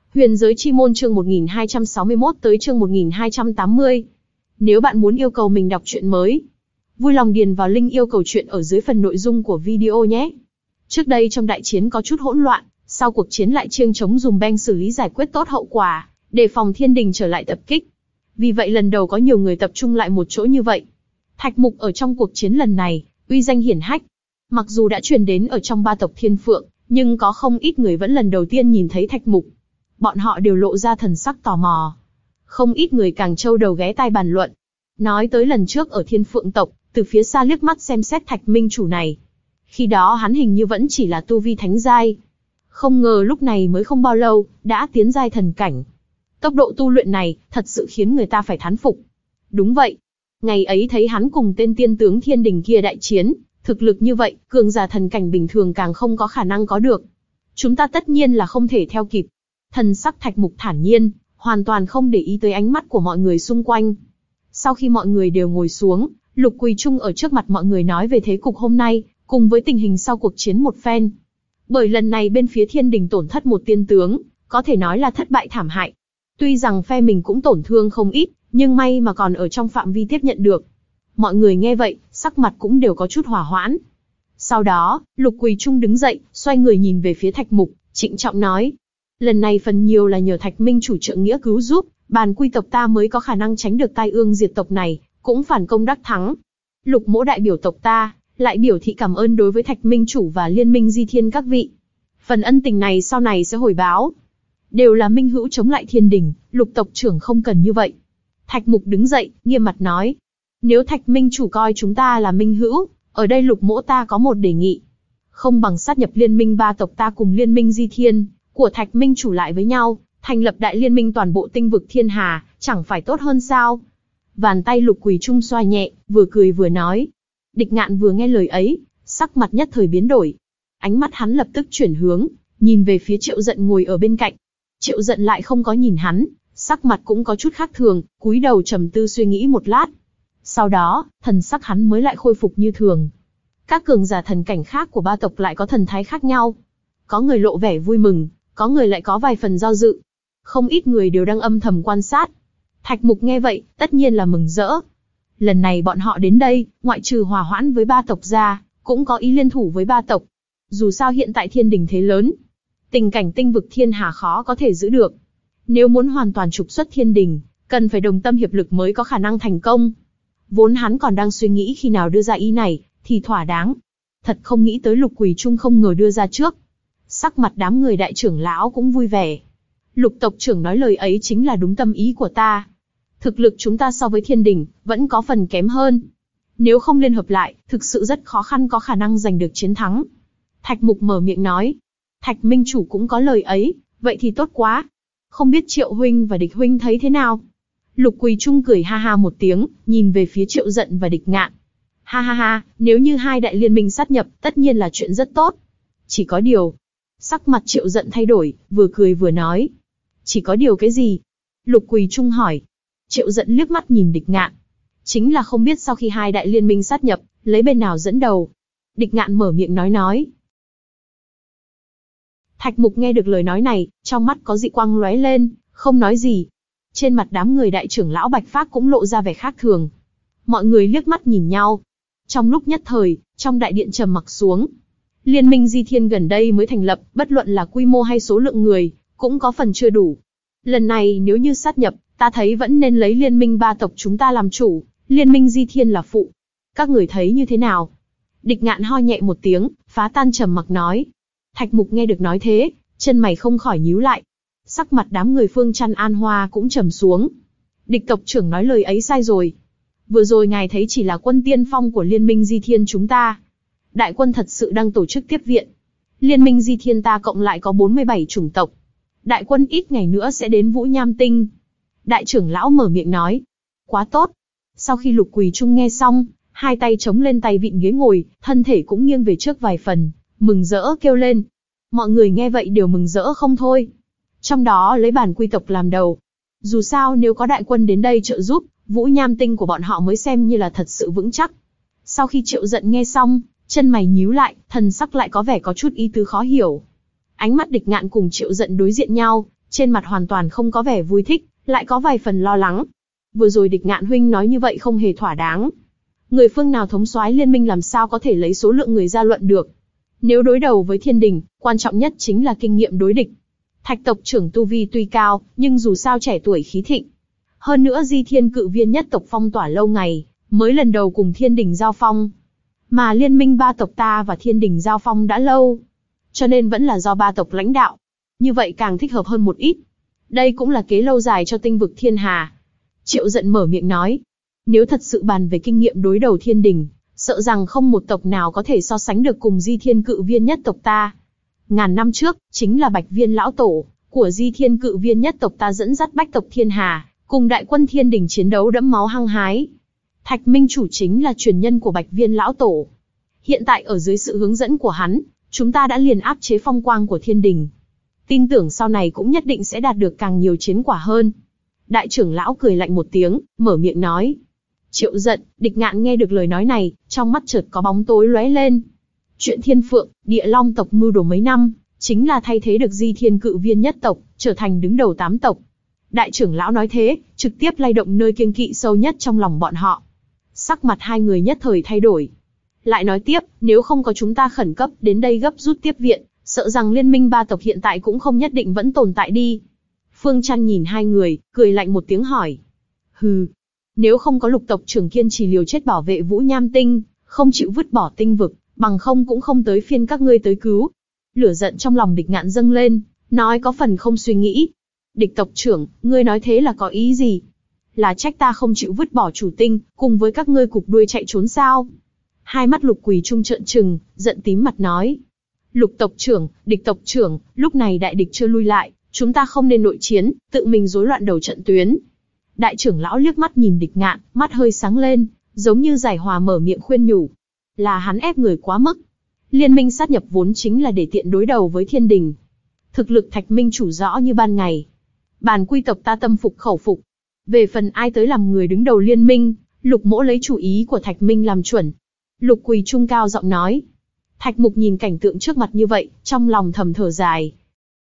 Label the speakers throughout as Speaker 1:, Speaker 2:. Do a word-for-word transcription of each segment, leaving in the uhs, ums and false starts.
Speaker 1: Huyền giới chi môn chương một nghìn hai trăm sáu mươi mốt tới chương một nghìn hai trăm tám mươi. Nếu bạn muốn yêu cầu mình đọc truyện mới, vui lòng điền vào link yêu cầu truyện ở dưới phần nội dung của video nhé. Trước đây trong đại chiến có chút hỗn loạn, sau cuộc chiến lại chiêng chống dùng beng xử lý giải quyết tốt hậu quả, đề phòng thiên đình trở lại tập kích. Vì vậy lần đầu có nhiều người tập trung lại một chỗ như vậy. Thạch Mục ở trong cuộc chiến lần này, uy danh hiển hách. Mặc dù đã truyền đến ở trong ba tộc Thiên Phượng, nhưng có không ít người vẫn lần đầu tiên nhìn thấy Thạch Mục. Bọn họ đều lộ ra thần sắc tò mò. Không ít người càng trâu đầu ghé tai bàn luận. Nói tới lần trước ở Thiên Phượng tộc, từ phía xa liếc mắt xem xét Thạch Minh chủ này. Khi đó hắn hình như vẫn chỉ là tu vi thánh giai. Không ngờ lúc này mới không bao lâu, đã tiến giai thần cảnh. Tốc độ tu luyện này, thật sự khiến người ta phải thán phục. Đúng vậy. Ngày ấy thấy hắn cùng tên tiên tướng thiên đình kia đại chiến, thực lực như vậy, cường giả thần cảnh bình thường càng không có khả năng có được. Chúng ta tất nhiên là không thể theo kịp. Thần sắc Thạch Mục thản nhiên, hoàn toàn không để ý tới ánh mắt của mọi người xung quanh. Sau khi mọi người đều ngồi xuống, Lục Quỳ Trung ở trước mặt mọi người nói về thế cục hôm nay, cùng với tình hình sau cuộc chiến một phen. Bởi lần này bên phía thiên đình tổn thất một tiên tướng, có thể nói là thất bại thảm hại. Tuy rằng phe mình cũng tổn thương không ít, nhưng may mà còn ở trong phạm vi tiếp nhận được. Mọi người nghe vậy, sắc mặt cũng đều có chút hòa hoãn. Sau đó, Lục Quỳ Trung đứng dậy, xoay người nhìn về phía Thạch Mục, trịnh trọng nói. Lần này phần nhiều là nhờ Thạch Minh chủ trượng nghĩa cứu giúp, Bàn Quy tộc ta mới có khả năng tránh được tai ương diệt tộc này, cũng phản công đắc thắng. Lục Mỗ đại biểu tộc ta, lại biểu thị cảm ơn đối với Thạch Minh chủ và Liên minh Di Thiên các vị. Phần ân tình này sau này sẽ hồi báo. Đều là minh hữu chống lại thiên đình, Lục tộc trưởng không cần như vậy. Thạch Mục đứng dậy, nghiêm mặt nói. Nếu Thạch Minh chủ coi chúng ta là minh hữu, ở đây Lục Mỗ ta có một đề nghị. Không bằng sát nhập liên minh ba tộc ta cùng liên minh Di Thiên của Thạch Minh chủ lại với nhau, thành lập đại liên minh toàn bộ tinh vực thiên hà, chẳng phải tốt hơn sao? Bàn tay Lục Quỳ Trung xoa nhẹ, vừa cười vừa nói. Địch Ngạn vừa nghe lời ấy, sắc mặt nhất thời biến đổi. Ánh mắt hắn lập tức chuyển hướng, nhìn về phía Triệu Dận ngồi ở bên cạnh. Triệu Dận lại không có nhìn hắn, sắc mặt cũng có chút khác thường, cúi đầu trầm tư suy nghĩ một lát. Sau đó, thần sắc hắn mới lại khôi phục như thường. Các cường giả thần cảnh khác của ba tộc lại có thần thái khác nhau. Có người lộ vẻ vui mừng, có người lại có vài phần do dự. Không ít người đều đang âm thầm quan sát. Thạch Mục nghe vậy, tất nhiên là mừng rỡ. Lần này bọn họ đến đây, ngoại trừ hòa hoãn với ba tộc ra, cũng có ý liên thủ với ba tộc. Dù sao hiện tại thiên đình thế lớn, tình cảnh tinh vực thiên hà khó có thể giữ được. Nếu muốn hoàn toàn trục xuất thiên đình, cần phải đồng tâm hiệp lực mới có khả năng thành công. Vốn hắn còn đang suy nghĩ khi nào đưa ra ý này, thì thỏa đáng. Thật không nghĩ tới Lục Quỳ Trung không ngờ đưa ra trước. Sắc mặt đám người đại trưởng lão cũng vui vẻ. Lục tộc trưởng nói lời ấy chính là đúng tâm ý của ta. Thực lực chúng ta so với thiên đình, vẫn có phần kém hơn. Nếu không liên hợp lại, thực sự rất khó khăn có khả năng giành được chiến thắng. Thạch Mục mở miệng nói. Thạch Minh chủ cũng có lời ấy, vậy thì tốt quá. Không biết Triệu huynh và Địch huynh thấy thế nào? Lục Quỳ Trung cười ha ha một tiếng, nhìn về phía Triệu Dận và Địch Ngạn. Ha ha ha, nếu như hai đại liên minh sát nhập, tất nhiên là chuyện rất tốt. Chỉ có điều, sắc mặt Triệu Dận thay đổi, vừa cười vừa nói. Chỉ có điều cái gì? Lục Quỳ Trung hỏi. Triệu Dận liếc mắt nhìn Địch Ngạn. Chính là không biết sau khi hai đại liên minh sát nhập, lấy bên nào dẫn đầu. Địch Ngạn mở miệng nói nói. Thạch Mục nghe được lời nói này, trong mắt có dị quang lóe lên, không nói gì. Trên mặt đám người đại trưởng lão Bạch Phác cũng lộ ra vẻ khác thường. Mọi người liếc mắt nhìn nhau. Trong lúc nhất thời, trong đại điện trầm mặc xuống. Liên minh Di Thiên gần đây mới thành lập, bất luận là quy mô hay số lượng người, cũng có phần chưa đủ. Lần này nếu như sát nhập, ta thấy vẫn nên lấy liên minh ba tộc chúng ta làm chủ, liên minh Di Thiên là phụ. Các người thấy như thế nào? Địch Ngạn ho nhẹ một tiếng, phá tan trầm mặc nói. Thạch Mục nghe được nói thế, chân mày không khỏi nhíu lại. Sắc mặt đám người Phương Trăn An Hoa cũng trầm xuống. Địch tộc trưởng nói lời ấy sai rồi. Vừa rồi ngài thấy chỉ là quân tiên phong của liên minh Di Thiên chúng ta. Đại quân thật sự đang tổ chức tiếp viện. Liên minh Di Thiên ta cộng lại có bốn mươi bảy chủng tộc. Đại quân ít ngày nữa sẽ đến Vũ Nham Tinh. Đại trưởng lão mở miệng nói. Quá tốt. Sau khi Lục Quỳ Trung nghe xong, hai tay chống lên tay vịn ghế ngồi, thân thể cũng nghiêng về trước vài phần, mừng rỡ kêu lên. Mọi người nghe vậy đều mừng rỡ không thôi. Trong đó lấy Bản Quy tộc làm đầu. Dù sao nếu có đại quân đến đây trợ giúp, Vũ Nham Tinh của bọn họ mới xem như là thật sự vững chắc. Sau khi Triệu Dận nghe xong, chân mày nhíu lại, thần sắc lại có vẻ có chút ý tứ khó hiểu. Ánh mắt Địch Ngạn cùng Triệu Dận đối diện nhau, Trên mặt hoàn toàn không có vẻ vui thích, lại có vài phần lo lắng. Vừa rồi Địch Ngạn huynh nói như vậy không hề thỏa đáng. Người phương nào thống soái liên minh làm sao có thể lấy số lượng người ra luận được. Nếu đối đầu với thiên đình, quan trọng nhất chính là kinh nghiệm đối địch. Thạch tộc trưởng tu vi tuy cao, nhưng dù sao trẻ tuổi khí thịnh. Hơn nữa Di Thiên Cự Viên nhất tộc phong tỏa lâu ngày, mới lần đầu cùng thiên đình giao phong. Mà liên minh ba tộc ta và thiên đình giao phong đã lâu. Cho nên vẫn là do ba tộc lãnh đạo. Như vậy càng thích hợp hơn một ít. Đây cũng là kế lâu dài cho tinh vực thiên hà. Triệu Giận mở miệng nói. Nếu thật sự bàn về kinh nghiệm đối đầu thiên đình, sợ rằng không một tộc nào có thể so sánh được cùng Di Thiên Cự Viên nhất tộc ta. Ngàn năm trước, chính là Bạch Viên lão tổ của Di Thiên Cự Viên nhất tộc ta dẫn dắt bách tộc thiên hà, cùng đại quân thiên đình chiến đấu đẫm máu hăng hái. Thạch Minh chủ chính là truyền nhân của Bạch Viên lão tổ. Hiện tại ở dưới sự hướng dẫn của hắn, chúng ta đã liền áp chế phong quang của thiên đình. Tin tưởng sau này cũng nhất định sẽ đạt được càng nhiều chiến quả hơn. Đại trưởng lão cười lạnh một tiếng, mở miệng nói. Triệu Giận, Địch Ngạn nghe được lời nói này, trong mắt chợt có bóng tối lóe lên. Chuyện Thiên Phượng, Địa Long tộc mưu đồ mấy năm, chính là thay thế được Di Thiên Cự Viên nhất tộc, trở thành đứng đầu tám tộc. Đại trưởng lão nói thế, trực tiếp lay động nơi kiêng kỵ sâu nhất trong lòng bọn họ. Sắc mặt hai người nhất thời thay đổi. Lại nói tiếp, nếu không có chúng ta khẩn cấp đến đây gấp rút tiếp viện, sợ rằng liên minh ba tộc hiện tại cũng không nhất định vẫn tồn tại đi. Phương Trăn nhìn hai người, cười lạnh một tiếng hỏi. Hừ, nếu không có lục tộc trưởng kiên trì liều chết bảo vệ Vũ Nham Tinh, không chịu vứt bỏ tinh vực, bằng không cũng không tới phiên các ngươi tới cứu. Lửa giận trong lòng Địch Ngạn dâng lên, nói có phần không suy nghĩ. Địch tộc trưởng, ngươi nói thế là có ý gì? Là trách ta không chịu vứt bỏ chủ tinh, cùng với các ngươi cục đuôi chạy trốn sao? Hai mắt Lục Quỳ Trung trợn trừng, giận tím mặt nói. Lục tộc trưởng, Địch tộc trưởng, lúc này đại địch chưa lui lại, chúng ta không nên nội chiến, tự mình rối loạn đầu trận tuyến. Đại trưởng lão liếc mắt nhìn Địch Ngạn, mắt hơi sáng lên, giống như giải hòa mở miệng khuyên nhủ. Là hắn ép người quá mức. Liên minh sát nhập vốn chính là để tiện đối đầu với thiên đình. Thực lực Thạch Minh chủ rõ như ban ngày. Bản quy tộc ta tâm phục khẩu phục. Về phần ai tới làm người đứng đầu liên minh, Lục Mỗ lấy chủ ý của Thạch Minh làm chuẩn. Lục Quỳ Trung cao giọng nói. Thạch Mục nhìn cảnh tượng trước mặt như vậy, trong lòng thầm thở dài.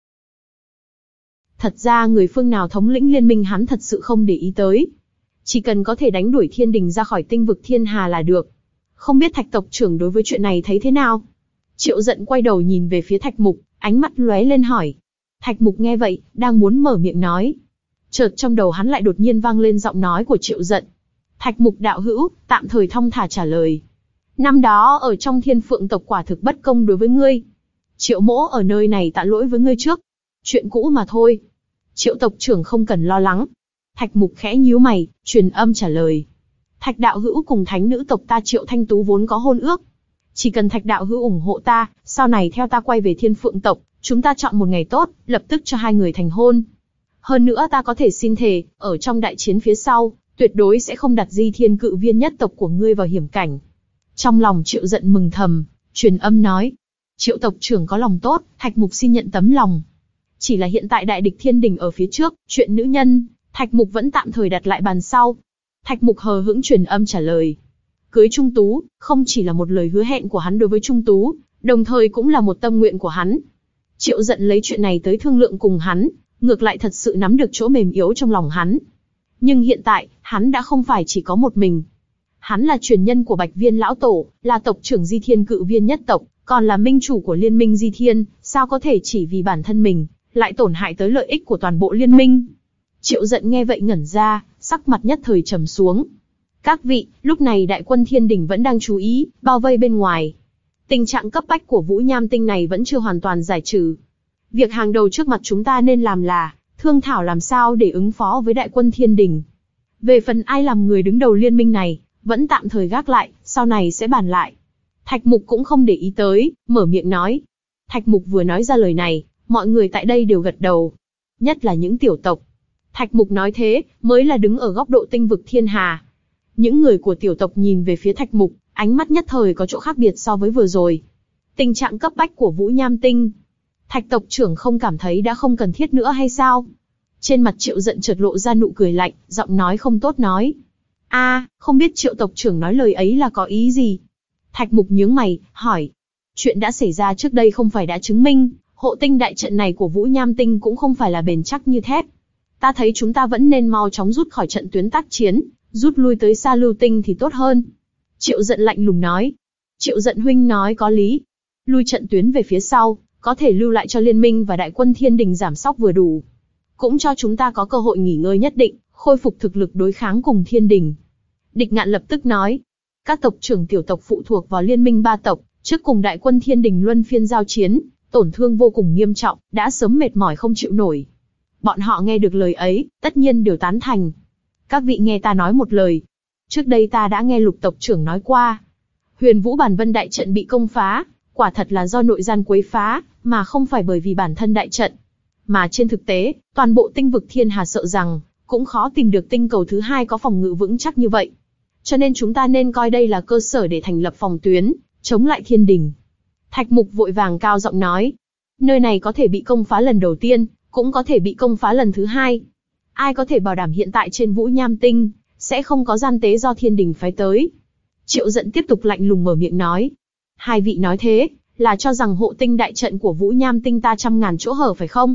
Speaker 1: Thật ra người phương nào thống lĩnh liên minh hắn thật sự không để ý tới. Chỉ cần có thể đánh đuổi thiên đình ra khỏi tinh vực thiên hà là được. Không biết Thạch tộc trưởng đối với chuyện này thấy thế nào? Triệu Giận quay đầu nhìn về phía Thạch Mục, ánh mắt lóe lên hỏi. Thạch Mục nghe vậy, đang muốn mở miệng nói. Chợt trong đầu hắn lại đột nhiên vang lên giọng nói của Triệu Giận. Thạch Mục đạo hữu, tạm thời thong thả trả lời. Năm đó ở trong Thiên Phượng tộc quả thực bất công đối với ngươi. Triệu Mỗ ở nơi này tạ lỗi với ngươi trước. Chuyện cũ mà thôi. Triệu tộc trưởng không cần lo lắng. Thạch Mục khẽ nhíu mày, truyền âm trả lời. Thạch đạo hữu cùng thánh nữ tộc ta Triệu Thanh Tú vốn có hôn ước. Chỉ cần Thạch đạo hữu ủng hộ ta, sau này theo ta quay về Thiên Phượng tộc, chúng ta chọn một ngày tốt, lập tức cho hai người thành hôn. Hơn nữa ta có thể xin thề, ở trong đại chiến phía sau, tuyệt đối sẽ không đặt Di Thiên Cự Viên nhất tộc của ngươi vào hiểm cảnh. Trong lòng Triệu Giận mừng thầm, truyền âm nói. Triệu tộc trưởng có lòng tốt, Thạch Mục xin nhận tấm lòng. Chỉ là hiện tại đại địch thiên đình ở phía trước, chuyện nữ nhân, Thạch Mục vẫn tạm thời đặt lại bàn sau. Thạch Mục hờ hững truyền âm trả lời. Cưới Trung Tú, không chỉ là một lời hứa hẹn của hắn đối với Trung Tú, đồng thời cũng là một tâm nguyện của hắn. Triệu Giận lấy chuyện này tới thương lượng cùng hắn, ngược lại thật sự nắm được chỗ mềm yếu trong lòng hắn. Nhưng hiện tại, hắn đã không phải chỉ có một mình. Hắn là truyền nhân của Bạch Viên lão tổ, là tộc trưởng Di Thiên Cự Viên nhất tộc, còn là minh chủ của liên minh Di Thiên, sao có thể chỉ vì bản thân mình, lại tổn hại tới lợi ích của toàn bộ liên minh. Triệu Giận nghe vậy ngẩn ra, sắc mặt nhất thời trầm xuống. Các vị, lúc này đại quân thiên đình vẫn đang chú ý, bao vây bên ngoài. Tình trạng cấp bách của Vũ Nham Tinh này vẫn chưa hoàn toàn giải trừ. Việc hàng đầu trước mặt chúng ta nên làm là, thương thảo làm sao để ứng phó với đại quân thiên đình. Về phần ai làm người đứng đầu liên minh này, vẫn tạm thời gác lại, sau này sẽ bàn lại. Thạch Mục cũng không để ý tới, mở miệng nói. Thạch Mục vừa nói ra lời này, mọi người tại đây đều gật đầu. Nhất là những tiểu tộc. Thạch Mục nói thế, mới là đứng ở góc độ tinh vực thiên hà. Những người của tiểu tộc nhìn về phía Thạch Mục, ánh mắt nhất thời có chỗ khác biệt so với vừa rồi. Tình trạng cấp bách của Vũ Nham Tinh. Thạch tộc trưởng không cảm thấy đã không cần thiết nữa hay sao? Trên mặt Triệu Giận chợt lộ ra nụ cười lạnh, giọng nói không tốt nói. A, à, không biết Triệu tộc trưởng nói lời ấy là có ý gì? Thạch Mục nhướng mày, hỏi. Chuyện đã xảy ra trước đây không phải đã chứng minh, hộ tinh đại trận này của Vũ Nham Tinh cũng không phải là bền chắc như thép. Ta thấy chúng ta vẫn nên mau chóng rút khỏi trận tuyến tác chiến, rút lui tới Sa Lưu Tinh thì tốt hơn. Triệu Dận lạnh lùng nói. Triệu Dận huynh nói có lý. Lui trận tuyến về phía sau, có thể lưu lại cho liên minh và đại quân thiên đình giảm sóc vừa đủ. Cũng cho chúng ta có cơ hội nghỉ ngơi nhất định, khôi phục thực lực đối kháng cùng thiên đình. Địch Ngạn lập tức nói. Các tộc trưởng tiểu tộc phụ thuộc vào liên minh ba tộc, trước cùng đại quân thiên đình luân phiên giao chiến, tổn thương vô cùng nghiêm trọng, đã sớm mệt mỏi không chịu nổi. Bọn họ nghe được lời ấy, tất nhiên đều tán thành. Các vị nghe ta nói một lời. Trước đây ta đã nghe Lục tộc trưởng nói qua. Huyền Vũ Bản Vân đại trận bị công phá, quả thật là do nội gian quấy phá, mà không phải bởi vì bản thân đại trận. Mà trên thực tế, toàn bộ tinh vực thiên hà sợ rằng, cũng khó tìm được tinh cầu thứ hai có phòng ngự vững chắc như vậy. Cho nên chúng ta nên coi đây là cơ sở để thành lập phòng tuyến, chống lại thiên đình. Thạch Mục vội vàng cao giọng nói. Nơi này có thể bị công phá lần đầu tiên, cũng có thể bị công phá lần thứ hai. Ai có thể bảo đảm hiện tại trên Vũ Nham Tinh, sẽ không có gian tế do thiên đình phái tới. Triệu Dận tiếp tục lạnh lùng mở miệng nói. Hai vị nói thế, là cho rằng hộ tinh đại trận của Vũ Nham Tinh ta trăm ngàn chỗ hở phải không?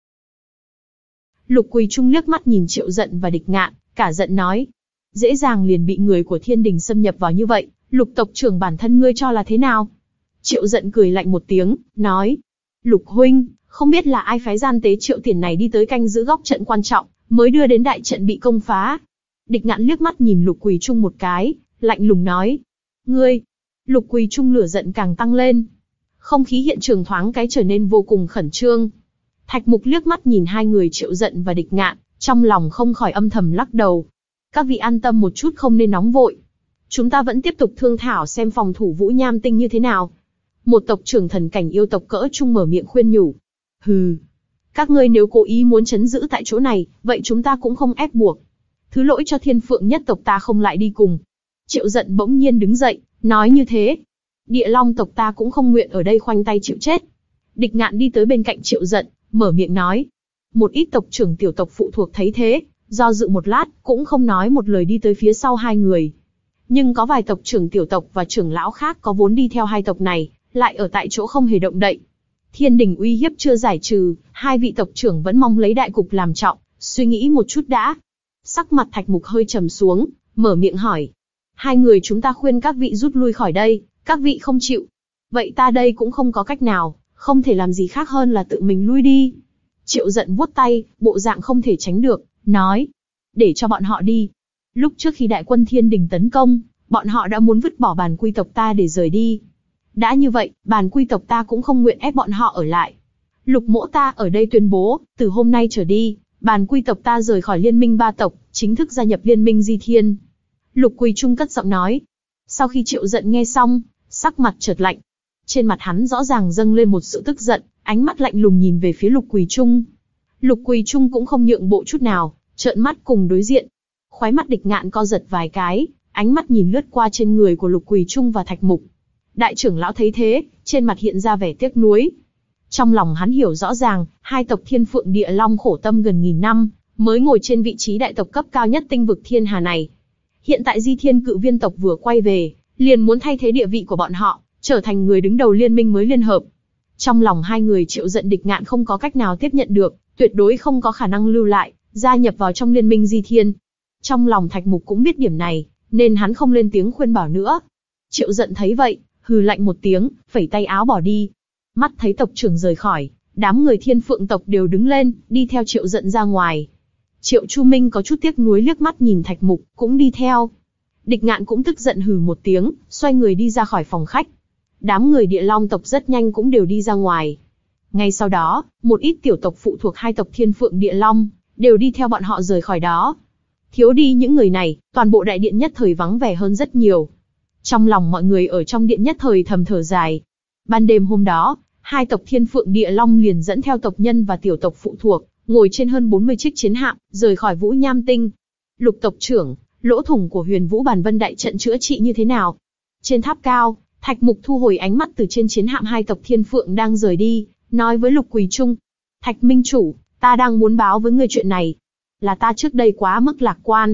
Speaker 1: Lục Quỳ Trung liếc mắt nhìn Triệu Dận và Địch Ngạn, cả giận nói. Dễ dàng liền bị người của thiên đình xâm nhập vào như vậy, Lục tộc trưởng bản thân ngươi cho là thế nào? Triệu Dận cười lạnh một tiếng, nói. Lục huynh, không biết là ai phái gian tế Triệu Tiền này đi tới canh giữ góc trận quan trọng, mới đưa đến đại trận bị công phá. Địch Ngạn liếc mắt nhìn Lục Quỳ Trung một cái, lạnh lùng nói. Ngươi! Lục Quỳ Trung lửa giận càng tăng lên. Không khí hiện trường thoáng cái trở nên vô cùng khẩn trương. Thạch Mục liếc mắt nhìn hai người Triệu Dận và Địch Ngạn, trong lòng không khỏi âm thầm lắc đầu. Các vị an tâm một chút, không nên nóng vội. Chúng ta vẫn tiếp tục thương thảo xem phòng thủ Vũ Nham Tinh như thế nào. Một tộc trưởng thần cảnh yêu tộc cỡ trung mở miệng khuyên nhủ. Hừ. Các ngươi nếu cố ý muốn trấn giữ tại chỗ này, vậy chúng ta cũng không ép buộc. Thứ lỗi cho Thiên Phượng nhất tộc ta không lại đi cùng. Triệu Dận bỗng nhiên đứng dậy, nói như thế. Địa Long tộc ta cũng không nguyện ở đây khoanh tay chịu chết. Địch Ngạn đi tới bên cạnh Triệu Dận, mở miệng nói. Một ít tộc trưởng tiểu tộc phụ thuộc thấy thế, do dự một lát, cũng không nói một lời đi tới phía sau hai người. Nhưng có vài tộc trưởng tiểu tộc và trưởng lão khác có vốn đi theo hai tộc này, lại ở tại chỗ không hề động đậy. Thiên đình uy hiếp chưa giải trừ, hai vị tộc trưởng vẫn mong lấy đại cục làm trọng, suy nghĩ một chút đã. Sắc mặt Thạch Mục hơi trầm xuống, mở miệng hỏi. Hai người chúng ta khuyên các vị rút lui khỏi đây, các vị không chịu. Vậy ta đây cũng không có cách nào, không thể làm gì khác hơn là tự mình lui đi. Triệu Dận vuốt tay, bộ dạng không thể tránh được, nói. Để cho bọn họ đi. Lúc trước khi đại quân thiên đình tấn công, bọn họ đã muốn vứt bỏ Bàn Quy tộc ta để rời đi. Đã như vậy, Bàn Quy tộc ta cũng không nguyện ép bọn họ ở lại. Lục Mỗ ta ở đây tuyên bố, từ hôm nay trở đi, Bàn Quy tộc ta rời khỏi liên minh ba tộc, chính thức gia nhập liên minh Di Thiên. Lục Quỳ Trung cất giọng nói. Sau khi Triệu Dận nghe xong, sắc mặt chợt lạnh. Trên mặt hắn rõ ràng dâng lên một sự tức giận, ánh mắt lạnh lùng nhìn về phía Lục Quỳ Trung. Lục Quỳ Trung cũng không nhượng bộ chút nào, trợn mắt cùng đối diện. Khóe mắt Địch Ngạn co giật vài cái, ánh mắt nhìn lướt qua trên người của Lục Quỳ Trung và Thạch Mục. Đại trưởng lão thấy thế, trên mặt hiện ra vẻ tiếc nuối. Trong lòng hắn hiểu rõ ràng, hai tộc Thiên Phượng Địa Long khổ tâm gần nghìn năm, mới ngồi trên vị trí đại tộc cấp cao nhất tinh vực thiên hà này. Hiện tại Di Thiên Cự Viên tộc vừa quay về, liền muốn thay thế địa vị của bọn họ, trở thành người đứng đầu liên minh mới liên hợp. Trong lòng hai người Triệu Dận Địch Ngạn không có cách nào tiếp nhận được, tuyệt đối không có khả năng lưu lại, gia nhập vào trong liên minh Di Thiên. Trong lòng Thạch Mục cũng biết điểm này, nên hắn không lên tiếng khuyên bảo nữa. Triệu Dận thấy vậy, hừ lạnh một tiếng, phẩy tay áo bỏ đi. Mắt thấy tộc trưởng rời khỏi, đám người Thiên Phượng tộc đều đứng lên, đi theo Triệu Dận ra ngoài. Triệu Chu Minh có chút tiếc nuối liếc mắt nhìn Thạch Mục, cũng đi theo. Địch Ngạn cũng tức giận hừ một tiếng, xoay người đi ra khỏi phòng khách. Đám người Địa Long tộc rất nhanh cũng đều đi ra ngoài. Ngay sau đó, một ít tiểu tộc phụ thuộc hai tộc Thiên Phượng Địa Long, đều đi theo bọn họ rời khỏi đó. Thiếu đi những người này, toàn bộ đại điện nhất thời vắng vẻ hơn rất nhiều. Trong lòng mọi người ở trong điện nhất thời thầm thở dài. Ban đêm hôm đó, hai tộc Thiên Phượng Địa Long liền dẫn theo tộc nhân và tiểu tộc phụ thuộc, ngồi trên hơn bốn mươi chiếc chiến hạm, rời khỏi Vũ Nham Tinh. Lục tộc trưởng, lỗ thủng của Huyền Vũ Bản Vân đại trận chữa trị như thế nào? Trên tháp cao, Thạch Mục thu hồi ánh mắt từ trên chiến hạm hai tộc Thiên Phượng đang rời đi, nói với Lục Quỳ Trung. Thạch Minh Chủ, ta đang muốn báo với ngươi chuyện này. Là ta trước đây quá mức lạc quan.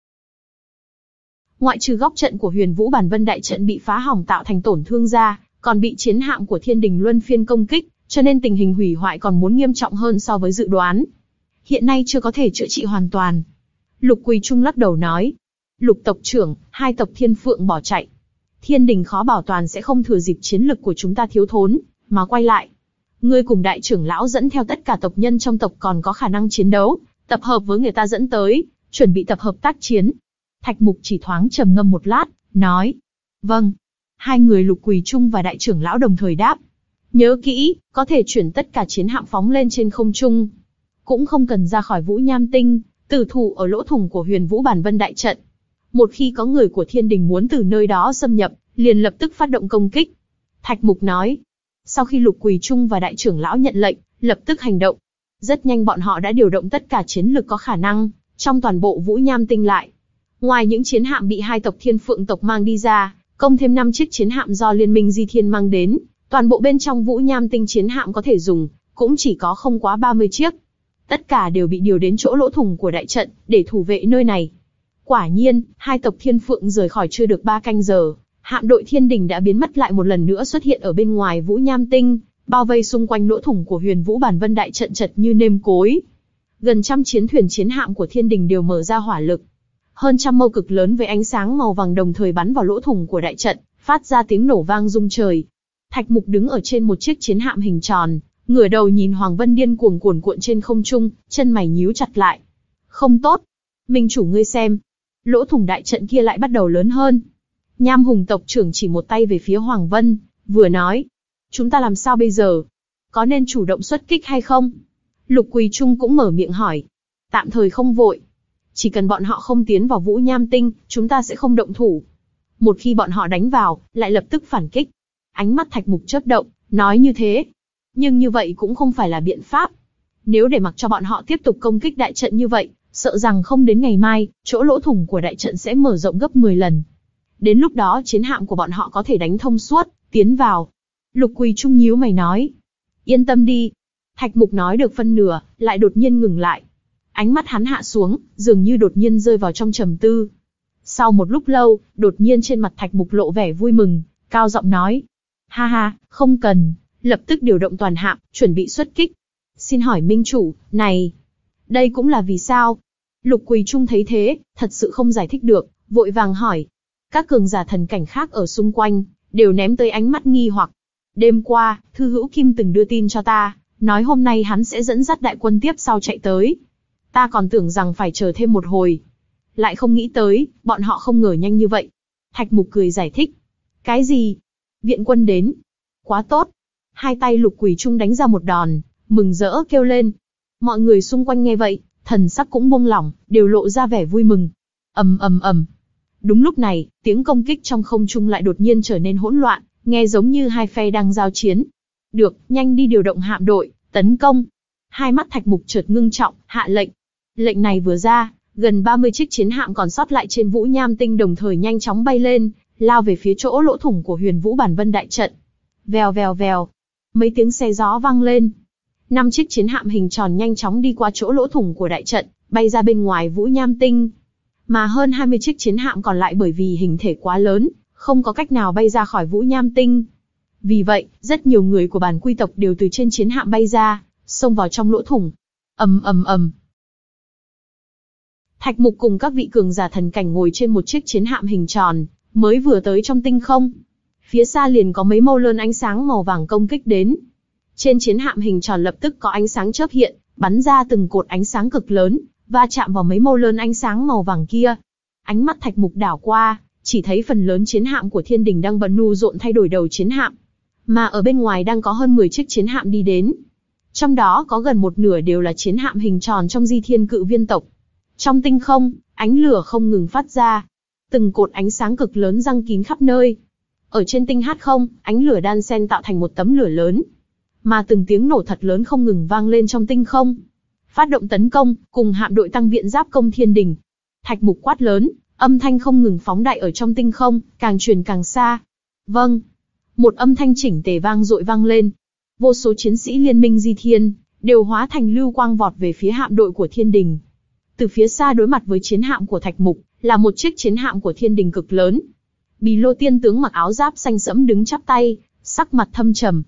Speaker 1: Ngoại trừ góc trận của Huyền Vũ Bản Vân đại trận bị phá hỏng tạo thành tổn thương ra, còn bị chiến hạm của Thiên Đình luân phiên công kích, cho nên tình hình hủy hoại còn muốn nghiêm trọng hơn so với dự đoán. Hiện nay chưa có thể chữa trị hoàn toàn. Lục Quỳ Trung lắc đầu nói. Lục tộc trưởng, hai tộc Thiên Phượng bỏ chạy. Thiên đình khó bảo toàn sẽ không thừa dịp chiến lực của chúng ta thiếu thốn, mà quay lại. Ngươi cùng đại trưởng lão dẫn theo tất cả tộc nhân trong tộc còn có khả năng chiến đấu, tập hợp với người ta dẫn tới, chuẩn bị tập hợp tác chiến. Thạch Mục chỉ thoáng trầm ngâm một lát, nói. Vâng. Hai người Lục Quỳ Trung và đại trưởng lão đồng thời đáp. Nhớ kỹ, có thể chuyển tất cả chiến hạm phóng lên trên không trung. Cũng không cần ra khỏi Vũ Nham Tinh, tử thủ ở lỗ thủng của Huyền Vũ Bản Vân đại trận. Một khi có người của thiên đình muốn từ nơi đó xâm nhập, liền lập tức phát động công kích. Thạch Mục nói. Sau khi Lục Quỳ Trung và đại trưởng lão nhận lệnh, lập tức hành động. Rất nhanh bọn họ đã điều động tất cả chiến lực có khả năng, trong toàn bộ Vũ Nham Tinh lại. Ngoài những chiến hạm bị hai tộc Thiên Phượng tộc mang đi ra, công thêm năm chiếc chiến hạm do Liên minh Di Thiên mang đến, toàn bộ bên trong Vũ Nham Tinh chiến hạm có thể dùng, cũng chỉ có không quá ba mươi chiếc. Tất cả đều bị điều đến chỗ lỗ thủng của đại trận, để thủ vệ nơi này. Quả nhiên, hai tộc Thiên Phượng rời khỏi chưa được ba canh giờ, hạm đội thiên đình đã biến mất lại một lần nữa xuất hiện ở bên ngoài Vũ Nham Tinh, bao vây xung quanh lỗ thủng của Huyền Vũ Bản Vân đại trận chật như nêm cối. Gần trăm chiến thuyền chiến hạm của thiên đình đều mở ra hỏa lực. Hơn trăm mâu cực lớn với ánh sáng màu vàng đồng thời bắn vào lỗ thủng của đại trận, phát ra tiếng nổ vang rung trời. Thạch Mục đứng ở trên một chiếc chiến hạm hình tròn, ngửa đầu nhìn Hoàng Vân điên cuồng cuồn cuộn trên không trung, chân mày nhíu chặt lại. Không tốt. Minh chủ ngươi xem. Lỗ thủng đại trận kia lại bắt đầu lớn hơn. Nham Hùng tộc trưởng chỉ một tay về phía Hoàng Vân, vừa nói. Chúng ta làm sao bây giờ? Có nên chủ động xuất kích hay không? Lục Quỳ Trung cũng mở miệng hỏi. Tạm thời không vội. Chỉ cần bọn họ không tiến vào Vũ Nham Tinh, chúng ta sẽ không động thủ. Một khi bọn họ đánh vào, lại lập tức phản kích. Ánh mắt Thạch Mục chớp động, nói như thế. Nhưng như vậy cũng không phải là biện pháp. Nếu để mặc cho bọn họ tiếp tục công kích đại trận như vậy, sợ rằng không đến ngày mai, chỗ lỗ thủng của đại trận sẽ mở rộng gấp mười lần. Đến lúc đó chiến hạm của bọn họ có thể đánh thông suốt, tiến vào. Lục Quỳ Trung nhíu mày nói. Yên tâm đi. Thạch Mục nói được phân nửa, lại đột nhiên ngừng lại. Ánh mắt hắn hạ xuống, dường như đột nhiên rơi vào trong trầm tư. Sau một lúc lâu, đột nhiên trên mặt Thạch Mục lộ vẻ vui mừng, cao giọng nói. Ha ha, không cần, lập tức điều động toàn hạm, chuẩn bị xuất kích. Xin hỏi Minh chủ, này, đây cũng là vì sao? Lục Quỳ Trung thấy thế, thật sự không giải thích được, vội vàng hỏi. Các cường giả thần cảnh khác ở xung quanh, đều ném tới ánh mắt nghi hoặc. Đêm qua, Thư Hữu Kim từng đưa tin cho ta, nói hôm nay hắn sẽ dẫn dắt đại quân tiếp sau chạy tới. Ta còn tưởng rằng phải chờ thêm một hồi. Lại không nghĩ tới, bọn họ không ngờ nhanh như vậy. Thạch Mục cười giải thích. Cái gì? Viện quân đến. Quá tốt. Hai tay Lục Quỳ Trung đánh ra một đòn, mừng rỡ kêu lên. Mọi người xung quanh nghe vậy, thần sắc cũng buông lỏng, đều lộ ra vẻ vui mừng. Ầm ầm ầm. Đúng lúc này, tiếng công kích trong không trung lại đột nhiên trở nên hỗn loạn, nghe giống như hai phe đang giao chiến. Được, nhanh đi điều động hạm đội, tấn công. Hai mắt Thạch Mục chợt ngưng trọng, hạ lệnh. Lệnh này vừa ra, gần ba mươi chiếc chiến hạm còn sót lại trên Vũ Nham Tinh đồng thời nhanh chóng bay lên, lao về phía chỗ lỗ thủng của Huyền Vũ Bản Vân đại trận. Vèo vèo vèo. Mấy tiếng xe gió vang lên. Năm chiếc chiến hạm hình tròn nhanh chóng đi qua chỗ lỗ thủng của đại trận, bay ra bên ngoài Vũ Nham Tinh. Mà hơn hai mươi chiếc chiến hạm còn lại bởi vì hình thể quá lớn, không có cách nào bay ra khỏi Vũ Nham Tinh. Vì vậy, rất nhiều người của bản quy tộc đều từ trên chiến hạm bay ra, xông vào trong lỗ thủng. Ầm ầm ầm. Thạch Mục cùng các vị cường giả thần cảnh ngồi trên một chiếc chiến hạm hình tròn, mới vừa tới trong tinh không. Phía xa liền có mấy mâu lơn ánh sáng màu vàng công kích đến. Trên chiến hạm hình tròn lập tức có ánh sáng chớp hiện, bắn ra từng cột ánh sáng cực lớn, va chạm vào mấy mâu lơn ánh sáng màu vàng kia. Ánh mắt Thạch Mục đảo qua, chỉ thấy phần lớn chiến hạm của thiên đình đang bận nu rộn thay đổi đầu chiến hạm. Mà ở bên ngoài đang có hơn mười chiếc chiến hạm đi đến. Trong đó có gần một nửa đều là chiến hạm hình tròn trong Di Thiên Cự Viên tộc. Trong tinh không, ánh lửa không ngừng phát ra. Từng cột ánh sáng cực lớn răng kín khắp nơi. Ở trên tinh hát không, ánh lửa đan xen tạo thành một tấm lửa lớn. Mà từng tiếng nổ thật lớn không ngừng vang lên trong tinh không. Phát động tấn công, cùng hạm đội tăng viện giáp công thiên đình. Thạch Mục quát lớn, âm thanh không ngừng phóng đại ở trong tinh không, càng truyền càng xa. Vâng. Một âm thanh chỉnh tề vang dội vang lên. Vô số chiến sĩ liên minh Di Thiên, đều hóa thành lưu quang vọt về phía hạm đội của thiên đình. Từ phía xa đối mặt với chiến hạm của Thạch Mục, là một chiếc chiến hạm của thiên đình cực lớn. Bì Lô tiên tướng mặc áo giáp xanh sẫm đứng chắp tay, sắc mặt thâm trầm.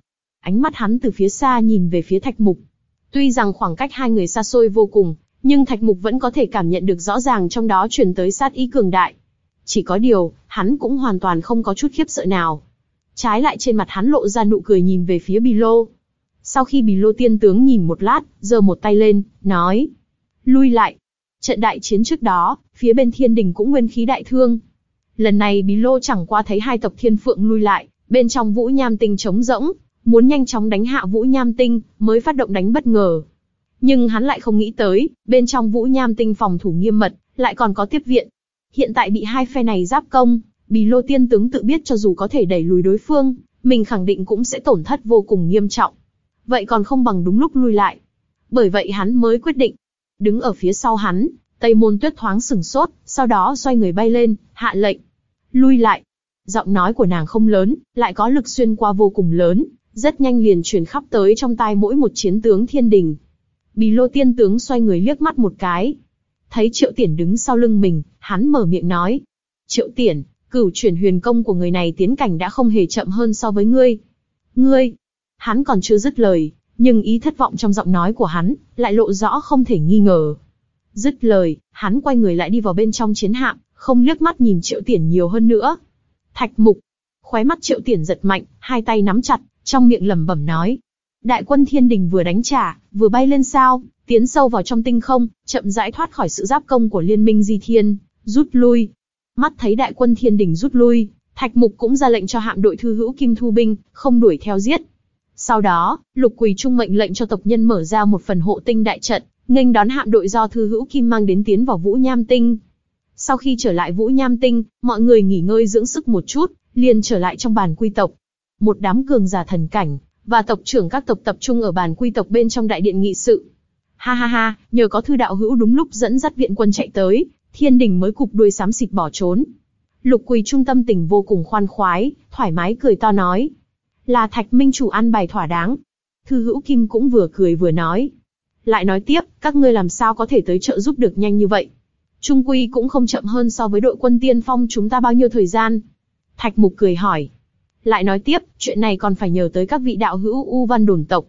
Speaker 1: Ánh mắt hắn từ phía xa nhìn về phía Thạch Mục. Tuy rằng khoảng cách hai người xa xôi vô cùng, nhưng Thạch Mục vẫn có thể cảm nhận được rõ ràng trong đó truyền tới sát ý cường đại. Chỉ có điều, hắn cũng hoàn toàn không có chút khiếp sợ nào. Trái lại trên mặt hắn lộ ra nụ cười nhìn về phía Bì Lô. Sau khi Bì Lô tiên tướng nhìn một lát, giơ một tay lên, nói: lui lại. Trận đại chiến trước đó, phía bên Thiên Đình cũng nguyên khí đại thương. Lần này Bì Lô chẳng qua thấy hai tộc Thiên Phượng lui lại, bên trong Vũ Nham Tinh trống rỗng, muốn nhanh chóng đánh hạ Vũ Nham Tinh, mới phát động đánh bất ngờ. Nhưng hắn lại không nghĩ tới, bên trong Vũ Nham Tinh phòng thủ nghiêm mật, lại còn có tiếp viện. Hiện tại bị hai phe này giáp công, Bì Lô tiên tướng tự biết cho dù có thể đẩy lùi đối phương, mình khẳng định cũng sẽ tổn thất vô cùng nghiêm trọng. Vậy còn không bằng đúng lúc lui lại. Bởi vậy hắn mới quyết định. Đứng ở phía sau hắn, Tây Môn Tuyết thoáng sửng sốt, sau đó xoay người bay lên, hạ lệnh: lui lại. Giọng nói của nàng không lớn, lại có lực xuyên qua vô cùng lớn, rất nhanh liền truyền khắp tới trong tai mỗi một chiến tướng Thiên Đình. Bì Lô tiên tướng xoay người liếc mắt một cái, thấy Triệu Tiển đứng sau lưng mình, hắn mở miệng nói: Triệu Tiển, cửu chuyển huyền công của người này tiến cảnh đã không hề chậm hơn so với ngươi. Ngươi? Hắn còn chưa dứt lời, nhưng ý thất vọng trong giọng nói của hắn lại lộ rõ không thể nghi ngờ. Dứt lời, hắn quay người lại đi vào bên trong chiến hạm, không liếc mắt nhìn Triệu Tiển nhiều hơn nữa. Thạch Mục. Khóe mắt Triệu Tiển giật mạnh, hai tay nắm chặt, trong miệng lẩm bẩm nói: đại quân Thiên Đình vừa đánh trả, vừa bay lên sao, tiến sâu vào trong tinh không, chậm rãi thoát khỏi sự giáp công của liên minh Di Thiên, rút lui. Mắt thấy đại quân Thiên Đình rút lui, Thạch Mục cũng ra lệnh cho hạm đội Thư Hữu Kim thu binh, không đuổi theo giết. Sau đó, Lục Quỳ Trung mệnh lệnh cho tộc nhân mở ra một phần hộ tinh đại trận, nghênh đón hạm đội do Thư Hữu Kim mang đến tiến vào Vũ Nham Tinh. Sau khi trở lại Vũ Nham Tinh, mọi người nghỉ ngơi dưỡng sức một chút, liền trở lại trong bàn quy tộc. Một đám cường giả thần cảnh và tộc trưởng các tộc tập trung ở bàn quy tộc bên trong đại điện nghị sự. Ha ha ha, nhờ có Thư đạo hữu đúng lúc dẫn dắt viện quân chạy tới, Thiên Đình mới cụp đuôi xám xịt bỏ trốn. Lục Quỳ Trung tâm tình vô cùng khoan khoái, thoải mái cười to nói: là Thạch Minh chủ an bài thỏa đáng. Thư Hữu Kim cũng vừa cười vừa nói: lại nói tiếp, các ngươi làm sao có thể tới trợ giúp được nhanh như vậy? Trung quy cũng không chậm hơn so với đội quân tiên phong chúng ta bao nhiêu thời gian. Thạch Mục cười hỏi: lại nói tiếp, chuyện này còn phải nhờ tới các vị đạo hữu U Văn Đồn tộc.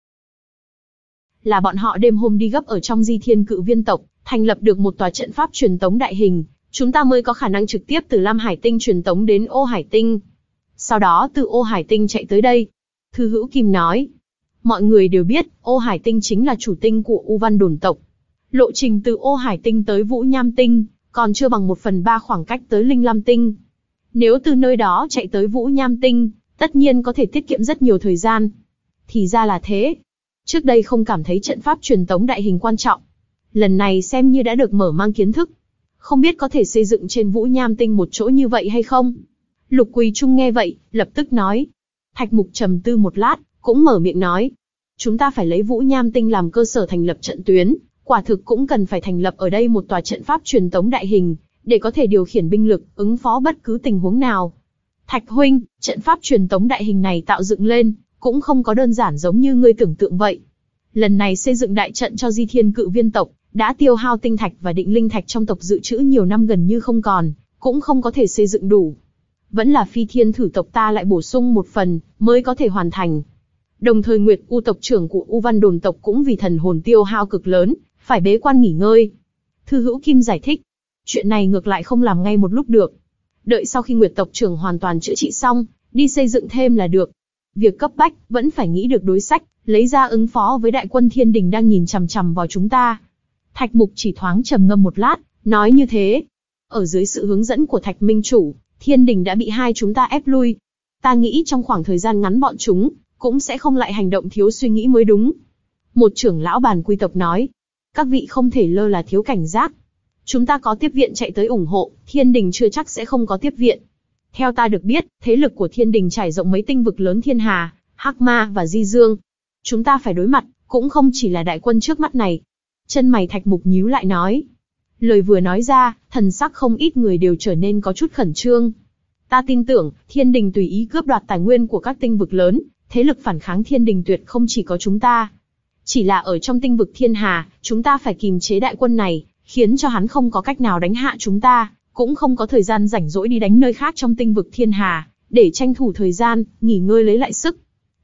Speaker 1: Là bọn họ đêm hôm đi gấp ở trong Di Thiên Cự Viên tộc, thành lập được một tòa trận pháp truyền tống đại hình, chúng ta mới có khả năng trực tiếp từ Lam Hải Tinh truyền tống đến Ô Hải Tinh. Sau đó từ Ô Hải Tinh chạy tới đây. Thư Hữu Kim nói: mọi người đều biết, Ô Hải Tinh chính là chủ tinh của U Văn Đồn tộc. Lộ trình từ Ô Hải Tinh tới Vũ Nham Tinh, còn chưa bằng một phần ba khoảng cách tới Linh Lam Tinh. Nếu từ nơi đó chạy tới Vũ Nham Tinh, tất nhiên có thể tiết kiệm rất nhiều thời gian. Thì ra là thế. Trước đây không cảm thấy trận pháp truyền tống đại hình quan trọng. Lần này xem như đã được mở mang kiến thức. Không biết có thể xây dựng trên Vũ Nham Tinh một chỗ như vậy hay không? Lục Quỳ Trung nghe vậy, lập tức nói. Thạch Mục trầm tư một lát, cũng mở miệng nói: chúng ta phải lấy Vũ Nham Tinh làm cơ sở thành lập trận tuyến, quả thực cũng cần phải thành lập ở đây một tòa trận pháp truyền tống đại hình, để có thể điều khiển binh lực, ứng phó bất cứ tình huống nào. Thạch huynh, trận pháp truyền tống đại hình này tạo dựng lên, cũng không có đơn giản giống như ngươi tưởng tượng vậy. Lần này xây dựng đại trận cho Di Thiên Cự Viên tộc, đã tiêu hao tinh thạch và định linh thạch trong tộc dự trữ nhiều năm gần như không còn, cũng không có thể xây dựng đủ. Vẫn là Phi Thiên thử tộc ta lại bổ sung một phần, mới có thể hoàn thành. Đồng thời Nguyệt U tộc trưởng của U Văn Đồn tộc cũng vì thần hồn tiêu hao cực lớn, phải bế quan nghỉ ngơi. Thư Hữu Kim giải thích: chuyện này ngược lại không làm ngay một lúc được. Đợi sau khi Nguyệt tộc trưởng hoàn toàn chữa trị xong, đi xây dựng thêm là được. Việc cấp bách, vẫn phải nghĩ được đối sách, lấy ra ứng phó với đại quân Thiên Đình đang nhìn chằm chằm vào chúng ta. Thạch Mục chỉ thoáng trầm ngâm một lát, nói như thế. Ở dưới sự hướng dẫn của Thạch Minh chủ, Thiên Đình đã bị hai chúng ta ép lui. Ta nghĩ trong khoảng thời gian ngắn bọn chúng cũng sẽ không lại hành động thiếu suy nghĩ mới đúng. Một trưởng lão bàn quy tộc nói: các vị không thể lơ là thiếu cảnh giác. Chúng ta có tiếp viện chạy tới ủng hộ, Thiên Đình chưa chắc sẽ không có tiếp viện. Theo ta được biết, thế lực của Thiên Đình trải rộng mấy tinh vực lớn Thiên Hà, Hắc Ma và Di Dương. Chúng ta phải đối mặt, cũng không chỉ là đại quân trước mắt này. Chân mày Thạch Mục nhíu lại nói. Lời vừa nói ra, thần sắc không ít người đều trở nên có chút khẩn trương. Ta tin tưởng, Thiên Đình tùy ý cướp đoạt tài nguyên của các tinh vực lớn, thế lực phản kháng Thiên Đình tuyệt không chỉ có chúng ta. Chỉ là ở trong tinh vực Thiên Hà, chúng ta phải kìm chế đại quân này, khiến cho hắn không có cách nào đánh hạ chúng ta, cũng không có thời gian rảnh rỗi đi đánh nơi khác trong tinh vực Thiên Hà, để tranh thủ thời gian, nghỉ ngơi lấy lại sức.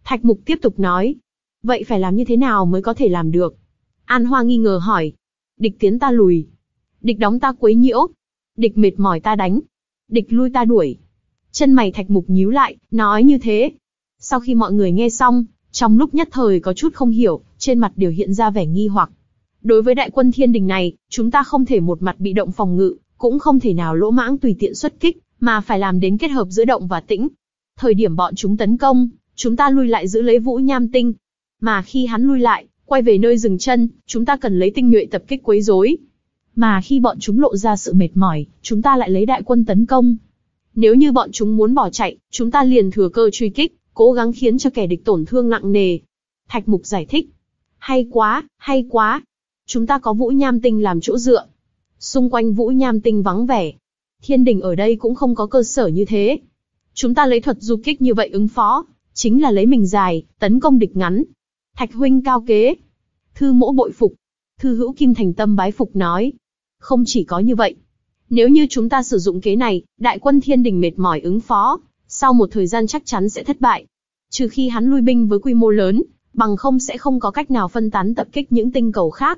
Speaker 1: Thạch Mục tiếp tục nói. Vậy phải làm như thế nào mới có thể làm được? An Hoa nghi ngờ hỏi. Địch tiến ta lùi. Địch đóng ta quấy nhiễu. Địch mệt mỏi ta đánh. Địch lui ta đuổi. Chân mày Thạch Mục nhíu lại, nói như thế. Sau khi mọi người nghe xong, trong lúc nhất thời có chút không hiểu, trên mặt đều hiện ra vẻ nghi hoặc. Đối với đại quân thiên đình này, chúng ta không thể một mặt bị động phòng ngự, cũng không thể nào lỗ mãng tùy tiện xuất kích, mà phải làm đến kết hợp giữa động và tĩnh. Thời điểm bọn chúng tấn công, chúng ta lui lại giữ lấy Vũ Nham Tinh. Mà khi hắn lui lại, quay về nơi dừng chân, chúng ta cần lấy tinh nhuệ tập kích quấy rối. Mà khi bọn chúng lộ ra sự mệt mỏi, chúng ta lại lấy đại quân tấn công. Nếu như bọn chúng muốn bỏ chạy, chúng ta liền thừa cơ truy kích, cố gắng khiến cho kẻ địch tổn thương nặng nề. Thạch Mục giải thích. Hay quá, hay quá. Chúng ta có Vũ Nham Tinh làm chỗ dựa. Xung quanh Vũ Nham Tinh vắng vẻ. Thiên đình ở đây cũng không có cơ sở như thế. Chúng ta lấy thuật du kích như vậy ứng phó, chính là lấy mình dài, tấn công địch ngắn. Thạch huynh cao kế. Thư Mỗ bội phục. Thư hữu Kim thành tâm bái phục nói. Không chỉ có như vậy. Nếu như chúng ta sử dụng kế này, đại quân thiên đình mệt mỏi ứng phó, sau một thời gian chắc chắn sẽ thất bại. Trừ khi hắn lui binh với quy mô lớn, bằng không sẽ không có cách nào phân tán tập kích những tinh cầu khác.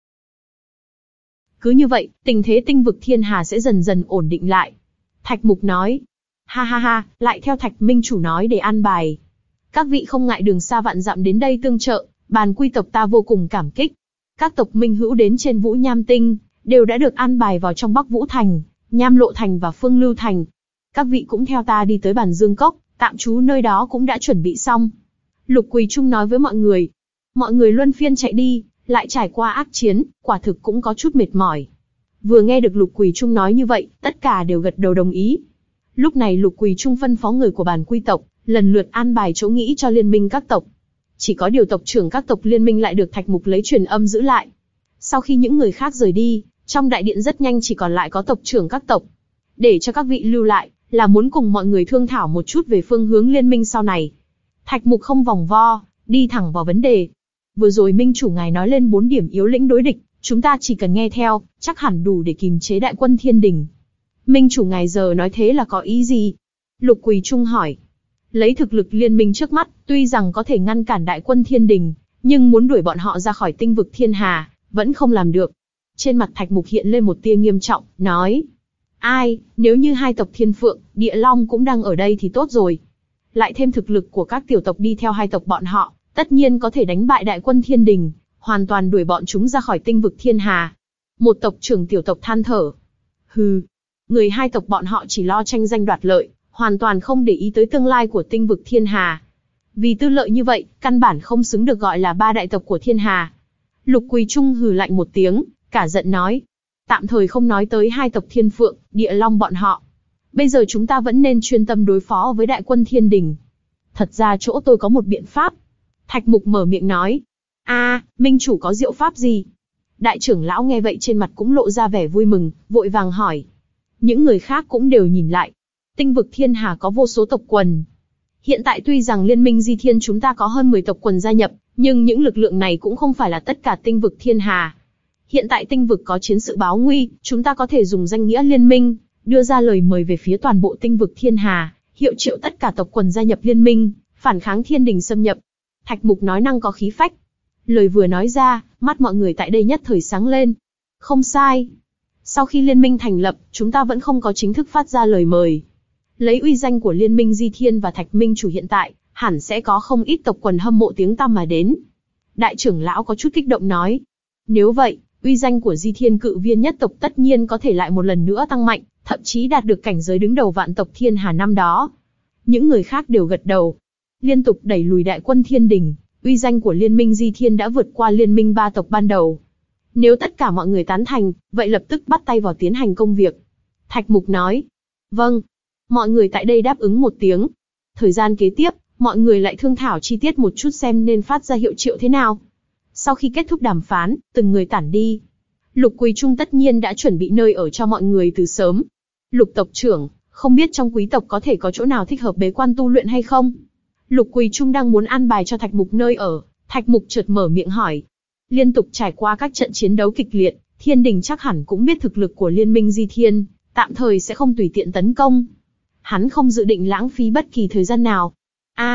Speaker 1: Cứ như vậy, tình thế tinh vực thiên hà sẽ dần dần ổn định lại. Thạch Mục nói. Ha ha ha, lại theo Thạch Minh chủ nói để an bài. Các vị không ngại đường xa vạn dặm đến đây tương trợ, Bàn Quy tộc ta vô cùng cảm kích. Các tộc minh hữu đến trên Vũ Nham Tinh, đều đã được an bài vào trong Bắc Vũ Thành, Nham Lộ Thành và Phương Lưu Thành. Các vị cũng theo ta đi tới Bàn Dương Cốc, tạm trú nơi đó cũng đã chuẩn bị xong. Lục Quỳ Trung nói với mọi người. Mọi người luân phiên chạy đi, lại trải qua ác chiến, quả thực cũng có chút mệt mỏi. Vừa nghe được Lục Quỳ Trung nói như vậy, tất cả đều gật đầu đồng ý. Lúc này Lục Quỳ Trung phân phó người của Bàn Quy tộc, lần lượt an bài chỗ nghĩ cho liên minh các tộc. Chỉ có điều tộc trưởng các tộc liên minh lại được Thạch Mục lấy truyền âm giữ lại. Sau khi những người khác rời đi, trong đại điện rất nhanh chỉ còn lại có tộc trưởng các tộc. Để cho các vị lưu lại, là muốn cùng mọi người thương thảo một chút về phương hướng liên minh sau này. Thạch Mục không vòng vo, đi thẳng vào vấn đề. Vừa rồi Minh chủ ngài nói lên bốn điểm yếu lĩnh đối địch, chúng ta chỉ cần nghe theo, chắc hẳn đủ để kìm chế đại quân thiên đình. Minh chủ ngài giờ nói thế là có ý gì? Lục Quỳ Trung hỏi. Lấy thực lực liên minh trước mắt, tuy rằng có thể ngăn cản đại quân thiên đình, nhưng muốn đuổi bọn họ ra khỏi tinh vực thiên hà, vẫn không làm được. Trên mặt Thạch Mục hiện lên một tia nghiêm trọng, nói. Ai, nếu như hai tộc Thiên Phượng, Địa Long cũng đang ở đây thì tốt rồi. Lại thêm thực lực của các tiểu tộc đi theo hai tộc bọn họ, tất nhiên có thể đánh bại đại quân thiên đình, hoàn toàn đuổi bọn chúng ra khỏi tinh vực thiên hà. Một tộc trưởng tiểu tộc than thở. Hừ, người hai tộc bọn họ chỉ lo tranh danh đoạt lợi, hoàn toàn không để ý tới tương lai của tinh vực thiên hà. Vì tư lợi như vậy, căn bản không xứng được gọi là ba đại tộc của thiên hà. Lục Quỳ Trung hừ lạnh một tiếng, cả giận nói. Tạm thời không nói tới hai tộc Thiên Phượng, Địa Long bọn họ. Bây giờ chúng ta vẫn nên chuyên tâm đối phó với đại quân thiên đình. Thật ra chỗ tôi có một biện pháp. Thạch Mục mở miệng nói. A, Minh chủ có diệu pháp gì? Đại trưởng lão nghe vậy trên mặt cũng lộ ra vẻ vui mừng, vội vàng hỏi. Những người khác cũng đều nhìn lại. Tinh vực thiên hà có vô số tộc quần. Hiện tại tuy rằng liên minh Di Thiên chúng ta có hơn mười tộc quần gia nhập, nhưng những lực lượng này cũng không phải là tất cả tinh vực thiên hà. Hiện tại tinh vực có chiến sự báo nguy, chúng ta có thể dùng danh nghĩa liên minh, đưa ra lời mời về phía toàn bộ tinh vực thiên hà, hiệu triệu tất cả tộc quần gia nhập liên minh, phản kháng thiên đình xâm nhập. Thạch Mục nói năng có khí phách. Lời vừa nói ra, mắt mọi người tại đây nhất thời sáng lên. Không sai. Sau khi liên minh thành lập, chúng ta vẫn không có chính thức phát ra lời mời. Lấy uy danh của liên minh Di Thiên và Thạch Minh chủ hiện tại, hẳn sẽ có không ít tộc quần hâm mộ tiếng tăm mà đến. Đại trưởng lão có chút kích động nói. Nếu vậy, uy danh của Di Thiên cự viên nhất tộc tất nhiên có thể lại một lần nữa tăng mạnh, thậm chí đạt được cảnh giới đứng đầu vạn tộc thiên hà năm đó. Những người khác đều gật đầu. Liên tục đẩy lùi đại quân thiên đình, uy danh của liên minh Di Thiên đã vượt qua liên minh ba tộc ban đầu. Nếu tất cả mọi người tán thành, vậy lập tức bắt tay vào tiến hành công việc. Thạch Mục nói. Vâng. Mọi người tại đây đáp ứng một tiếng. Thời gian kế tiếp, mọi người lại thương thảo chi tiết một chút xem nên phát ra hiệu triệu thế nào. Sau khi kết thúc đàm phán, từng người tản đi. Lục Quỳ Trung tất nhiên đã chuẩn bị nơi ở cho mọi người từ sớm. Lục tộc trưởng, không biết trong quý tộc có thể có chỗ nào thích hợp bế quan tu luyện hay không? Lục Quỳ Trung đang muốn an bài cho Thạch Mục nơi ở, Thạch Mục chợt mở miệng hỏi. Liên tục trải qua các trận chiến đấu kịch liệt, thiên đình chắc hẳn cũng biết thực lực của liên minh Di Thiên, tạm thời sẽ không tùy tiện tấn công. Hắn không dự định lãng phí bất kỳ thời gian nào. A,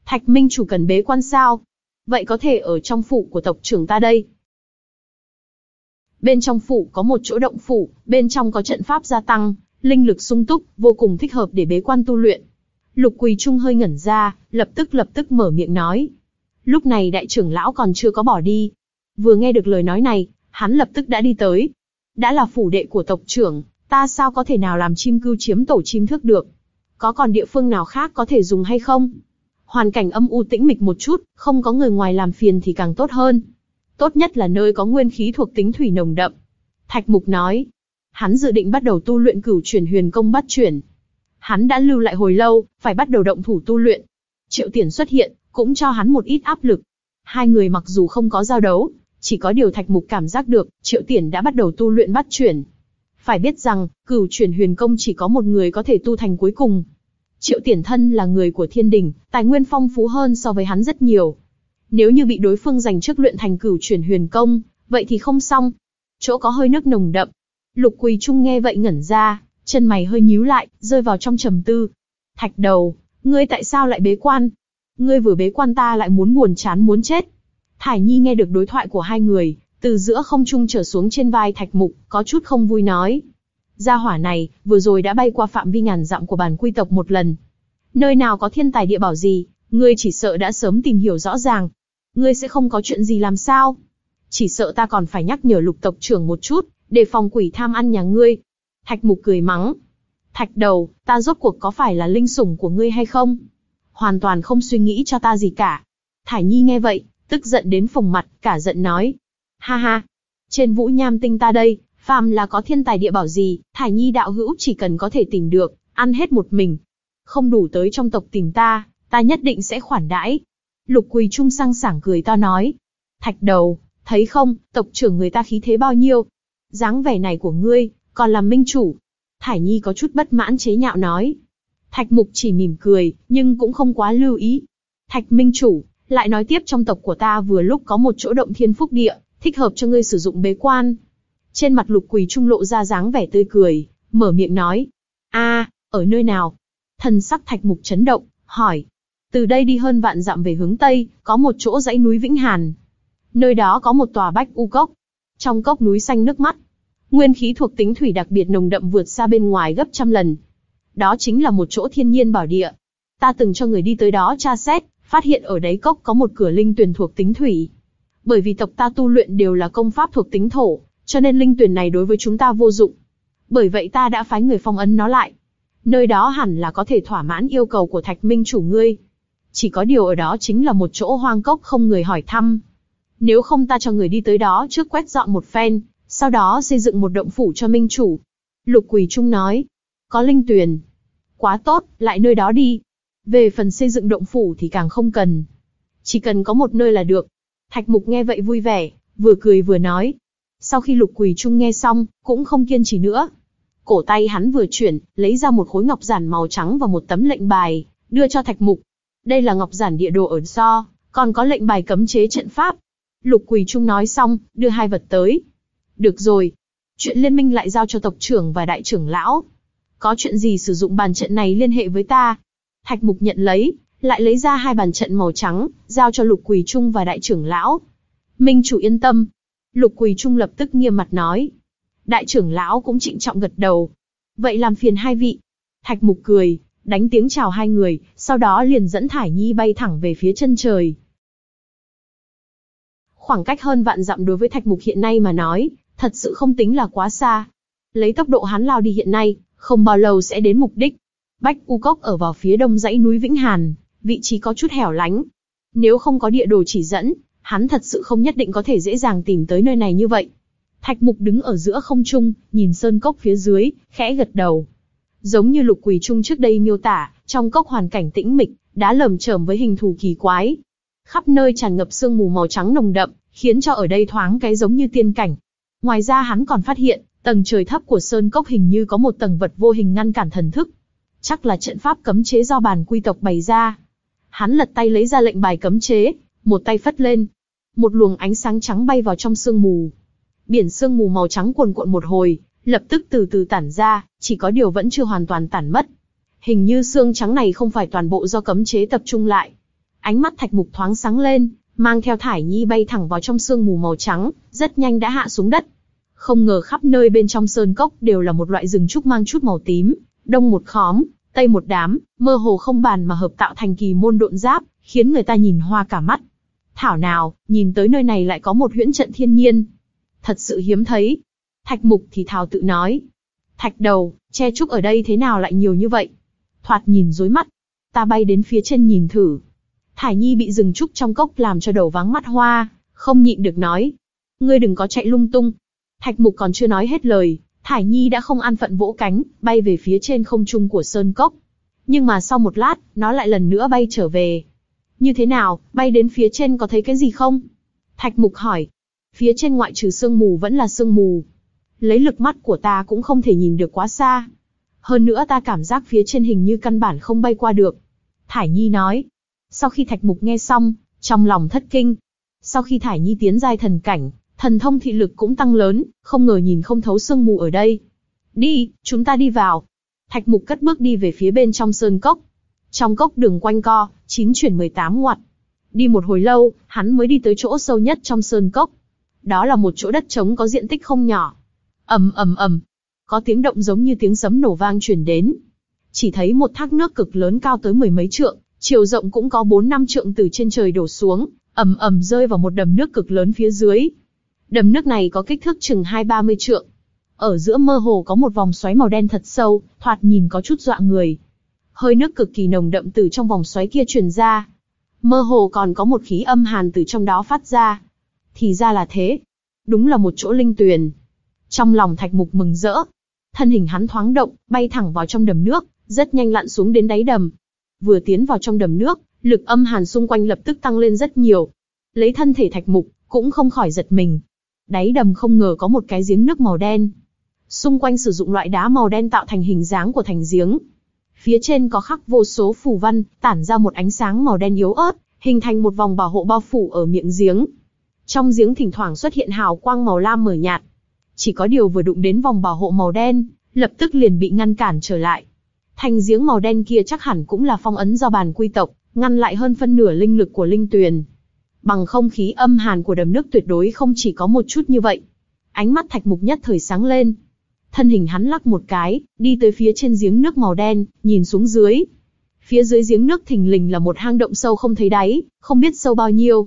Speaker 1: Thạch Minh chủ cần bế quan sao? Vậy có thể ở trong phủ của tộc trưởng ta đây. Bên trong phủ có một chỗ động phủ, bên trong có trận pháp gia tăng, linh lực sung túc, vô cùng thích hợp để bế quan tu luyện. Lục Quỳ Trung hơi ngẩn ra, lập tức lập tức mở miệng nói. Lúc này đại trưởng lão còn chưa có bỏ đi. Vừa nghe được lời nói này, hắn lập tức đã đi tới. Đã là phủ đệ của tộc trưởng, ta sao có thể nào làm chim cưu chiếm tổ chim thước được? Có còn địa phương nào khác có thể dùng hay không? Hoàn cảnh âm u tĩnh mịch một chút, không có người ngoài làm phiền thì càng tốt hơn. Tốt nhất là nơi có nguyên khí thuộc tính thủy nồng đậm. Thạch Mục nói. Hắn dự định bắt đầu tu luyện cửu chuyển huyền công bát chuyển. Hắn đã lưu lại hồi lâu, phải bắt đầu động thủ tu luyện. Triệu Tiền xuất hiện, cũng cho hắn một ít áp lực. Hai người mặc dù không có giao đấu, chỉ có điều Thạch Mục cảm giác được, Triệu Tiền đã bắt đầu tu luyện bát chuyển. Phải biết rằng, cửu chuyển huyền công chỉ có một người có thể tu thành cuối cùng. Triệu Tiền thân là người của thiên đình, tài nguyên phong phú hơn so với hắn rất nhiều. Nếu như bị đối phương giành trước luyện thành cửu chuyển huyền công, vậy thì không xong. Chỗ có hơi nước nồng đậm. Lục Quỳ Trung nghe vậy ngẩn ra, chân mày hơi nhíu lại, rơi vào trong trầm tư. Thạch Đầu, ngươi tại sao lại bế quan? Ngươi vừa bế quan ta lại muốn buồn chán muốn chết. Thải Nhi nghe được đối thoại của hai người, từ giữa không trung trở xuống trên vai Thạch Mục, có chút không vui nói. Gia hỏa này, vừa rồi đã bay qua phạm vi ngàn dặm của bản quy tộc một lần. Nơi nào có thiên tài địa bảo gì, ngươi chỉ sợ đã sớm tìm hiểu rõ ràng. Ngươi sẽ không có chuyện gì làm sao? Chỉ sợ ta còn phải nhắc nhở Lục tộc trưởng một chút, để phòng quỷ tham ăn nhà ngươi. Thạch Mục cười mắng. Thạch Đầu, ta rốt cuộc có phải là linh sủng của ngươi hay không? Hoàn toàn không suy nghĩ cho ta gì cả. Thải Nhi nghe vậy, tức giận đến phồng mặt, cả giận nói. Ha ha, trên Vũ Nham Tinh ta đây, phàm là có thiên tài địa bảo gì, Thải Nhi đạo hữu chỉ cần có thể tìm được, ăn hết một mình. Không đủ tới trong tộc tìm ta, ta nhất định sẽ khoản đãi. Lục Quỳ Trung sang sảng cười to nói. Thạch Đầu, thấy không, tộc trưởng người ta khí thế bao nhiêu. Dáng vẻ này của ngươi, còn làm minh chủ. Thải Nhi có chút bất mãn chế nhạo nói. Thạch Mục chỉ mỉm cười, nhưng cũng không quá lưu ý. Thạch minh chủ, lại nói tiếp trong tộc của ta vừa lúc có một chỗ động thiên phúc địa, thích hợp cho ngươi sử dụng bế quan. Trên mặt Lục Quỳ Trung lộ ra dáng vẻ tươi cười, mở miệng nói. A, ở nơi nào? Thần sắc Thạch Mục chấn động, hỏi. Từ đây đi hơn vạn dặm về hướng Tây, có một chỗ dãy núi Vĩnh Hàn. Nơi đó có một tòa bách u cốc. Trong cốc núi xanh nước mắt. Nguyên khí thuộc tính thủy đặc biệt nồng đậm vượt xa bên ngoài gấp trăm lần. Đó chính là một chỗ thiên nhiên bảo địa. Ta từng cho người đi tới đó tra xét, phát hiện ở đáy cốc có một cửa linh tuyền thuộc tính thủy. Bởi vì tộc ta tu luyện đều là công pháp thuộc tính thổ, cho nên linh tuyền này đối với chúng ta vô dụng. Bởi vậy ta đã phái người phong ấn nó lại. Nơi đó hẳn là có thể thỏa mãn yêu cầu của Thạch Minh chủ ngươi. Chỉ có điều ở đó chính là một chỗ hoang cốc không người hỏi thăm. Nếu không ta cho người đi tới đó trước quét dọn một phen, sau đó xây dựng một động phủ cho Minh chủ. Lục Quỳ Trung nói. Có linh tuyền. Quá tốt, lại nơi đó đi. Về phần xây dựng động phủ thì càng không cần. Chỉ cần có một nơi là được. Thạch Mục nghe vậy vui vẻ, vừa cười vừa nói. Sau khi Lục Quỳ Trung nghe xong, cũng không kiên trì nữa. Cổ tay hắn vừa chuyển, lấy ra một khối ngọc giản màu trắng và một tấm lệnh bài, đưa cho Thạch Mục. Đây là ngọc giản địa đồ ở so, còn có lệnh bài cấm chế trận pháp. Lục Quỳ Trung nói xong, đưa hai vật tới. Được rồi. Chuyện liên minh lại giao cho tộc trưởng và đại trưởng lão. Có chuyện gì sử dụng bàn trận này liên hệ với ta. Thạch Mục nhận lấy, lại lấy ra hai bàn trận màu trắng, giao cho Lục Quỳ Trung và đại trưởng lão. Minh chủ yên tâm. Lục Quỳ Trung lập tức nghiêm mặt nói. Đại trưởng lão cũng trịnh trọng gật đầu. Vậy làm phiền hai vị. Thạch Mục cười, đánh tiếng chào hai người, sau đó liền dẫn Thải Nhi bay thẳng về phía chân trời. Khoảng cách hơn vạn dặm đối với Thạch Mục hiện nay mà nói, thật sự không tính là quá xa. Lấy tốc độ hắn lao đi hiện nay, không bao lâu sẽ đến mục đích. Bách U Cốc ở vào phía đông dãy núi Vĩnh Hàn, vị trí có chút hẻo lánh. Nếu không có địa đồ chỉ dẫn, hắn thật sự không nhất định có thể dễ dàng tìm tới nơi này như vậy. Thạch Mục đứng ở giữa không trung, nhìn sơn cốc phía dưới, khẽ gật đầu. Giống như Lục Quỳ Trung trước đây miêu tả, trong cốc hoàn cảnh tĩnh mịch, đá lởm chởm với hình thù kỳ quái. Khắp nơi tràn ngập sương mù màu trắng nồng đậm, khiến cho ở đây thoáng cái giống như tiên cảnh. Ngoài ra hắn còn phát hiện, tầng trời thấp của sơn cốc hình như có một tầng vật vô hình ngăn cản thần thức. Chắc là trận pháp cấm chế do bản quy tộc bày ra. Hắn lật tay lấy ra lệnh bài cấm chế, một tay phất lên. Một luồng ánh sáng trắng bay vào trong sương mù. Biển sương mù màu trắng cuồn cuộn một hồi, lập tức từ từ tản ra, chỉ có điều vẫn chưa hoàn toàn tản mất. Hình như sương trắng này không phải toàn bộ do cấm chế tập trung lại. Ánh mắt Thạch Mục thoáng sáng lên, mang theo Thải Nhi bay thẳng vào trong sương mù màu trắng, rất nhanh đã hạ xuống đất. Không ngờ khắp nơi bên trong sơn cốc đều là một loại rừng trúc mang chút màu tím, đông một khóm, tây một đám, mơ hồ không bàn mà hợp tạo thành kỳ môn độn giáp, khiến người ta nhìn hoa cả mắt. Thảo nào, nhìn tới nơi này lại có một huyễn trận thiên nhiên. Thật sự hiếm thấy. Thạch Mục thì thào tự nói. Thạch đầu, tre trúc ở đây thế nào lại nhiều như vậy? Thoạt nhìn rối mắt. Ta bay đến phía trên nhìn thử. Thải Nhi bị rừng trúc trong cốc làm cho đầu váng mắt hoa, không nhịn được nói. Ngươi đừng có chạy lung tung. Thạch Mục còn chưa nói hết lời, Thải Nhi đã không an phận vỗ cánh, bay về phía trên không trung của sơn cốc. Nhưng mà sau một lát, nó lại lần nữa bay trở về. Như thế nào, bay đến phía trên có thấy cái gì không? Thạch Mục hỏi. Phía trên ngoại trừ sương mù vẫn là sương mù. Lấy lực mắt của ta cũng không thể nhìn được quá xa. Hơn nữa ta cảm giác phía trên hình như căn bản không bay qua được. Thải Nhi nói. Sau khi Thạch Mục nghe xong, trong lòng thất kinh. Sau khi Thải Nhi tiến giai thần cảnh, thần thông thị lực cũng tăng lớn, không ngờ nhìn không thấu sương mù ở đây. Đi, chúng ta đi vào. Thạch Mục cất bước đi về phía bên trong sơn cốc. Trong cốc đường quanh co, chín chuyển mười tám ngoặt. Đi một hồi lâu, hắn mới đi tới chỗ sâu nhất trong sơn cốc. Đó là một chỗ đất trống có diện tích không nhỏ. Ầm ầm ầm, có tiếng động giống như tiếng sấm nổ vang truyền đến. Chỉ thấy một thác nước cực lớn cao tới mười mấy trượng, chiều rộng cũng có bốn năm trượng từ trên trời đổ xuống, ầm ầm rơi vào một đầm nước cực lớn phía dưới. Đầm nước này có kích thước chừng hai ba mươi trượng. Ở giữa mơ hồ có một vòng xoáy màu đen thật sâu, thoạt nhìn có chút dọa người. Hơi nước cực kỳ nồng đậm từ trong vòng xoáy kia truyền ra. Mơ hồ còn có một khí âm hàn từ trong đó phát ra. Thì ra là thế. Đúng là một chỗ linh tuyền. Trong lòng Thạch Mục mừng rỡ. Thân hình hắn thoáng động, bay thẳng vào trong đầm nước, rất nhanh lặn xuống đến đáy đầm. Vừa tiến vào trong đầm nước, lực âm hàn xung quanh lập tức tăng lên rất nhiều. Lấy thân thể Thạch Mục, cũng không khỏi giật mình. Đáy đầm không ngờ có một cái giếng nước màu đen. Xung quanh sử dụng loại đá màu đen tạo thành hình dáng của thành giếng. Phía trên có khắc vô số phù văn, tản ra một ánh sáng màu đen yếu ớt, hình thành một vòng bảo hộ bao phủ ở miệng giếng. Trong giếng thỉnh thoảng xuất hiện hào quang màu lam mờ nhạt. Chỉ có điều vừa đụng đến vòng bảo hộ màu đen, lập tức liền bị ngăn cản trở lại. Thành giếng màu đen kia chắc hẳn cũng là phong ấn do bàn quy tộc, ngăn lại hơn phân nửa linh lực của linh tuyền. Bằng không khí âm hàn của đầm nước tuyệt đối không chỉ có một chút như vậy. Ánh mắt Thạch Mục nhất thời sáng lên. Thân hình hắn lắc một cái, đi tới phía trên giếng nước màu đen, nhìn xuống dưới. Phía dưới giếng nước thình lình là một hang động sâu không thấy đáy, không biết sâu bao nhiêu.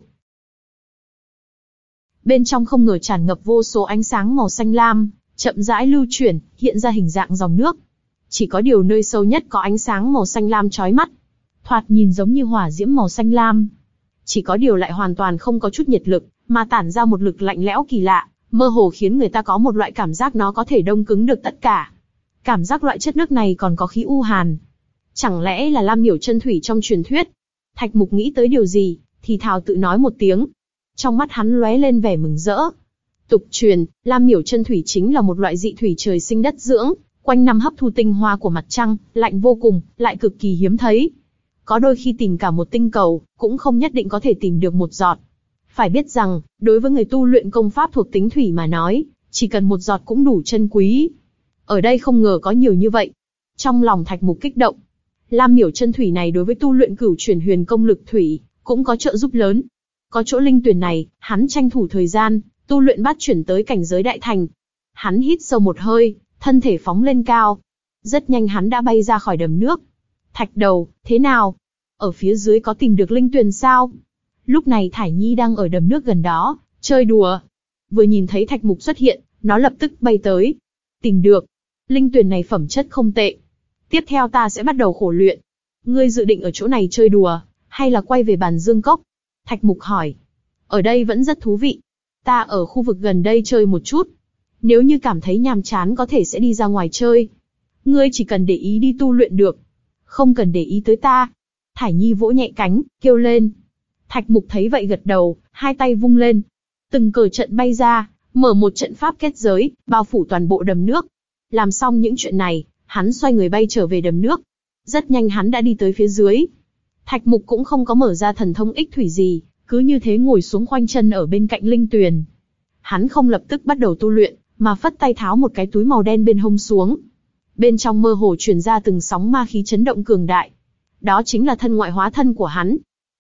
Speaker 1: Bên trong không ngờ tràn ngập vô số ánh sáng màu xanh lam, chậm rãi lưu chuyển, hiện ra hình dạng dòng nước. Chỉ có điều nơi sâu nhất có ánh sáng màu xanh lam chói mắt. Thoạt nhìn giống như hỏa diễm màu xanh lam. Chỉ có điều lại hoàn toàn không có chút nhiệt lực, mà tản ra một lực lạnh lẽo kỳ lạ, mơ hồ khiến người ta có một loại cảm giác nó có thể đông cứng được tất cả. Cảm giác loại chất nước này còn có khí u hàn. Chẳng lẽ là Lam Miểu chân thủy trong truyền thuyết? Thạch Mục nghĩ tới điều gì, thì thào tự nói một tiếng. Trong mắt hắn lóe lên vẻ mừng rỡ. Tục truyền, Lam Miểu chân thủy chính là một loại dị thủy trời sinh đất dưỡng, quanh năm hấp thu tinh hoa của mặt trăng, lạnh vô cùng, lại cực kỳ hiếm thấy. Có đôi khi tìm cả một tinh cầu, cũng không nhất định có thể tìm được một giọt. Phải biết rằng, đối với người tu luyện công pháp thuộc tính thủy mà nói, chỉ cần một giọt cũng đủ chân quý. Ở đây không ngờ có nhiều như vậy. Trong lòng Thạch Mục kích động. Lam Miểu chân thủy này đối với tu luyện cửu chuyển huyền công lực thủy, cũng có trợ giúp lớn. Có chỗ linh tuyền này, hắn tranh thủ thời gian, tu luyện bát chuyển tới cảnh giới đại thành. Hắn hít sâu một hơi, thân thể phóng lên cao. Rất nhanh hắn đã bay ra khỏi đầm nước. Thạch đầu, thế nào? Ở phía dưới có tìm được linh tuyền sao? Lúc này Thải Nhi đang ở đầm nước gần đó, chơi đùa. Vừa nhìn thấy Thạch Mục xuất hiện, nó lập tức bay tới. Tìm được. Linh tuyền này phẩm chất không tệ. Tiếp theo ta sẽ bắt đầu khổ luyện. Ngươi dự định ở chỗ này chơi đùa, hay là quay về bàn dương cốc? Thạch Mục hỏi. Ở đây vẫn rất thú vị. Ta ở khu vực gần đây chơi một chút. Nếu như cảm thấy nhàm chán có thể sẽ đi ra ngoài chơi. Ngươi chỉ cần để ý đi tu luyện được. Không cần để ý tới ta. Thải Nhi vỗ nhẹ cánh, kêu lên. Thạch Mục thấy vậy gật đầu, hai tay vung lên. Từng cờ trận bay ra, mở một trận pháp kết giới, bao phủ toàn bộ đầm nước. Làm xong những chuyện này, hắn xoay người bay trở về đầm nước. Rất nhanh hắn đã đi tới phía dưới. Thạch Mục cũng không có mở ra thần thông ích thủy gì, cứ như thế ngồi xuống khoanh chân ở bên cạnh linh tuyền. Hắn không lập tức bắt đầu tu luyện, mà phất tay tháo một cái túi màu đen bên hông xuống. Bên trong mơ hồ truyền ra từng sóng ma khí chấn động cường đại. Đó chính là thân ngoại hóa thân của hắn.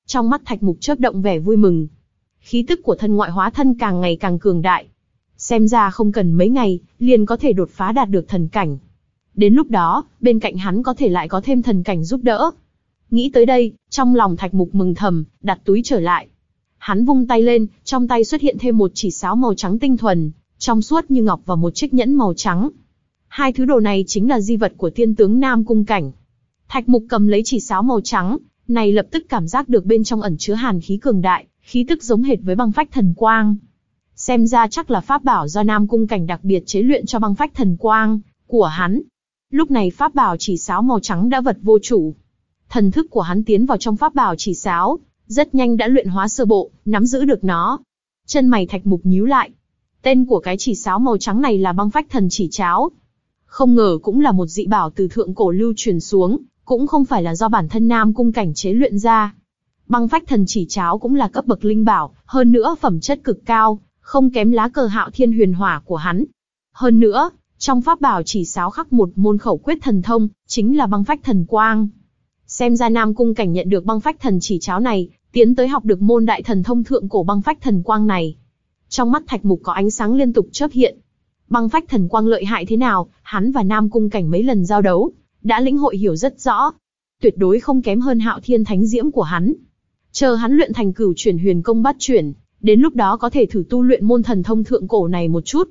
Speaker 1: Trong mắt Thạch Mục chớp động vẻ vui mừng. Khí tức của thân ngoại hóa thân càng ngày càng cường đại. Xem ra không cần mấy ngày, liền có thể đột phá đạt được thần cảnh. Đến lúc đó, bên cạnh hắn có thể lại có thêm thần cảnh giúp đỡ. Nghĩ tới đây, trong lòng Thạch Mục mừng thầm, đặt túi trở lại. Hắn vung tay lên, trong tay xuất hiện thêm một chỉ sáo màu trắng tinh thuần, trong suốt như ngọc và một chiếc nhẫn màu trắng. Hai thứ đồ này chính là di vật của tiên tướng Nam Cung Cảnh. Thạch Mục cầm lấy chỉ sáo màu trắng, này lập tức cảm giác được bên trong ẩn chứa hàn khí cường đại, khí tức giống hệt với băng phách thần quang. Xem ra chắc là pháp bảo do Nam Cung Cảnh đặc biệt chế luyện cho băng phách thần quang của hắn. Lúc này pháp bảo chỉ sáo màu trắng đã vật vô chủ. Thần thức của hắn tiến vào trong pháp bảo chỉ sáo, rất nhanh đã luyện hóa sơ bộ, nắm giữ được nó. Chân mày Thạch Mục nhíu lại. Tên của cái chỉ sáo màu trắng này là băng phách thần chỉ cháo. Không ngờ cũng là một dị bảo từ thượng cổ lưu truyền xuống, cũng không phải là do bản thân Nam Cung Cảnh chế luyện ra. Băng phách thần chỉ cháo cũng là cấp bậc linh bảo, hơn nữa phẩm chất cực cao, không kém lá cờ Hạo Thiên Huyền Hỏa của hắn. Hơn nữa, trong pháp bảo chỉ sáo khắc một môn khẩu quyết thần thông, chính là băng phách thần quang. Xem ra Nam Cung Cảnh nhận được băng phách thần chỉ cháo này, tiến tới học được môn đại thần thông thượng cổ băng phách thần quang này. Trong mắt Thạch Mục có ánh sáng liên tục chớp hiện. Băng phách thần quang lợi hại thế nào, hắn và Nam Cung Cảnh mấy lần giao đấu, đã lĩnh hội hiểu rất rõ. Tuyệt đối không kém hơn Hạo Thiên Thánh Diễm của hắn. Chờ hắn luyện thành Cửu Chuyển Huyền Công bát chuyển, đến lúc đó có thể thử tu luyện môn thần thông thượng cổ này một chút.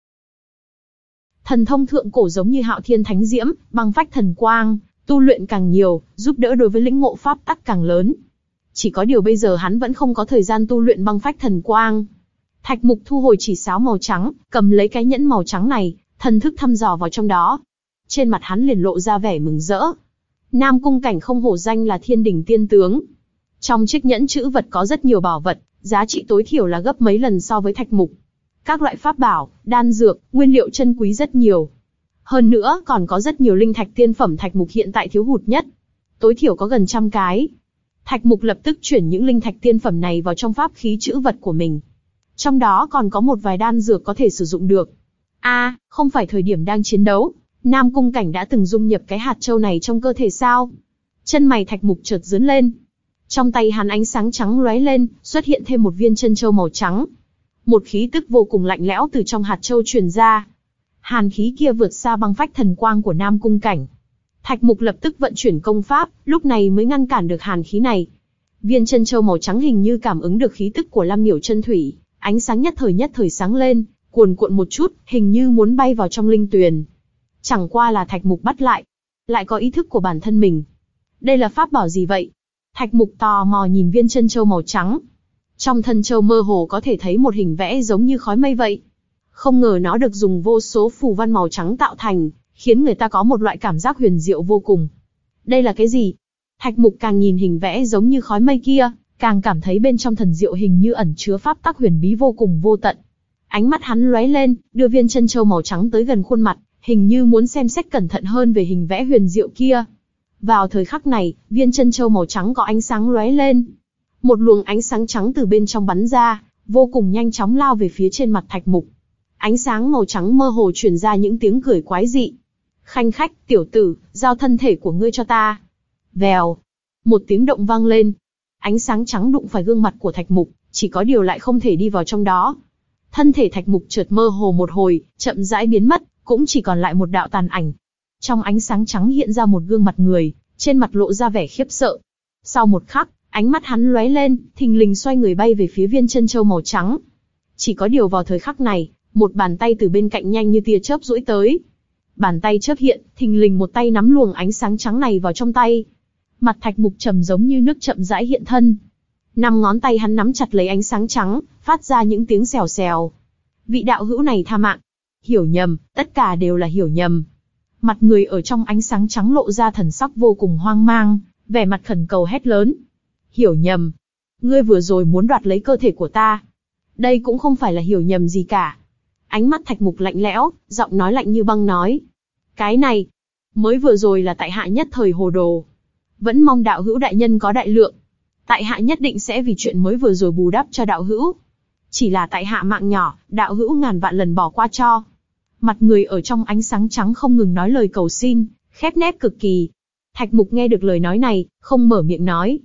Speaker 1: Thần thông thượng cổ giống như Hạo Thiên Thánh Diễm, băng phách thần quang, tu luyện càng nhiều, giúp đỡ đối với lĩnh ngộ pháp tắc càng lớn. Chỉ có điều bây giờ hắn vẫn không có thời gian tu luyện băng phách thần quang. Thạch Mục thu hồi chỉ sáo màu trắng, cầm lấy cái nhẫn màu trắng này, thần thức thăm dò vào trong đó. Trên mặt hắn liền lộ ra vẻ mừng rỡ. Nam Cung Cảnh không hổ danh là thiên đỉnh tiên tướng. Trong chiếc nhẫn chữ vật có rất nhiều bảo vật, giá trị tối thiểu là gấp mấy lần so với Thạch Mục. Các loại pháp bảo, đan dược, nguyên liệu chân quý rất nhiều. Hơn nữa còn có rất nhiều linh thạch tiên phẩm Thạch Mục hiện tại thiếu hụt nhất. Tối thiểu có gần trăm cái. Thạch Mục lập tức chuyển những linh thạch tiên phẩm này vào trong pháp khí chữ vật của mình. Trong đó còn có một vài đan dược có thể sử dụng được. A, à, không phải thời điểm đang chiến đấu, Nam Cung Cảnh đã từng dung nhập cái hạt châu này trong cơ thể sao? Chân mày Thạch Mục chợt giớn lên. Trong tay hắn ánh sáng trắng lóe lên, xuất hiện thêm một viên chân châu màu trắng. Một khí tức vô cùng lạnh lẽo từ trong hạt châu truyền ra. Hàn khí kia vượt xa băng phách thần quang của Nam Cung Cảnh. Thạch Mục lập tức vận chuyển công pháp, lúc này mới ngăn cản được hàn khí này. Viên chân châu màu trắng hình như cảm ứng được khí tức của Lam Miểu chân thủy, ánh sáng nhất thời nhất thời sáng lên, cuồn cuộn một chút, hình như muốn bay vào trong linh tuyền. Chẳng qua là Thạch Mục bắt lại, lại có ý thức của bản thân mình. Đây là pháp bảo gì vậy? Thạch Mục tò mò nhìn viên chân châu màu trắng. Trong thân châu mơ hồ có thể thấy một hình vẽ giống như khói mây vậy. Không ngờ nó được dùng vô số phù văn màu trắng tạo thành, khiến người ta có một loại cảm giác huyền diệu vô cùng. Đây là cái gì? Thạch Mục càng nhìn hình vẽ giống như khói mây kia, càng cảm thấy bên trong thần diệu hình như ẩn chứa pháp tắc huyền bí vô cùng vô tận. Ánh mắt hắn lóe lên, đưa viên chân châu màu trắng tới gần khuôn mặt, hình như muốn xem xét cẩn thận hơn về hình vẽ huyền diệu kia. Vào thời khắc này, viên chân châu màu trắng có ánh sáng lóe lên. Một luồng ánh sáng trắng từ bên trong bắn ra, vô cùng nhanh chóng lao về phía trên mặt Thạch Mục. Ánh sáng màu trắng mơ hồ truyền ra những tiếng cười quái dị. Khanh khách, tiểu tử, giao thân thể của ngươi cho ta. Vèo. Một tiếng động vang lên. Ánh sáng trắng đụng phải gương mặt của Thạch Mục, chỉ có điều lại không thể đi vào trong đó. Thân thể Thạch Mục chợt mơ hồ một hồi, chậm rãi biến mất, cũng chỉ còn lại một đạo tàn ảnh. Trong ánh sáng trắng hiện ra một gương mặt người, trên mặt lộ ra vẻ khiếp sợ. Sau một khắc, ánh mắt hắn lóe lên, thình lình xoay người bay về phía viên chân châu màu trắng. Chỉ có điều vào thời khắc này, một bàn tay từ bên cạnh nhanh như tia chớp duỗi tới. Bàn tay chớp hiện, thình lình một tay nắm luồng ánh sáng trắng này vào trong tay. Mặt Thạch Mục trầm giống như nước chậm rãi hiện thân. Năm ngón tay hắn nắm chặt lấy ánh sáng trắng, phát ra những tiếng xèo xèo. Vị đạo hữu này tha mạng. Hiểu nhầm, tất cả đều là hiểu nhầm. Mặt người ở trong ánh sáng trắng lộ ra thần sắc vô cùng hoang mang, vẻ mặt khẩn cầu hét lớn. Hiểu nhầm. Ngươi vừa rồi muốn đoạt lấy cơ thể của ta. Đây cũng không phải là hiểu nhầm gì cả. Ánh mắt Thạch Mục lạnh lẽo, giọng nói lạnh như băng nói. Cái này, mới vừa rồi là tại hạ nhất thời hồ đồ. Vẫn mong đạo hữu đại nhân có đại lượng. Tại hạ nhất định sẽ vì chuyện mới vừa rồi bù đắp cho đạo hữu. Chỉ là tại hạ mạng nhỏ, đạo hữu ngàn vạn lần bỏ qua cho. Mặt người ở trong ánh sáng trắng không ngừng nói lời cầu xin, khép nép cực kỳ. Thạch Mục nghe được lời nói này, không mở miệng nói.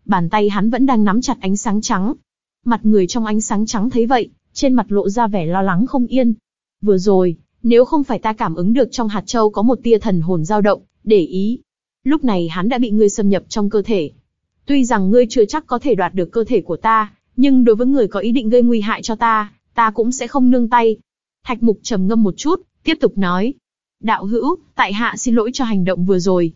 Speaker 1: Bàn tay hắn vẫn đang nắm chặt ánh sáng trắng. Mặt người trong ánh sáng trắng thấy vậy, trên mặt lộ ra vẻ lo lắng không yên. Vừa rồi, nếu không phải ta cảm ứng được trong hạt châu có một tia thần hồn dao động, để ý. Lúc này hắn đã bị ngươi xâm nhập trong cơ thể. Tuy rằng ngươi chưa chắc có thể đoạt được cơ thể của ta, nhưng đối với người có ý định gây nguy hại cho ta, ta cũng sẽ không nương tay. Thạch Mục trầm ngâm một chút, tiếp tục nói. Đạo hữu, tại hạ xin lỗi cho hành động vừa rồi.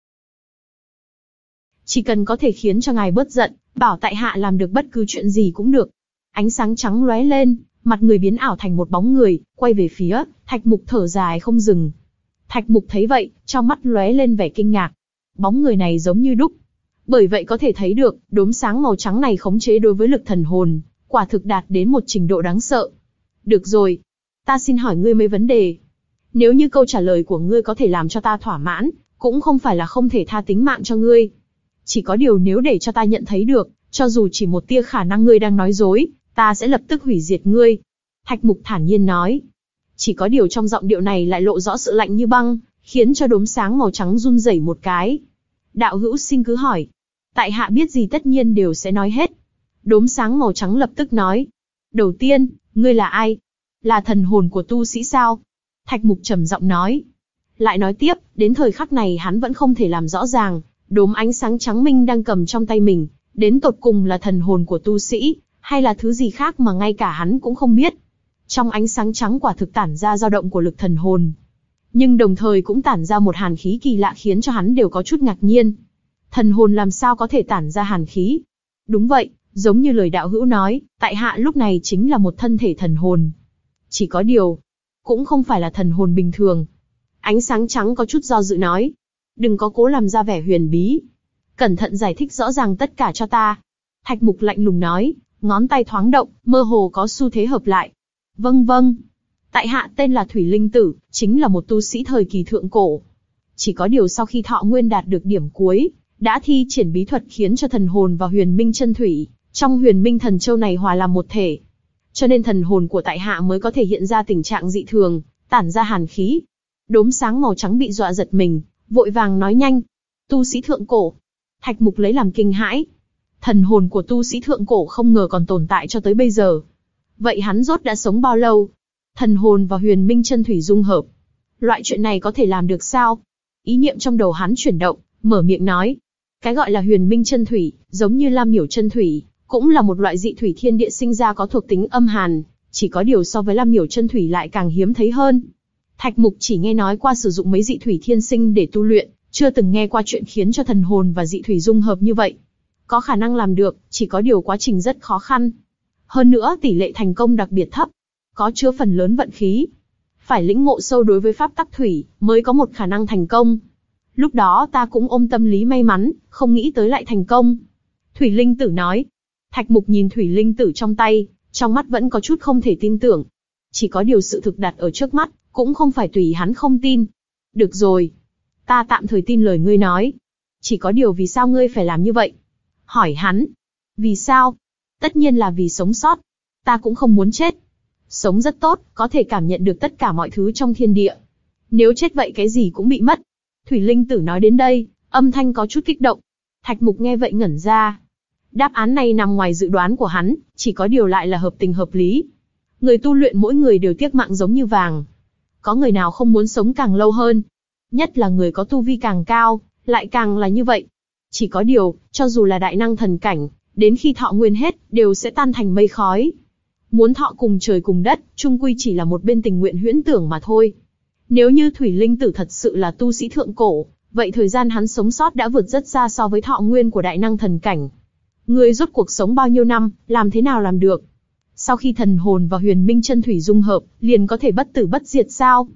Speaker 1: Chỉ cần có thể khiến cho ngài bớt giận, bảo tại hạ làm được bất cứ chuyện gì cũng được. Ánh sáng trắng lóe lên, mặt người biến ảo thành một bóng người, quay về phía Thạch Mục thở dài không dừng. Thạch Mục thấy vậy, trong mắt lóe lên vẻ kinh ngạc. Bóng người này giống như đúc. Bởi vậy có thể thấy được, đốm sáng màu trắng này khống chế đối với lực thần hồn, quả thực đạt đến một trình độ đáng sợ. Được rồi, ta xin hỏi ngươi mấy vấn đề. Nếu như câu trả lời của ngươi có thể làm cho ta thỏa mãn, cũng không phải là không thể tha tính mạng cho ngươi. Chỉ có điều nếu để cho ta nhận thấy được, cho dù chỉ một tia khả năng ngươi đang nói dối, ta sẽ lập tức hủy diệt ngươi. Thạch Mục thản nhiên nói. Chỉ có điều trong giọng điệu này lại lộ rõ sự lạnh như băng, khiến cho đốm sáng màu trắng run rẩy một cái. Đạo hữu xin cứ hỏi. Tại hạ biết gì tất nhiên đều sẽ nói hết. Đốm sáng màu trắng lập tức nói. Đầu tiên, ngươi là ai? Là thần hồn của tu sĩ sao? Thạch Mục trầm giọng nói. Lại nói tiếp, đến thời khắc này hắn vẫn không thể làm rõ ràng, đốm ánh sáng trắng minh đang cầm trong tay mình, đến tột cùng là thần hồn của tu sĩ, hay là thứ gì khác mà ngay cả hắn cũng không biết. Trong ánh sáng trắng quả thực tản ra dao động của lực thần hồn, nhưng đồng thời cũng tản ra một hàn khí kỳ lạ khiến cho hắn đều có chút ngạc nhiên. Thần hồn làm sao có thể tản ra hàn khí? Đúng vậy, giống như lời đạo hữu nói, tại hạ lúc này chính là một thân thể thần hồn. Chỉ có điều, cũng không phải là thần hồn bình thường. Ánh sáng trắng có chút do dự nói. Đừng có cố làm ra vẻ huyền bí. Cẩn thận giải thích rõ ràng tất cả cho ta. Thạch Mục lạnh lùng nói, ngón tay thoáng động, mơ hồ có xu thế hợp lại. Vâng vâng. Tại hạ tên là Thủy Linh Tử, chính là một tu sĩ thời kỳ thượng cổ. Chỉ có điều sau khi thọ nguyên đạt được điểm cuối, đã thi triển bí thuật khiến cho thần hồn và huyền minh chân thủy, trong huyền minh thần châu này hòa làm một thể. Cho nên thần hồn của tại hạ mới có thể hiện ra tình trạng dị thường, tản ra hàn khí. Đốm sáng màu trắng bị dọa giật mình, vội vàng nói nhanh. Tu sĩ thượng cổ. Thạch Mục lấy làm kinh hãi. Thần hồn của tu sĩ thượng cổ không ngờ còn tồn tại cho tới bây giờ. Vậy hắn rốt đã sống bao lâu? Thần hồn và huyền minh chân thủy dung hợp. Loại chuyện này có thể làm được sao? Ý niệm trong đầu hắn chuyển động, mở miệng nói. Cái gọi là huyền minh chân thủy, giống như lam miểu chân thủy, cũng là một loại dị thủy thiên địa sinh ra có thuộc tính âm hàn, chỉ có điều so với lam miểu chân thủy lại càng hiếm thấy hơn. Thạch Mục chỉ nghe nói qua sử dụng mấy dị thủy thiên sinh để tu luyện, chưa từng nghe qua chuyện khiến cho thần hồn và dị thủy dung hợp như vậy. Có khả năng làm được, chỉ có điều quá trình rất khó khăn. Hơn nữa tỷ lệ thành công đặc biệt thấp, có chứa phần lớn vận khí. Phải lĩnh ngộ sâu đối với pháp tắc thủy, mới có một khả năng thành công. Lúc đó ta cũng ôm tâm lý may mắn, không nghĩ tới lại thành công. Thủy Linh Tử nói. Thạch Mục nhìn Thủy Linh Tử trong tay, trong mắt vẫn có chút không thể tin tưởng. Chỉ có điều sự thực đặt ở trước mắt, cũng không phải tùy hắn không tin. Được rồi, ta tạm thời tin lời ngươi nói. Chỉ có điều vì sao ngươi phải làm như vậy? Hỏi hắn. Vì sao? Tất nhiên là vì sống sót. Ta cũng không muốn chết. Sống rất tốt, có thể cảm nhận được tất cả mọi thứ trong thiên địa. Nếu chết vậy cái gì cũng bị mất. Thủy Linh Tử nói đến đây, âm thanh có chút kích động. Thạch Mục nghe vậy ngẩn ra. Đáp án này nằm ngoài dự đoán của hắn, chỉ có điều lại là hợp tình hợp lý. Người tu luyện mỗi người đều tiếc mạng giống như vàng. Có người nào không muốn sống càng lâu hơn? Nhất là người có tu vi càng cao, lại càng là như vậy. Chỉ có điều, cho dù là đại năng thần cảnh, đến khi thọ nguyên hết, đều sẽ tan thành mây khói. Muốn thọ cùng trời cùng đất, chung quy chỉ là một bên tình nguyện huyễn tưởng mà thôi. Nếu như Thủy Linh Tử thật sự là tu sĩ thượng cổ, vậy thời gian hắn sống sót đã vượt rất xa so với thọ nguyên của đại năng thần cảnh. Người rốt cuộc sống bao nhiêu năm, làm thế nào làm được? Sau khi thần hồn và huyền minh chân thủy dung hợp, liền có thể bất tử bất diệt sao?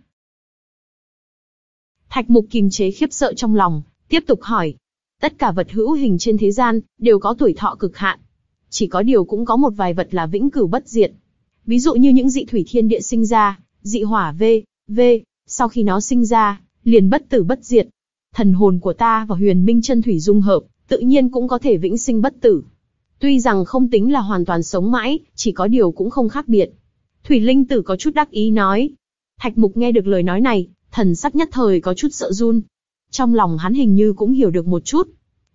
Speaker 1: Thạch Mục kìm chế khiếp sợ trong lòng, tiếp tục hỏi. Tất cả vật hữu hình trên thế gian, đều có tuổi thọ cực hạn. Chỉ có điều cũng có một vài vật là vĩnh cửu bất diệt. Ví dụ như những dị thủy thiên địa sinh ra, dị hỏa v, v, sau khi nó sinh ra, liền bất tử bất diệt. Thần hồn của ta và huyền minh chân thủy dung hợp, tự nhiên cũng có thể vĩnh sinh bất tử. Tuy rằng không tính là hoàn toàn sống mãi, chỉ có điều cũng không khác biệt. Thủy Linh Tử có chút đắc ý nói. Thạch Mục nghe được lời nói này, thần sắc nhất thời có chút sợ run. Trong lòng hắn hình như cũng hiểu được một chút.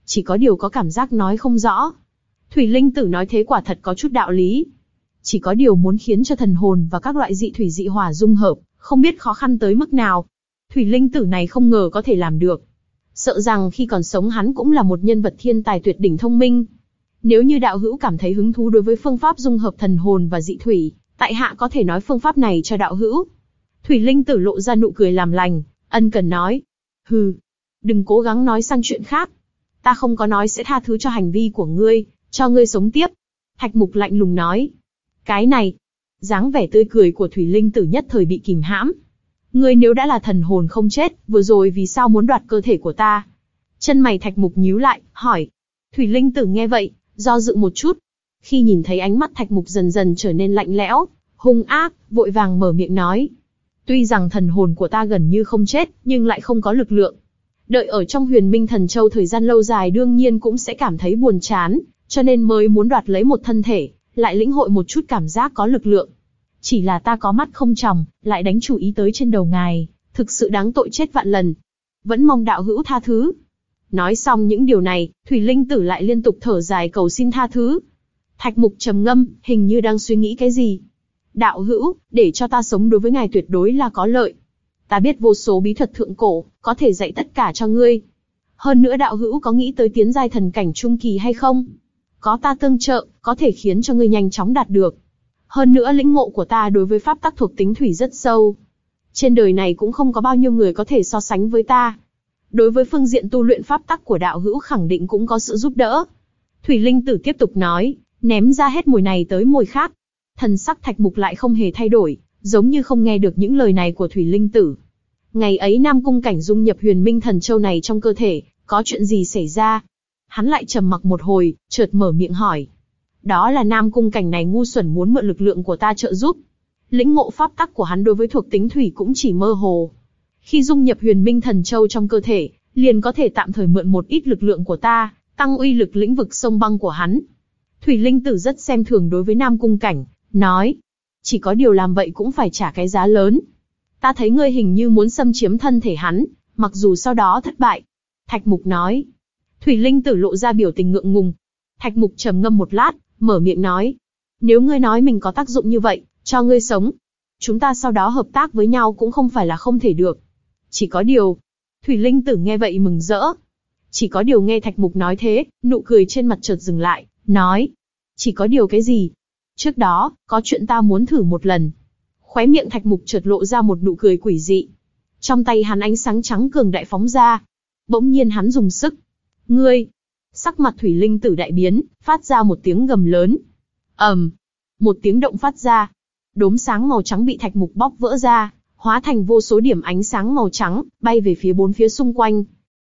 Speaker 1: Chỉ có điều có cảm giác nói không rõ. Thủy linh tử nói thế quả thật có chút đạo lý. Chỉ có điều muốn khiến cho thần hồn và các loại dị thủy dị hỏa dung hợp, không biết khó khăn tới mức nào. Thủy linh tử này không ngờ có thể làm được. Sợ rằng khi còn sống hắn cũng là một nhân vật thiên tài tuyệt đỉnh thông minh. Nếu như đạo hữu cảm thấy hứng thú đối với phương pháp dung hợp thần hồn và dị thủy, tại hạ có thể nói phương pháp này cho đạo hữu. Thủy linh tử lộ ra nụ cười làm lành, ân cần nói. Hừ, đừng cố gắng nói sang chuyện khác. Ta không có nói sẽ tha thứ cho hành vi của ngươi, cho ngươi sống tiếp. Thạch Mục lạnh lùng nói. Cái này, dáng vẻ tươi cười của Thủy linh tử nhất thời bị kìm hãm. Ngươi nếu đã là thần hồn không chết, vừa rồi vì sao muốn đoạt cơ thể của ta? Chân mày Thạch Mục nhíu lại, hỏi. Thủy linh tử nghe vậy, do dự một chút. Khi nhìn thấy ánh mắt Thạch Mục dần dần trở nên lạnh lẽo, hung ác, vội vàng mở miệng nói. Tuy rằng thần hồn của ta gần như không chết, nhưng lại không có lực lượng. Đợi ở trong Huyền Minh Thần Châu thời gian lâu dài đương nhiên cũng sẽ cảm thấy buồn chán, cho nên mới muốn đoạt lấy một thân thể, lại lĩnh hội một chút cảm giác có lực lượng. Chỉ là ta có mắt không tròng, lại đánh chủ ý tới trên đầu ngài, thực sự đáng tội chết vạn lần. Vẫn mong đạo hữu tha thứ. Nói xong những điều này, Thủy linh tử lại liên tục thở dài cầu xin tha thứ. Thạch Mục trầm ngâm, hình như đang suy nghĩ cái gì. Đạo hữu, để cho ta sống đối với ngài tuyệt đối là có lợi. Ta biết vô số bí thuật thượng cổ, có thể dạy tất cả cho ngươi. Hơn nữa đạo hữu có nghĩ tới tiến giai thần cảnh trung kỳ hay không? Có ta tương trợ, có thể khiến cho ngươi nhanh chóng đạt được. Hơn nữa lĩnh ngộ của ta đối với pháp tắc thuộc tính thủy rất sâu. Trên đời này cũng không có bao nhiêu người có thể so sánh với ta. Đối với phương diện tu luyện pháp tắc của đạo hữu khẳng định cũng có sự giúp đỡ. Thủy linh tử tiếp tục nói, ném ra hết mùi này tới mùi khác. Thần sắc Thạch Mục lại không hề thay đổi, giống như không nghe được những lời này của Thủy linh tử. Ngày ấy Nam Cung Cảnh dung nhập Huyền Minh Thần Châu này trong cơ thể, có chuyện gì xảy ra? Hắn lại trầm mặc một hồi, chợt mở miệng hỏi. Đó là Nam Cung Cảnh này ngu xuẩn muốn mượn lực lượng của ta trợ giúp. Lĩnh ngộ pháp tắc của hắn đối với thuộc tính thủy cũng chỉ mơ hồ. Khi dung nhập Huyền Minh Thần Châu trong cơ thể, liền có thể tạm thời mượn một ít lực lượng của ta, tăng uy lực lĩnh vực sông băng của hắn. Thủy linh tử rất xem thường đối với Nam Cung Cảnh, nói. Chỉ có điều làm vậy cũng phải trả cái giá lớn. Ta thấy ngươi hình như muốn xâm chiếm thân thể hắn, mặc dù sau đó thất bại. Thạch Mục nói. Thủy linh tử lộ ra biểu tình ngượng ngùng. Thạch Mục trầm ngâm một lát, mở miệng nói. Nếu ngươi nói mình có tác dụng như vậy, cho ngươi sống, chúng ta sau đó hợp tác với nhau cũng không phải là không thể được. Chỉ có điều. Thủy linh tử nghe vậy mừng rỡ. Chỉ có điều nghe Thạch Mục nói thế, nụ cười trên mặt chợt dừng lại, nói. Chỉ có điều cái gì? Trước đó, có chuyện ta muốn thử một lần. Khóe miệng Thạch Mục chợt lộ ra một nụ cười quỷ dị. Trong tay hắn ánh sáng trắng cường đại phóng ra. Bỗng nhiên hắn dùng sức. Ngươi! Sắc mặt Thủy linh tử đại biến, phát ra một tiếng gầm lớn. ầm, um, một tiếng động phát ra. Đốm sáng màu trắng bị Thạch Mục bóc vỡ ra, hóa thành vô số điểm ánh sáng màu trắng, bay về phía bốn phía xung quanh.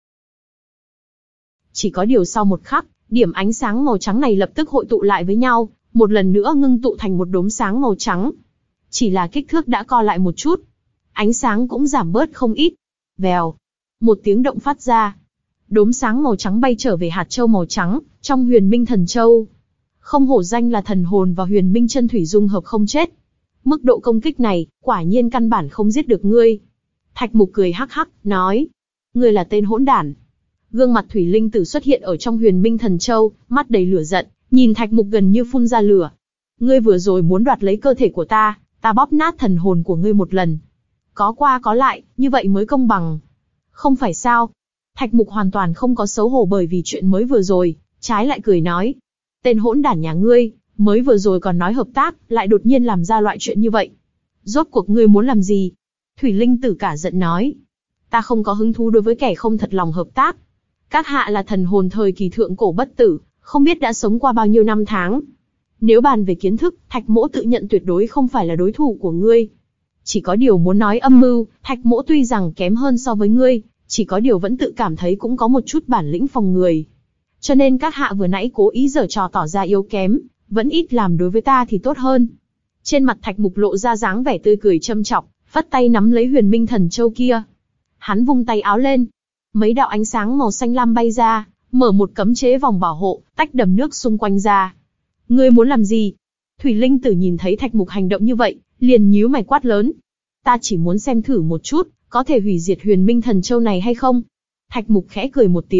Speaker 1: Chỉ có điều sau một khắc, điểm ánh sáng màu trắng này lập tức hội tụ lại với nhau, một lần nữa ngưng tụ thành một đốm sáng màu trắng. Chỉ là kích thước đã co lại một chút, ánh sáng cũng giảm bớt không ít. Vèo, một tiếng động phát ra. Đốm sáng màu trắng bay trở về hạt châu màu trắng, trong Huyền Minh Thần Châu. Không hổ danh là thần hồn và Huyền Minh chân thủy dung hợp không chết. Mức độ công kích này, quả nhiên căn bản không giết được ngươi. Thạch Mục cười hắc hắc, nói. Ngươi là tên hỗn đản. Gương mặt Thủy linh tử xuất hiện ở trong Huyền Minh Thần Châu, mắt đầy lửa giận, nhìn Thạch Mục gần như phun ra lửa. Ngươi vừa rồi muốn đoạt lấy cơ thể của ta, ta bóp nát thần hồn của ngươi một lần. Có qua có lại, như vậy mới công bằng. Không phải sao? Thạch Mục hoàn toàn không có xấu hổ bởi vì chuyện mới vừa rồi, trái lại cười nói. Tên hỗn đản nhà ngươi, mới vừa rồi còn nói hợp tác, lại đột nhiên làm ra loại chuyện như vậy. Rốt cuộc ngươi muốn làm gì? Thủy linh tử cả giận nói. Ta không có hứng thú đối với kẻ không thật lòng hợp tác. Các hạ là thần hồn thời kỳ thượng cổ bất tử, không biết đã sống qua bao nhiêu năm tháng. Nếu bàn về kiến thức, Thạch Mỗ tự nhận tuyệt đối không phải là đối thủ của ngươi. Chỉ có điều muốn nói âm mưu, Thạch Mỗ tuy rằng kém hơn so với ngươi, chỉ có điều vẫn tự cảm thấy cũng có một chút bản lĩnh phòng người. Cho nên các hạ vừa nãy cố ý giở trò tỏ ra yếu kém, vẫn ít làm đối với ta thì tốt hơn. Trên mặt Thạch Mục lộ ra dáng vẻ tươi cười châm chọc, phất tay nắm lấy Huyền Minh Thần Châu kia. Hắn vung tay áo lên, mấy đạo ánh sáng màu xanh lam bay ra, mở một cấm chế vòng bảo hộ, tách đầm nước xung quanh ra. Ngươi muốn làm gì? Thủy linh tử nhìn thấy Thạch Mục hành động như vậy, liền nhíu mày quát lớn. Ta chỉ muốn xem thử một chút, có thể hủy diệt Huyền Minh Thần Châu này hay không? Thạch Mục khẽ cười một tiếng,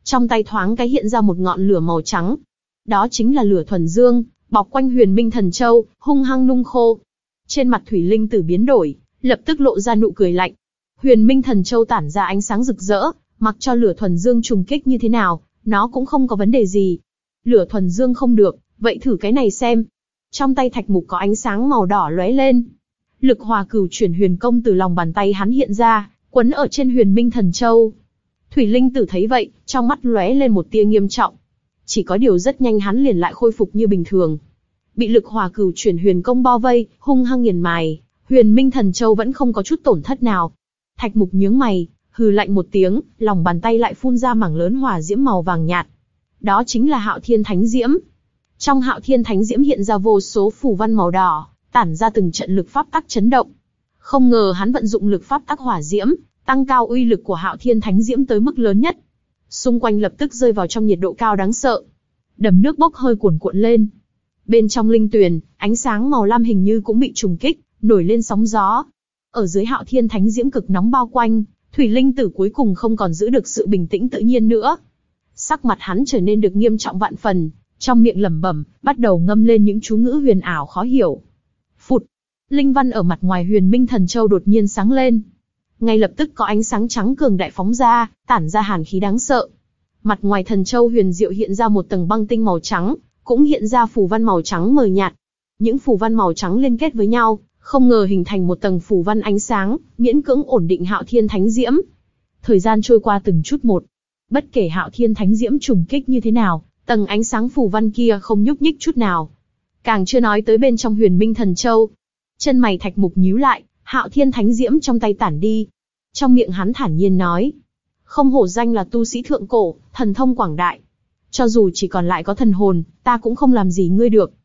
Speaker 1: Trong tay thoáng cái hiện ra một ngọn lửa màu trắng. Đó chính là lửa thuần dương, bọc quanh Huyền Minh Thần Châu, hung hăng nung khô. Trên mặt Thủy Linh Tử biến đổi, lập tức lộ ra nụ cười lạnh. Huyền Minh Thần Châu tản ra ánh sáng rực rỡ, mặc cho lửa thuần dương trùng kích như thế nào, nó cũng không có vấn đề gì. Lửa thuần dương không được, vậy thử cái này xem. Trong tay Thạch Mục có ánh sáng màu đỏ lóe lên. Lực hòa cửu chuyển huyền công từ lòng bàn tay hắn hiện ra, quấn ở trên Huyền Minh Thần Châu. Thủy Linh Tử thấy vậy, trong mắt lóe lên một tia nghiêm trọng. Chỉ có điều rất nhanh hắn liền lại khôi phục như bình thường. Bị lực hòa cửu chuyển huyền công bao vây, hung hăng nghiền mài, Huyền Minh Thần Châu vẫn không có chút tổn thất nào. Thạch Mục nhướng mày, hừ lạnh một tiếng, lòng bàn tay lại phun ra mảng lớn hỏa diễm màu vàng nhạt. Đó chính là Hạo Thiên Thánh Diễm. Trong Hạo Thiên Thánh Diễm hiện ra vô số phù văn màu đỏ, tản ra từng trận lực pháp tắc chấn động. Không ngờ hắn vận dụng lực pháp tắc hỏa diễm, tăng cao uy lực của Hạo Thiên Thánh Diễm tới mức lớn nhất. Xung quanh lập tức rơi vào trong nhiệt độ cao đáng sợ. Đầm nước bốc hơi cuồn cuộn lên. Bên trong linh tuyền, ánh sáng màu lam hình như cũng bị trùng kích, nổi lên sóng gió. Ở dưới Hạo Thiên Thánh Diễm cực nóng bao quanh, Thủy Linh Tử cuối cùng không còn giữ được sự bình tĩnh tự nhiên nữa. Sắc mặt hắn trở nên được nghiêm trọng vạn phần, trong miệng lẩm bẩm, bắt đầu ngâm lên những chú ngữ huyền ảo khó hiểu. Phụt, linh văn ở mặt ngoài Huyền Minh Thần Châu đột nhiên sáng lên. Ngay lập tức có ánh sáng trắng cường đại phóng ra, tản ra hàn khí đáng sợ. Mặt ngoài Thần Châu huyền diệu hiện ra một tầng băng tinh màu trắng, cũng hiện ra phù văn màu trắng mờ nhạt. Những phù văn màu trắng liên kết với nhau, không ngờ hình thành một tầng phù văn ánh sáng, miễn cưỡng ổn định Hạo Thiên Thánh Diễm. Thời gian trôi qua từng chút một. Bất kể Hạo Thiên Thánh Diễm trùng kích như thế nào, tầng ánh sáng phù văn kia không nhúc nhích chút nào. Càng chưa nói tới bên trong Huyền Minh Thần Châu. Chân mày Thạch Mục nhíu lại, Hạo Thiên Thánh Diễm trong tay tản đi. Trong miệng hắn thản nhiên nói. Không hổ danh là tu sĩ thượng cổ, thần thông quảng đại. Cho dù chỉ còn lại có thần hồn, ta cũng không làm gì ngươi được.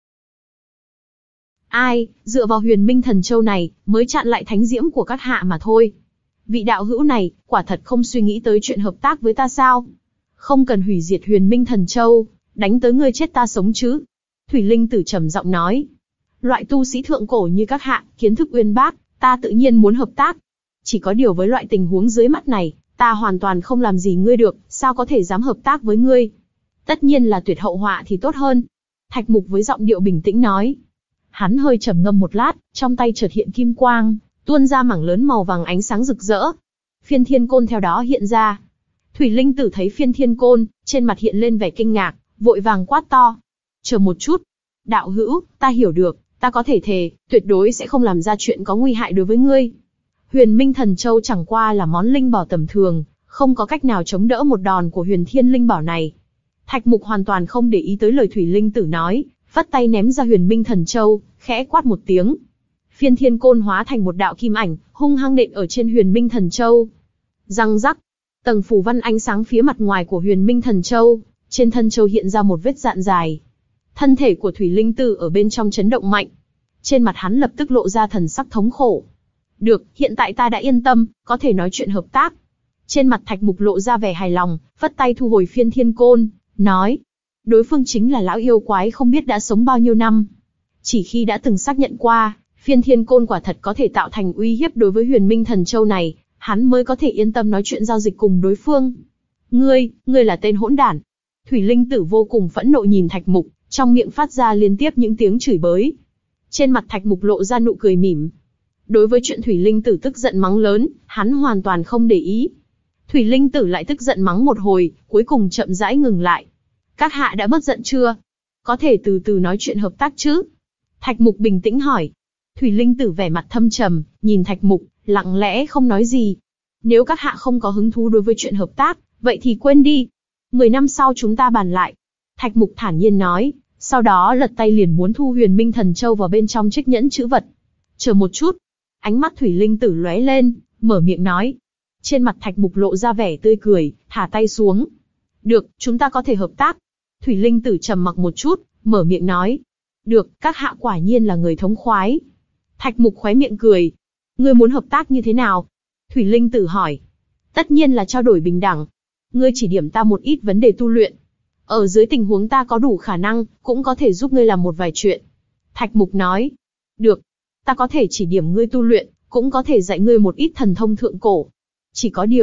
Speaker 1: Ai, dựa vào Huyền Minh Thần Châu này, mới chặn lại thánh diễm của các hạ mà thôi. Vị đạo hữu này, quả thật không suy nghĩ tới chuyện hợp tác với ta sao? Không cần hủy diệt Huyền Minh Thần Châu, đánh tới ngươi chết ta sống chứ. Thủy Linh Tử trầm giọng nói. Loại tu sĩ thượng cổ như các hạ, kiến thức uyên bác, ta tự nhiên muốn hợp tác. Chỉ có điều với loại tình huống dưới mắt này, ta hoàn toàn không làm gì ngươi được, sao có thể dám hợp tác với ngươi? Tất nhiên là tuyệt hậu họa thì tốt hơn. Thạch Mục với giọng điệu bình tĩnh nói. Hắn hơi trầm ngâm một lát, trong tay chợt hiện kim quang, tuôn ra mảng lớn màu vàng ánh sáng rực rỡ. Phiên Thiên Côn theo đó hiện ra. Thủy Linh Tử thấy Phiên Thiên Côn, trên mặt hiện lên vẻ kinh ngạc, vội vàng quát to. Chờ một chút. Đạo hữu, ta hiểu được, ta có thể thề, tuyệt đối sẽ không làm ra chuyện có nguy hại đối với ngươi. Huyền Minh Thần Châu chẳng qua là món linh bảo tầm thường, không có cách nào chống đỡ một đòn của Huyền Thiên linh bảo này. Thạch Mục hoàn toàn không để ý tới lời Thủy Linh Tử nói, vất tay ném ra Huyền Minh Thần Châu, khẽ quát một tiếng. Phiên Thiên Côn hóa thành một đạo kim ảnh, hung hăng nện ở trên Huyền Minh Thần Châu. Răng rắc, tầng phù văn ánh sáng phía mặt ngoài của Huyền Minh Thần Châu, trên thân châu hiện ra một vết dạn dài. Thân thể của Thủy Linh Tử ở bên trong chấn động mạnh. Trên mặt hắn lập tức lộ ra thần sắc thống khổ. Được, hiện tại ta đã yên tâm, có thể nói chuyện hợp tác. Trên mặt Thạch Mục lộ ra vẻ hài lòng, vất tay thu hồi Phiên Thiên Côn, nói. Đối phương chính là lão yêu quái không biết đã sống bao nhiêu năm. Chỉ khi đã từng xác nhận qua, Phiên Thiên Côn quả thật có thể tạo thành uy hiếp đối với Huyền Minh Thần Châu này, hắn mới có thể yên tâm nói chuyện giao dịch cùng đối phương. Ngươi, ngươi là tên hỗn đản. Thủy Linh Tử vô cùng phẫn nộ nhìn Thạch Mục, trong miệng phát ra liên tiếp những tiếng chửi bới. Trên mặt Thạch Mục lộ ra nụ cười mỉm. Đối với chuyện Thủy Linh Tử tức giận mắng lớn, hắn hoàn toàn không để ý. Thủy Linh Tử lại tức giận mắng một hồi, cuối cùng chậm rãi ngừng lại. Các hạ đã bớt giận chưa? Có thể từ từ nói chuyện hợp tác chứ? Thạch Mục bình tĩnh hỏi. Thủy Linh Tử vẻ mặt thâm trầm, nhìn Thạch Mục, lặng lẽ không nói gì. Nếu các hạ không có hứng thú đối với chuyện hợp tác, vậy thì quên đi. Mười năm sau chúng ta bàn lại. Thạch Mục thản nhiên nói, sau đó lật tay liền muốn thu Huyền Minh Thần Châu vào bên trong chiếc nhẫn chữ vật. Chờ một chút. Ánh mắt Thủy Linh Tử lóe lên, mở miệng nói. Trên mặt Thạch Mục lộ ra vẻ tươi cười, thả tay xuống. Được, chúng ta có thể hợp tác. Thủy Linh Tử trầm mặc một chút, mở miệng nói. Được, các hạ quả nhiên là người thống khoái. Thạch Mục khóe miệng cười. Ngươi muốn hợp tác như thế nào? Thủy Linh Tử hỏi. Tất nhiên là trao đổi bình đẳng. Ngươi chỉ điểm ta một ít vấn đề tu luyện. Ở dưới tình huống ta có đủ khả năng, cũng có thể giúp ngươi làm một vài chuyện. Thạch Mục nói. Được. Ta có thể chỉ điểm ngươi tu luyện, cũng có thể dạy ngươi một ít thần thông thượng cổ. Chỉ có điều,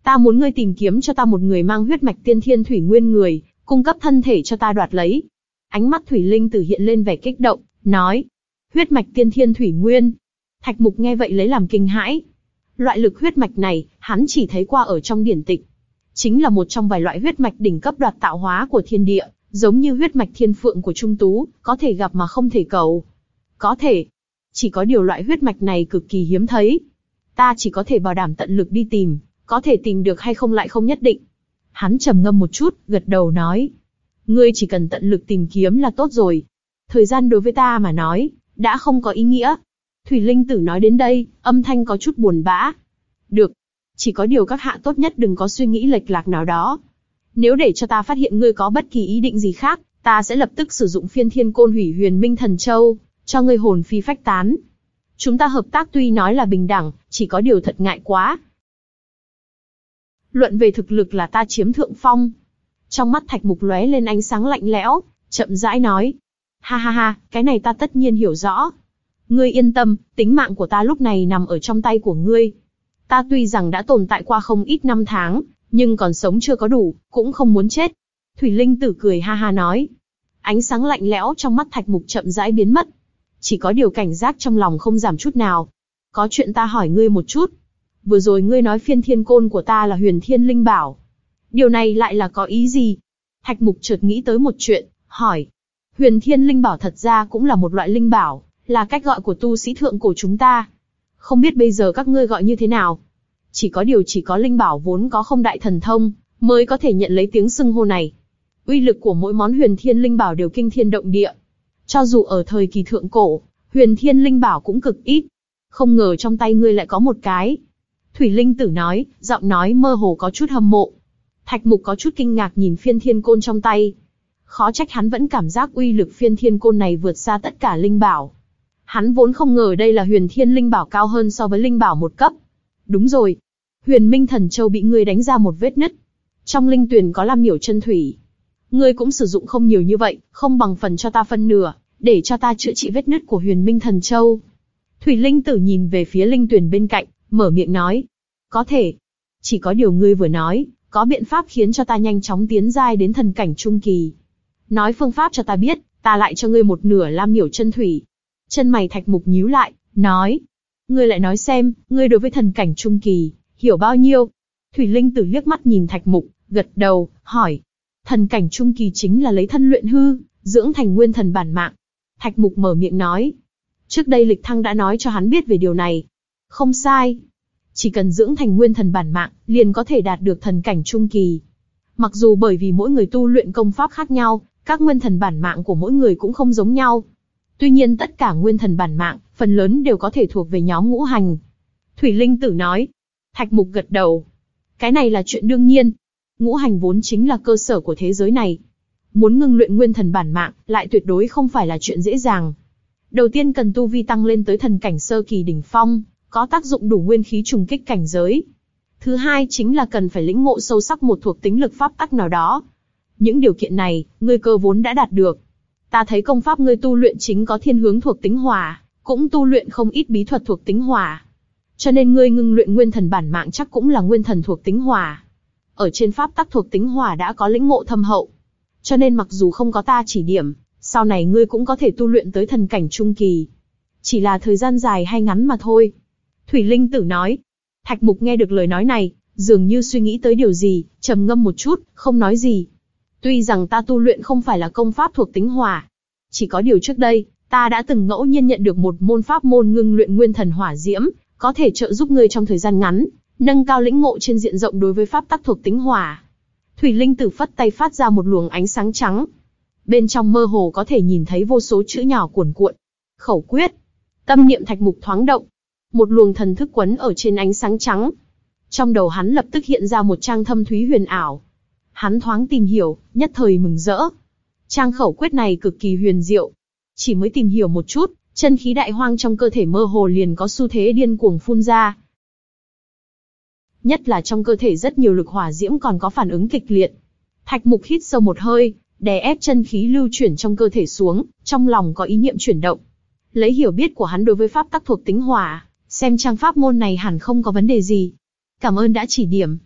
Speaker 1: Ta muốn ngươi tìm kiếm cho ta một người mang huyết mạch tiên thiên thủy nguyên người, cung cấp thân thể cho ta đoạt lấy. Ánh mắt Thủy Linh Tử hiện lên vẻ kích động, nói. Huyết mạch tiên thiên thủy nguyên. Thạch Mục nghe vậy lấy làm kinh hãi. Loại lực huyết mạch này, hắn chỉ thấy qua ở trong điển tịch. Chính là một trong vài loại huyết mạch đỉnh cấp đoạt tạo hóa của thiên địa, giống như huyết mạch thiên phượng của Trung Tú, có thể gặp mà không thể cầu. Có thể. Chỉ có điều loại huyết mạch này cực kỳ hiếm thấy. Ta chỉ có thể bảo đảm tận lực đi tìm, có thể tìm được hay không lại không nhất định. Hắn trầm ngâm một chút, gật đầu nói. Ngươi chỉ cần tận lực tìm kiếm là tốt rồi. Thời gian đối với ta mà nói, đã không có ý nghĩa. Thủy Linh Tử nói đến đây, âm thanh có chút buồn bã. Được. Chỉ có điều các hạ tốt nhất đừng có suy nghĩ lệch lạc nào đó. Nếu để cho ta phát hiện ngươi có bất kỳ ý định gì khác, ta sẽ lập tức sử dụng phiên thiên côn hủy huyền minh thần châu, cho ngươi hồn phi phách tán. Chúng ta hợp tác tuy nói là bình đẳng, chỉ có điều thật ngại quá. Luận về thực lực là ta chiếm thượng phong. Trong mắt Thạch Mục lóe lên ánh sáng lạnh lẽo, chậm rãi nói. Ha ha ha, cái này ta tất nhiên hiểu rõ. Ngươi yên tâm, tính mạng của ta lúc này nằm ở trong tay của ngươi. Ta tuy rằng đã tồn tại qua không ít năm tháng, nhưng còn sống chưa có đủ, cũng không muốn chết. Thủy Linh Tử cười ha ha nói. Ánh sáng lạnh lẽo trong mắt Thạch Mục chậm rãi biến mất. Chỉ có điều cảnh giác trong lòng không giảm chút nào. Có chuyện ta hỏi ngươi một chút. Vừa rồi ngươi nói phiên thiên côn của ta là huyền thiên linh bảo. Điều này lại là có ý gì? Thạch Mục chợt nghĩ tới một chuyện, hỏi. Huyền thiên linh bảo thật ra cũng là một loại linh bảo, là cách gọi của tu sĩ thượng cổ chúng ta. Không biết bây giờ các ngươi gọi như thế nào? Chỉ có điều chỉ có linh bảo vốn có không đại thần thông, mới có thể nhận lấy tiếng xưng hô này. Uy lực của mỗi món huyền thiên linh bảo đều kinh thiên động địa. Cho dù ở thời kỳ thượng cổ, huyền thiên linh bảo cũng cực ít. Không ngờ trong tay ngươi lại có một cái. Thủy Linh Tử nói, giọng nói mơ hồ có chút hâm mộ. Thạch Mục có chút kinh ngạc nhìn phiên thiên côn trong tay. Khó trách hắn vẫn cảm giác uy lực phiên thiên côn này vượt xa tất cả linh bảo. Hắn vốn không ngờ đây là huyền thiên linh bảo cao hơn so với linh bảo một cấp. Đúng rồi. Huyền Minh Thần Châu bị ngươi đánh ra một vết nứt. Trong linh tuyền có Lam Miểu chân thủy. Ngươi cũng sử dụng không nhiều như vậy, không bằng phần cho ta phân nửa, để cho ta chữa trị vết nứt của Huyền Minh Thần Châu. Thủy Linh Tử nhìn về phía linh tuyền bên cạnh, mở miệng nói. Có thể. Chỉ có điều ngươi vừa nói, có biện pháp khiến cho ta nhanh chóng tiến giai đến thần cảnh trung kỳ. Nói phương pháp cho ta biết, ta lại cho ngươi một nửa Lam Miểu chân thủy. Chân mày Thạch Mục nhíu lại, nói. Ngươi lại nói xem, ngươi đối với thần cảnh trung kỳ, hiểu bao nhiêu? Thủy Linh Tử liếc mắt nhìn Thạch Mục, gật đầu, hỏi. Thần cảnh trung kỳ chính là lấy thân luyện hư, dưỡng thành nguyên thần bản mạng. Thạch Mục mở miệng nói. Trước đây Lịch Thăng đã nói cho hắn biết về điều này. Không sai. Chỉ cần dưỡng thành nguyên thần bản mạng, liền có thể đạt được thần cảnh trung kỳ. Mặc dù bởi vì mỗi người tu luyện công pháp khác nhau, các nguyên thần bản mạng của mỗi người cũng không giống nhau. Tuy nhiên tất cả nguyên thần bản mạng, phần lớn đều có thể thuộc về nhóm ngũ hành. Thủy Linh Tử nói. Thạch Mục gật đầu. Cái này là chuyện đương nhiên. Ngũ hành vốn chính là cơ sở của thế giới này. Muốn ngưng luyện nguyên thần bản mạng, lại tuyệt đối không phải là chuyện dễ dàng. Đầu tiên cần tu vi tăng lên tới thần cảnh sơ kỳ đỉnh phong, có tác dụng đủ nguyên khí trùng kích cảnh giới. Thứ hai chính là cần phải lĩnh ngộ sâu sắc một thuộc tính lực pháp tắc nào đó. Những điều kiện này, ngươi cơ vốn đã đạt được. Ta thấy công pháp ngươi tu luyện chính có thiên hướng thuộc tính hỏa, cũng tu luyện không ít bí thuật thuộc tính hỏa. Cho nên ngươi ngưng luyện nguyên thần bản mạng chắc cũng là nguyên thần thuộc tính hỏa. Ở trên pháp tắc thuộc tính hỏa đã có lĩnh ngộ thâm hậu. Cho nên mặc dù không có ta chỉ điểm, sau này ngươi cũng có thể tu luyện tới thần cảnh trung kỳ. Chỉ là thời gian dài hay ngắn mà thôi. Thủy Linh Tử nói. Thạch Mục nghe được lời nói này, dường như suy nghĩ tới điều gì, trầm ngâm một chút, không nói gì. Tuy rằng ta tu luyện không phải là công pháp thuộc tính hỏa, chỉ có điều trước đây, ta đã từng ngẫu nhiên nhận được một môn pháp môn ngưng luyện nguyên thần hỏa diễm, có thể trợ giúp ngươi trong thời gian ngắn, nâng cao lĩnh ngộ trên diện rộng đối với pháp tắc thuộc tính hỏa. Thủy Linh Tử phất tay phát ra một luồng ánh sáng trắng. Bên trong mơ hồ có thể nhìn thấy vô số chữ nhỏ cuồn cuộn. Khẩu quyết. Tâm niệm Thạch Mục thoáng động. Một luồng thần thức quấn ở trên ánh sáng trắng. Trong đầu hắn lập tức hiện ra một trang thâm thúy huyền ảo. Hắn thoáng tìm hiểu, nhất thời mừng rỡ. Trang khẩu quyết này cực kỳ huyền diệu. Chỉ mới tìm hiểu một chút, chân khí đại hoang trong cơ thể mơ hồ liền có xu thế điên cuồng phun ra. Nhất là trong cơ thể rất nhiều lực hỏa diễm còn có phản ứng kịch liệt. Thạch Mục hít sâu một hơi, đè ép chân khí lưu chuyển trong cơ thể xuống, trong lòng có ý niệm chuyển động. Lấy hiểu biết của hắn đối với pháp tắc thuộc tính hỏa, xem trang pháp môn này hẳn không có vấn đề gì. Cảm ơn đã chỉ điểm.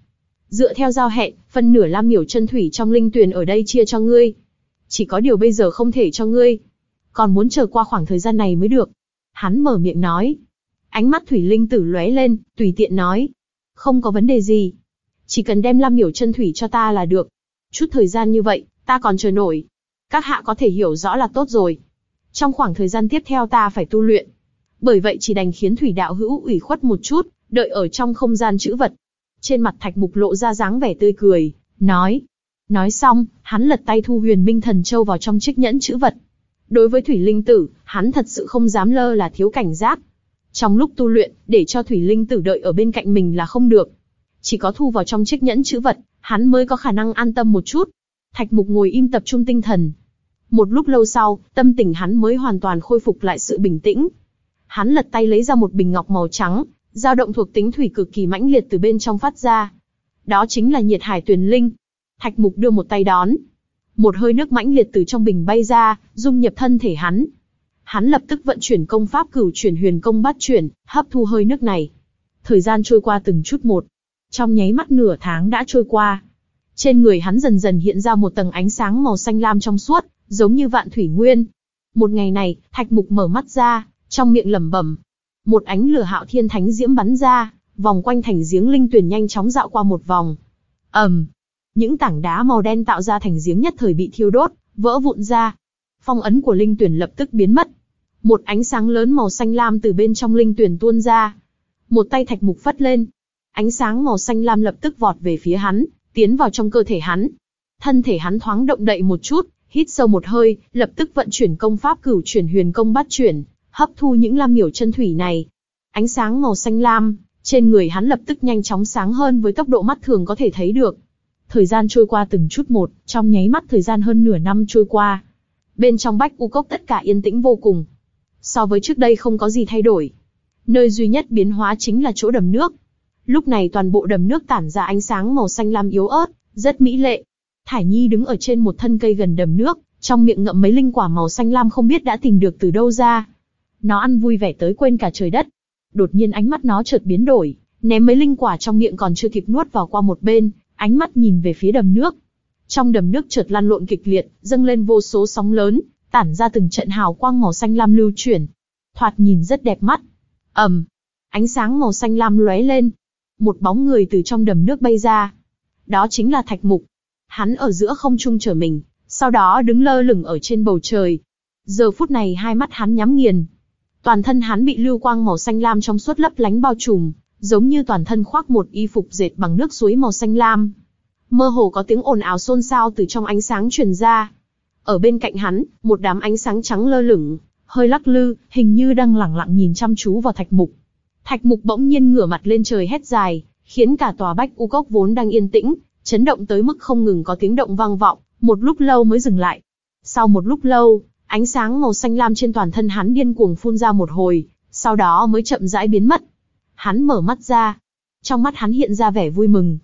Speaker 1: Dựa theo giao hẹn, phân nửa lam miểu chân thủy trong linh tuyền ở đây chia cho ngươi. Chỉ có điều bây giờ không thể cho ngươi. Còn muốn chờ qua khoảng thời gian này mới được. Hắn mở miệng nói. Ánh mắt thủy linh tử lóe lên, tùy tiện nói. Không có vấn đề gì. Chỉ cần đem lam miểu chân thủy cho ta là được. Chút thời gian như vậy, ta còn chờ nổi. Các hạ có thể hiểu rõ là tốt rồi. Trong khoảng thời gian tiếp theo ta phải tu luyện. Bởi vậy chỉ đành khiến thủy đạo hữu ủy khuất một chút, đợi ở trong không gian trữ vật. Trên mặt Thạch Mục lộ ra dáng vẻ tươi cười, nói. Nói xong, hắn lật tay thu Huyền Minh Thần Châu vào trong chiếc nhẫn trữ vật. Đối với Thủy Linh Tử, hắn thật sự không dám lơ là thiếu cảnh giác. Trong lúc tu luyện, để cho Thủy Linh Tử đợi ở bên cạnh mình là không được. Chỉ có thu vào trong chiếc nhẫn trữ vật, hắn mới có khả năng an tâm một chút. Thạch Mục ngồi im tập trung tinh thần. Một lúc lâu sau, tâm tình hắn mới hoàn toàn khôi phục lại sự bình tĩnh. Hắn lật tay lấy ra một bình ngọc màu trắng, dao động thuộc tính thủy cực kỳ mãnh liệt từ bên trong phát ra. Đó chính là nhiệt hải tuyền linh. Thạch Mục đưa một tay đón. Một hơi nước mãnh liệt từ trong bình bay ra, dung nhập thân thể hắn. Hắn lập tức vận chuyển công pháp cửu chuyển huyền công bát chuyển, hấp thu hơi nước này. Thời gian trôi qua từng chút một. Trong nháy mắt nửa tháng đã trôi qua. Trên người hắn dần dần hiện ra một tầng ánh sáng màu xanh lam trong suốt, giống như vạn thủy nguyên. Một ngày này, Thạch Mục mở mắt ra, trong miệng lẩm bẩm. Một ánh lửa hạo thiên thánh diễm bắn ra, vòng quanh thành giếng linh tuyền nhanh chóng dạo qua một vòng. ầm, um, những tảng đá màu đen tạo ra thành giếng nhất thời bị thiêu đốt, vỡ vụn ra. Phong ấn của linh tuyền lập tức biến mất. Một ánh sáng lớn màu xanh lam từ bên trong linh tuyền tuôn ra. Một tay Thạch Mục phất lên, ánh sáng màu xanh lam lập tức vọt về phía hắn, tiến vào trong cơ thể hắn. Thân thể hắn thoáng động đậy một chút, hít sâu một hơi, lập tức vận chuyển công pháp cửu chuyển huyền công bát chuyển, hấp thu những lam miểu chân thủy này. Ánh sáng màu xanh lam trên người hắn lập tức nhanh chóng sáng hơn với tốc độ mắt thường có thể thấy được. Thời gian trôi qua từng chút một, trong nháy mắt thời gian hơn nửa năm trôi qua. Bên trong Bách U Cốc tất cả yên tĩnh vô cùng. So với trước đây không có gì thay đổi. Nơi duy nhất biến hóa chính là chỗ đầm nước. Lúc này toàn bộ đầm nước tản ra ánh sáng màu xanh lam yếu ớt, rất mỹ lệ. Thải Nhi đứng ở trên một thân cây gần đầm nước, trong miệng ngậm mấy linh quả màu xanh lam không biết đã tìm được từ đâu ra. Nó ăn vui vẻ tới quên cả trời đất. Đột nhiên ánh mắt nó chợt biến đổi, ném mấy linh quả trong miệng còn chưa kịp nuốt vào qua một bên, ánh mắt nhìn về phía đầm nước. Trong đầm nước chợt lăn lộn kịch liệt, dâng lên vô số sóng lớn, tản ra từng trận hào quang màu xanh lam lưu chuyển. Thoạt nhìn rất đẹp mắt. ầm, um, ánh sáng màu xanh lam lóe lên. Một bóng người từ trong đầm nước bay ra. Đó chính là Thạch Mục. Hắn ở giữa không trung trở mình, sau đó đứng lơ lửng ở trên bầu trời. Giờ phút này hai mắt hắn nhắm nghiền. Toàn thân hắn bị lưu quang màu xanh lam trong suốt lấp lánh bao trùm, giống như toàn thân khoác một y phục dệt bằng nước suối màu xanh lam. Mơ hồ có tiếng ồn ào xôn xao từ trong ánh sáng truyền ra. Ở bên cạnh hắn, một đám ánh sáng trắng lơ lửng, hơi lắc lư, hình như đang lẳng lặng nhìn chăm chú vào Thạch Mục. Thạch Mục bỗng nhiên ngửa mặt lên trời hét dài, khiến cả tòa Bách U Cốc vốn đang yên tĩnh, chấn động tới mức không ngừng có tiếng động vang vọng, một lúc lâu mới dừng lại. Sau một lúc lâu, ánh sáng màu xanh lam trên toàn thân hắn điên cuồng phun ra một hồi, sau đó mới chậm rãi biến mất. Hắn mở mắt ra, trong mắt hắn hiện ra vẻ vui mừng.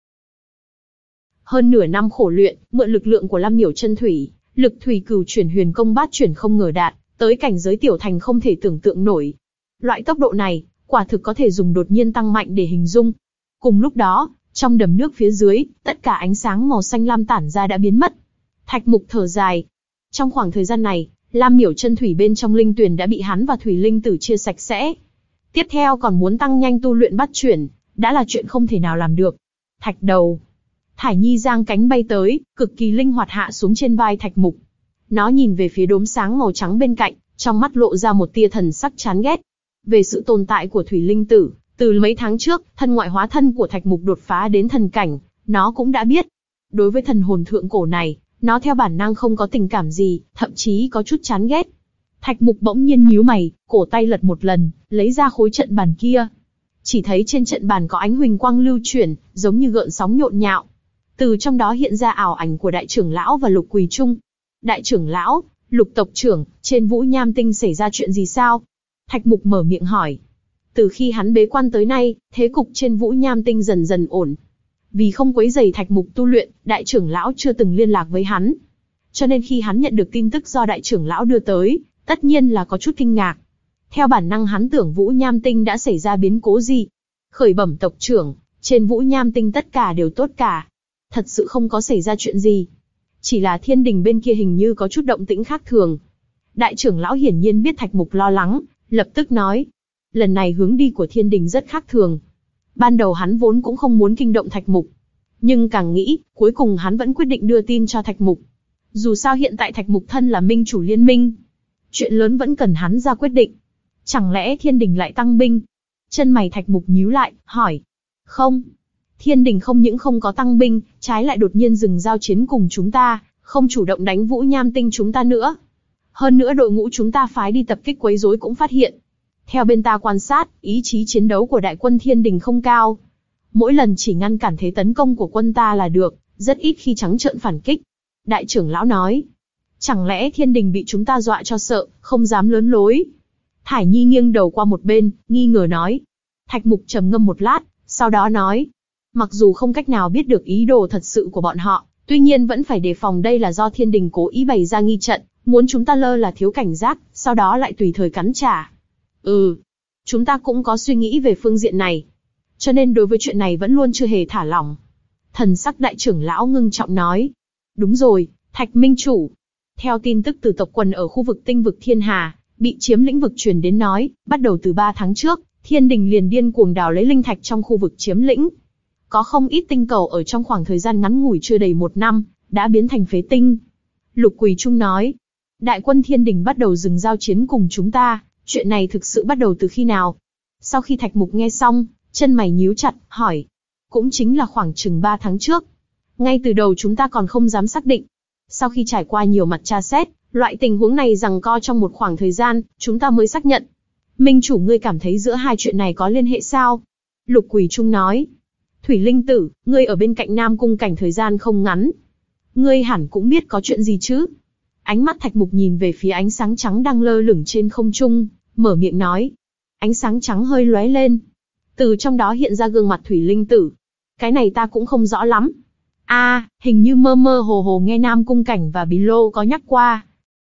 Speaker 1: Hơn nửa năm khổ luyện, mượn lực lượng của Lam Miểu chân thủy, lực thủy cửu chuyển huyền công bát chuyển không ngờ đạt tới cảnh giới tiểu thành không thể tưởng tượng nổi. Loại tốc độ này, quả thực có thể dùng đột nhiên tăng mạnh để hình dung. Cùng lúc đó, trong đầm nước phía dưới, tất cả ánh sáng màu xanh lam tản ra đã biến mất. Thạch Mục thở dài. Trong khoảng thời gian này, Lam Miểu chân thủy bên trong linh tuyền đã bị hắn và Thủy Linh Tử chia sạch sẽ. Tiếp theo còn muốn tăng nhanh tu luyện bát chuyển, đã là chuyện không thể nào làm được. Thạch đầu. Thải Nhi giang cánh bay tới, cực kỳ linh hoạt hạ xuống trên vai Thạch Mục. Nó nhìn về phía đốm sáng màu trắng bên cạnh, trong mắt lộ ra một tia thần sắc chán ghét. Về sự tồn tại của Thủy Linh Tử, từ mấy tháng trước, thân ngoại hóa thân của Thạch Mục đột phá đến thần cảnh, nó cũng đã biết. Đối với thần hồn thượng cổ này, nó theo bản năng không có tình cảm gì, thậm chí có chút chán ghét. Thạch Mục bỗng nhiên nhíu mày, cổ tay lật một lần, lấy ra khối trận bàn kia. Chỉ thấy trên trận bàn có ánh huỳnh quang lưu chuyển, giống như gợn sóng nhộn nhạo. Từ trong đó hiện ra ảo ảnh của đại trưởng lão và Lục Quỳ Trung. Đại trưởng lão, Lục tộc trưởng, trên Vũ Nham Tinh xảy ra chuyện gì sao? Thạch Mục mở miệng hỏi. Từ khi hắn bế quan tới nay, thế cục trên Vũ Nham Tinh dần dần ổn. Vì không quấy rầy Thạch Mục tu luyện, đại trưởng lão chưa từng liên lạc với hắn. Cho nên khi hắn nhận được tin tức do đại trưởng lão đưa tới, tất nhiên là có chút kinh ngạc. Theo bản năng hắn tưởng Vũ Nham Tinh đã xảy ra biến cố gì. Khởi bẩm tộc trưởng, Trên Vũ Nham Tinh tất cả đều tốt cả. Thật sự không có xảy ra chuyện gì. Chỉ là thiên đình bên kia hình như có chút động tĩnh khác thường. Đại trưởng lão hiển nhiên biết Thạch Mục lo lắng, lập tức nói. Lần này hướng đi của thiên đình rất khác thường. Ban đầu hắn vốn cũng không muốn kinh động Thạch Mục. Nhưng càng nghĩ, cuối cùng hắn vẫn quyết định đưa tin cho Thạch Mục. Dù sao hiện tại Thạch Mục thân là minh chủ liên minh. Chuyện lớn vẫn cần hắn ra quyết định. Chẳng lẽ thiên đình lại tăng binh? Chân mày Thạch Mục nhíu lại, hỏi. Không. Thiên đình không những không có tăng binh, trái lại đột nhiên dừng giao chiến cùng chúng ta, không chủ động đánh Vũ Nham Tinh chúng ta nữa. Hơn nữa đội ngũ chúng ta phái đi tập kích quấy rối cũng phát hiện. Theo bên ta quan sát, ý chí chiến đấu của đại quân thiên đình không cao. Mỗi lần chỉ ngăn cản thế tấn công của quân ta là được, rất ít khi trắng trợn phản kích. Đại trưởng lão nói. Chẳng lẽ thiên đình bị chúng ta dọa cho sợ, không dám lớn lối? Thải Nhi nghiêng đầu qua một bên, nghi ngờ nói. Thạch Mục trầm ngâm một lát, sau đó nói. Mặc dù không cách nào biết được ý đồ thật sự của bọn họ, tuy nhiên vẫn phải đề phòng đây là do thiên đình cố ý bày ra nghi trận, muốn chúng ta lơ là thiếu cảnh giác, sau đó lại tùy thời cắn trả. Ừ, chúng ta cũng có suy nghĩ về phương diện này. Cho nên đối với chuyện này vẫn luôn chưa hề thả lỏng. Thần sắc đại trưởng lão ngưng trọng nói. Đúng rồi, Thạch Minh Chủ. Theo tin tức từ tộc quần ở khu vực tinh vực Thiên Hà, bị chiếm lĩnh vực truyền đến nói, bắt đầu từ ba tháng trước, thiên đình liền điên cuồng đào lấy linh thạch trong khu vực chiếm lĩnh. Có không ít tinh cầu ở trong khoảng thời gian ngắn ngủi chưa đầy một năm, đã biến thành phế tinh. Lục Quỳ Trung nói, đại quân thiên đình bắt đầu dừng giao chiến cùng chúng ta, chuyện này thực sự bắt đầu từ khi nào? Sau khi Thạch Mục nghe xong, chân mày nhíu chặt, hỏi. Cũng chính là khoảng chừng ba tháng trước. Ngay từ đầu chúng ta còn không dám xác định. Sau khi trải qua nhiều mặt tra xét, loại tình huống này giằng co trong một khoảng thời gian, chúng ta mới xác nhận. Minh chủ ngươi cảm thấy giữa hai chuyện này có liên hệ sao? Lục Quỳ Trung nói. Thủy Linh Tử, ngươi ở bên cạnh Nam Cung Cảnh thời gian không ngắn. Ngươi hẳn cũng biết có chuyện gì chứ? Ánh mắt Thạch Mục nhìn về phía ánh sáng trắng đang lơ lửng trên không trung, mở miệng nói. Ánh sáng trắng hơi lóe lên. Từ trong đó hiện ra gương mặt Thủy Linh Tử. Cái này ta cũng không rõ lắm. A, à, hình như mơ mơ hồ hồ nghe Nam Cung Cảnh và Bí Lô có nhắc qua.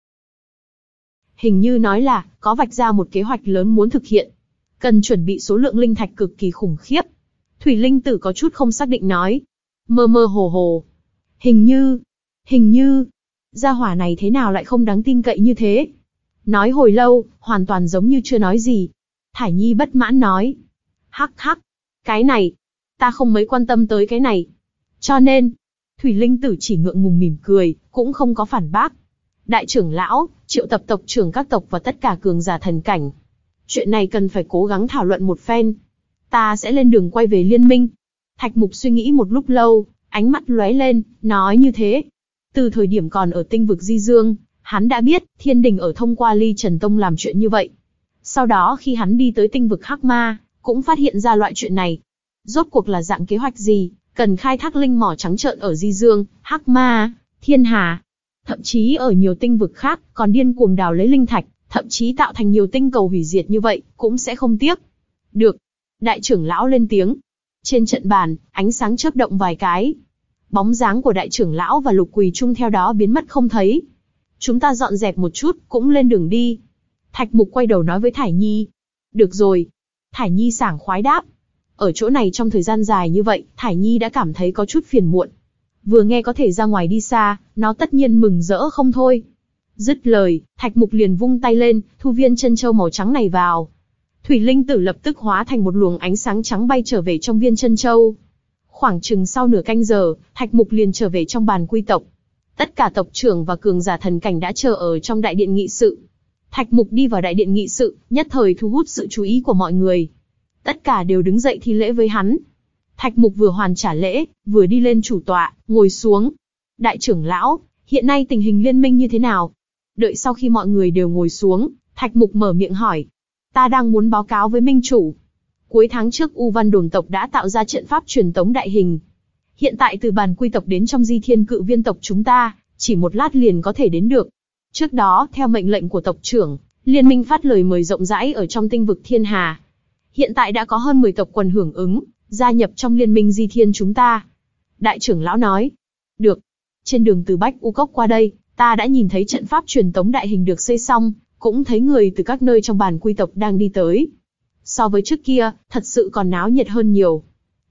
Speaker 1: Hình như nói là, có vạch ra một kế hoạch lớn muốn thực hiện. Cần chuẩn bị số lượng linh thạch cực kỳ khủng khiếp. Thủy Linh Tử có chút không xác định nói. Mơ mơ hồ hồ. Hình như, hình như, gia hỏa này thế nào lại không đáng tin cậy như thế? Nói hồi lâu, hoàn toàn giống như chưa nói gì. Thải Nhi bất mãn nói. Hắc hắc, cái này, ta không mấy quan tâm tới cái này. Cho nên, Thủy Linh Tử chỉ ngượng ngùng mỉm cười, cũng không có phản bác. Đại trưởng lão, triệu tập tộc trưởng các tộc và tất cả cường giả thần cảnh. Chuyện này cần phải cố gắng thảo luận một phen. Ta sẽ lên đường quay về liên minh. Thạch Mục suy nghĩ một lúc lâu, ánh mắt lóe lên, nói như thế. Từ thời điểm còn ở tinh vực Di Dương, hắn đã biết thiên đình ở thông qua Ly Trần Tông làm chuyện như vậy. Sau đó khi hắn đi tới tinh vực Hắc Ma, cũng phát hiện ra loại chuyện này. Rốt cuộc là dạng kế hoạch gì, cần khai thác linh mỏ trắng trợn ở Di Dương, Hắc Ma, Thiên Hà. Thậm chí ở nhiều tinh vực khác, còn điên cuồng đào lấy linh thạch, thậm chí tạo thành nhiều tinh cầu hủy diệt như vậy, cũng sẽ không tiếc. Được. Đại trưởng lão lên tiếng. Trên trận bàn, ánh sáng chớp động vài cái. Bóng dáng của đại trưởng lão và Lục Quỳ Trung theo đó biến mất không thấy. Chúng ta dọn dẹp một chút, cũng lên đường đi. Thạch Mục quay đầu nói với Thải Nhi. Được rồi. Thải Nhi sảng khoái đáp. Ở chỗ này trong thời gian dài như vậy, Thải Nhi đã cảm thấy có chút phiền muộn. Vừa nghe có thể ra ngoài đi xa, nó tất nhiên mừng rỡ không thôi. Dứt lời, Thạch Mục liền vung tay lên, thu viên chân châu màu trắng này vào. Thủy Linh Tử lập tức hóa thành một luồng ánh sáng trắng bay trở về trong viên chân châu. Khoảng chừng sau nửa canh giờ, Thạch Mục liền trở về trong bàn quy tộc. Tất cả tộc trưởng và cường giả thần cảnh đã chờ ở trong đại điện nghị sự. Thạch Mục đi vào đại điện nghị sự, nhất thời thu hút sự chú ý của mọi người. Tất cả đều đứng dậy thi lễ với hắn. Thạch Mục vừa hoàn trả lễ, vừa đi lên chủ tọa, ngồi xuống. Đại trưởng lão, hiện nay tình hình liên minh như thế nào? Đợi sau khi mọi người đều ngồi xuống, Thạch Mục mở miệng hỏi. Ta đang muốn báo cáo với minh chủ. Cuối tháng trước U Văn đồn tộc đã tạo ra trận pháp truyền tống đại hình. Hiện tại từ bàn quy tộc đến trong Di Thiên Cự Viên tộc chúng ta, chỉ một lát liền có thể đến được. Trước đó, theo mệnh lệnh của tộc trưởng, liên minh phát lời mời rộng rãi ở trong tinh vực Thiên Hà. Hiện tại đã có hơn mười tộc quần hưởng ứng, gia nhập trong liên minh Di Thiên chúng ta. Đại trưởng lão nói. Được. Trên đường từ Bách U Cốc qua đây, ta đã nhìn thấy trận pháp truyền tống đại hình được xây xong, cũng thấy người từ các nơi trong bàn quy tộc đang đi tới. So với trước kia, thật sự còn náo nhiệt hơn nhiều.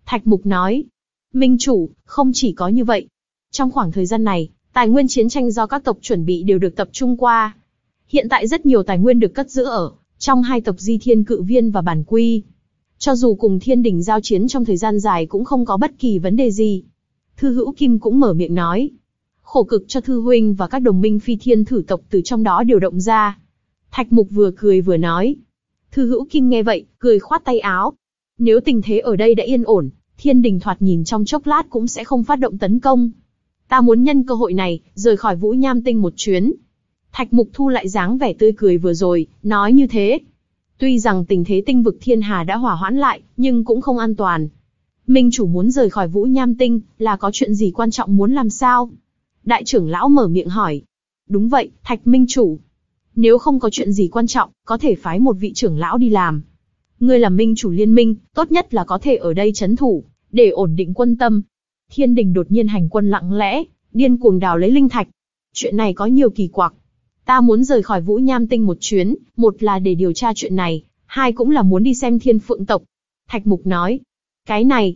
Speaker 1: Thạch Mục nói, Minh chủ, không chỉ có như vậy. Trong khoảng thời gian này, tài nguyên chiến tranh do các tộc chuẩn bị đều được tập trung qua. Hiện tại rất nhiều tài nguyên được cất giữ ở trong hai tộc Di Thiên Cự Viên và Bản Quy. Cho dù cùng Thiên Đình giao chiến trong thời gian dài cũng không có bất kỳ vấn đề gì. Thư Hữu Kim cũng mở miệng nói, khổ cực cho Thư huynh và các đồng minh Phi Thiên thử tộc từ trong đó điều động ra. Thạch Mục vừa cười vừa nói. Thư Hữu Kim nghe vậy, cười khoát tay áo. Nếu tình thế ở đây đã yên ổn, Thiên Đình thoạt nhìn trong chốc lát cũng sẽ không phát động tấn công. Ta muốn nhân cơ hội này, rời khỏi Vũ Nham Tinh một chuyến. Thạch Mục thu lại dáng vẻ tươi cười vừa rồi, nói như thế. Tuy rằng tình thế tinh vực Thiên Hà đã hỏa hoãn lại, nhưng cũng không an toàn. Minh chủ muốn rời khỏi Vũ Nham Tinh, là có chuyện gì quan trọng muốn làm sao? Đại trưởng lão mở miệng hỏi. Đúng vậy, Thạch Minh chủ. Nếu không có chuyện gì quan trọng, có thể phái một vị trưởng lão đi làm. Ngươi là minh chủ liên minh, tốt nhất là có thể ở đây trấn thủ, để ổn định quân tâm. Thiên Đình đột nhiên hành quân lặng lẽ, điên cuồng đào lấy linh thạch. Chuyện này có nhiều kỳ quặc. Ta muốn rời khỏi Vũ Nham Tinh một chuyến, một là để điều tra chuyện này, hai cũng là muốn đi xem Thiên Phượng tộc. Thạch Mục nói. Cái này.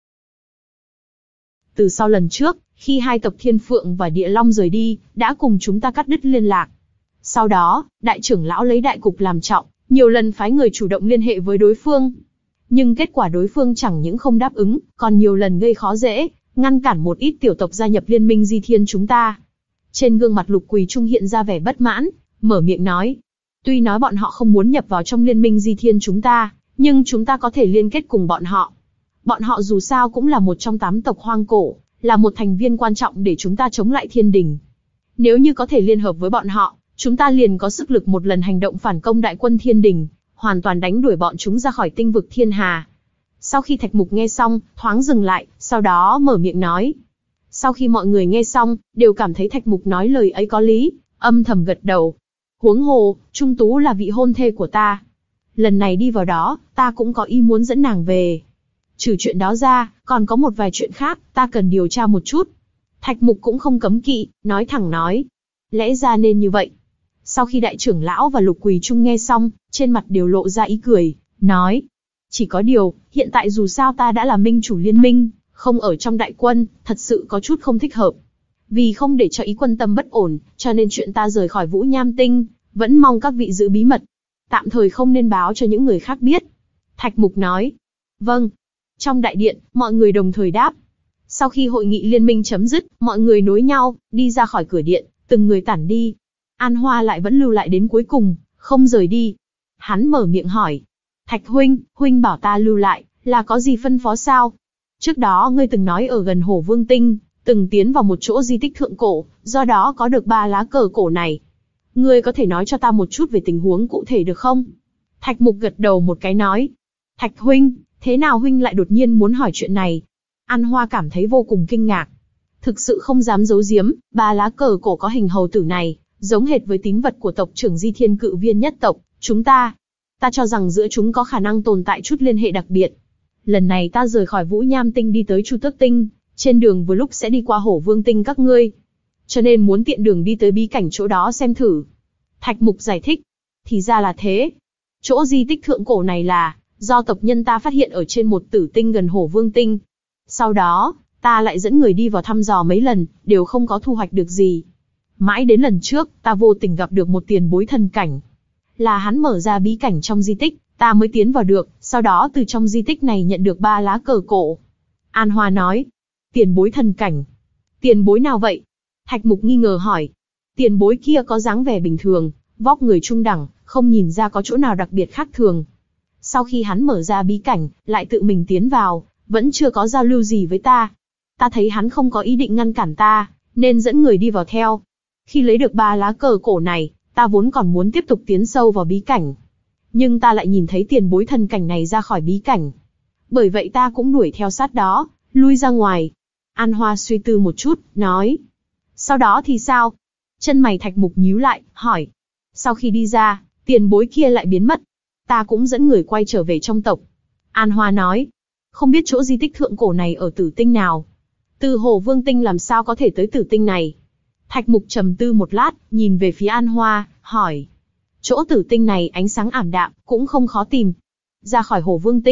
Speaker 1: Từ sau lần trước, khi hai tộc Thiên Phượng và Địa Long rời đi, đã cùng chúng ta cắt đứt liên lạc. Sau đó, đại trưởng lão lấy đại cục làm trọng, nhiều lần phái người chủ động liên hệ với đối phương. Nhưng kết quả đối phương chẳng những không đáp ứng, còn nhiều lần gây khó dễ, ngăn cản một ít tiểu tộc gia nhập liên minh Di Thiên chúng ta. Trên gương mặt Lục Quỳ Trung hiện ra vẻ bất mãn, mở miệng nói. Tuy nói bọn họ không muốn nhập vào trong liên minh Di Thiên chúng ta, nhưng chúng ta có thể liên kết cùng bọn họ. Bọn họ dù sao cũng là một trong tám tộc hoang cổ, là một thành viên quan trọng để chúng ta chống lại Thiên Đình. Nếu như có thể liên hợp với bọn họ, chúng ta liền có sức lực một lần hành động phản công đại quân Thiên Đình, hoàn toàn đánh đuổi bọn chúng ra khỏi tinh vực Thiên Hà. Sau khi Thạch Mục nghe xong, thoáng dừng lại, sau đó mở miệng nói. Sau khi mọi người nghe xong, đều cảm thấy Thạch Mục nói lời ấy có lý, âm thầm gật đầu. Huống hồ, Trung Tú là vị hôn thê của ta. Lần này đi vào đó, ta cũng có ý muốn dẫn nàng về. Trừ chuyện đó ra, còn có một vài chuyện khác, ta cần điều tra một chút. Thạch Mục cũng không cấm kỵ, nói thẳng nói. Lẽ ra nên như vậy. Sau khi đại trưởng lão và Lục Quỳ Trung nghe xong, trên mặt đều lộ ra ý cười, nói. Chỉ có điều, hiện tại dù sao ta đã là minh chủ liên minh, không ở trong đại quân, thật sự có chút không thích hợp. Vì không để cho ý quân tâm bất ổn, cho nên chuyện ta rời khỏi Vũ Nham Tinh, vẫn mong các vị giữ bí mật. Tạm thời không nên báo cho những người khác biết. Thạch Mục nói. Vâng. Trong đại điện, mọi người đồng thời đáp. Sau khi hội nghị liên minh chấm dứt, mọi người nối nhau, đi ra khỏi cửa điện, từng người tản đi. An Hoa lại vẫn lưu lại đến cuối cùng, không rời đi. Hắn mở miệng hỏi. Thạch huynh, huynh bảo ta lưu lại, là có gì phân phó sao? Trước đó ngươi từng nói ở gần Hổ Vương Tinh, từng tiến vào một chỗ di tích thượng cổ, do đó có được ba lá cờ cổ này. Ngươi có thể nói cho ta một chút về tình huống cụ thể được không? Thạch Mục gật đầu một cái nói. Thạch huynh, thế nào huynh lại đột nhiên muốn hỏi chuyện này? An Hoa cảm thấy vô cùng kinh ngạc. Thực sự không dám giấu giếm, ba lá cờ cổ có hình hầu tử này, giống hệt với tín vật của tộc trưởng Di Thiên Cự Viên nhất tộc, chúng ta. Ta cho rằng giữa chúng có khả năng tồn tại chút liên hệ đặc biệt. Lần này ta rời khỏi Vũ Nham Tinh đi tới Chu Tước Tinh, trên đường vừa lúc sẽ đi qua Hổ Vương Tinh các ngươi. Cho nên muốn tiện đường đi tới bí cảnh chỗ đó xem thử. Thạch Mục giải thích. Thì ra là thế. Chỗ di tích thượng cổ này là do tộc nhân ta phát hiện ở trên một tử tinh gần Hổ Vương Tinh. Sau đó, ta lại dẫn người đi vào thăm dò mấy lần, đều không có thu hoạch được gì. Mãi đến lần trước, ta vô tình gặp được một tiền bối thần cảnh. Là hắn mở ra bí cảnh trong di tích, ta mới tiến vào được, sau đó từ trong di tích này nhận được ba lá cờ cổ. An Hoa nói. Tiền bối thần cảnh. Tiền bối nào vậy? Thạch Mục nghi ngờ hỏi. Tiền bối kia có dáng vẻ bình thường, vóc người trung đẳng, không nhìn ra có chỗ nào đặc biệt khác thường. Sau khi hắn mở ra bí cảnh, lại tự mình tiến vào, vẫn chưa có giao lưu gì với ta. Ta thấy hắn không có ý định ngăn cản ta, nên dẫn người đi vào theo. Khi lấy được ba lá cờ cổ này, ta vốn còn muốn tiếp tục tiến sâu vào bí cảnh. Nhưng ta lại nhìn thấy tiền bối thần cảnh này ra khỏi bí cảnh. Bởi vậy ta cũng đuổi theo sát đó, lui ra ngoài. An Hoa suy tư một chút, nói. Sau đó thì sao? Chân mày Thạch Mục nhíu lại, hỏi. Sau khi đi ra, tiền bối kia lại biến mất. Ta cũng dẫn người quay trở về trong tộc. An Hoa nói. Không biết chỗ di tích thượng cổ này ở tử tinh nào. Từ Hổ Vương Tinh làm sao có thể tới tử tinh này? Thạch Mục trầm tư một lát, nhìn về phía An Hoa, hỏi. Chỗ tử tinh này ánh sáng ảm đạm, cũng không khó tìm. Ra khỏi Hổ Vương Tinh,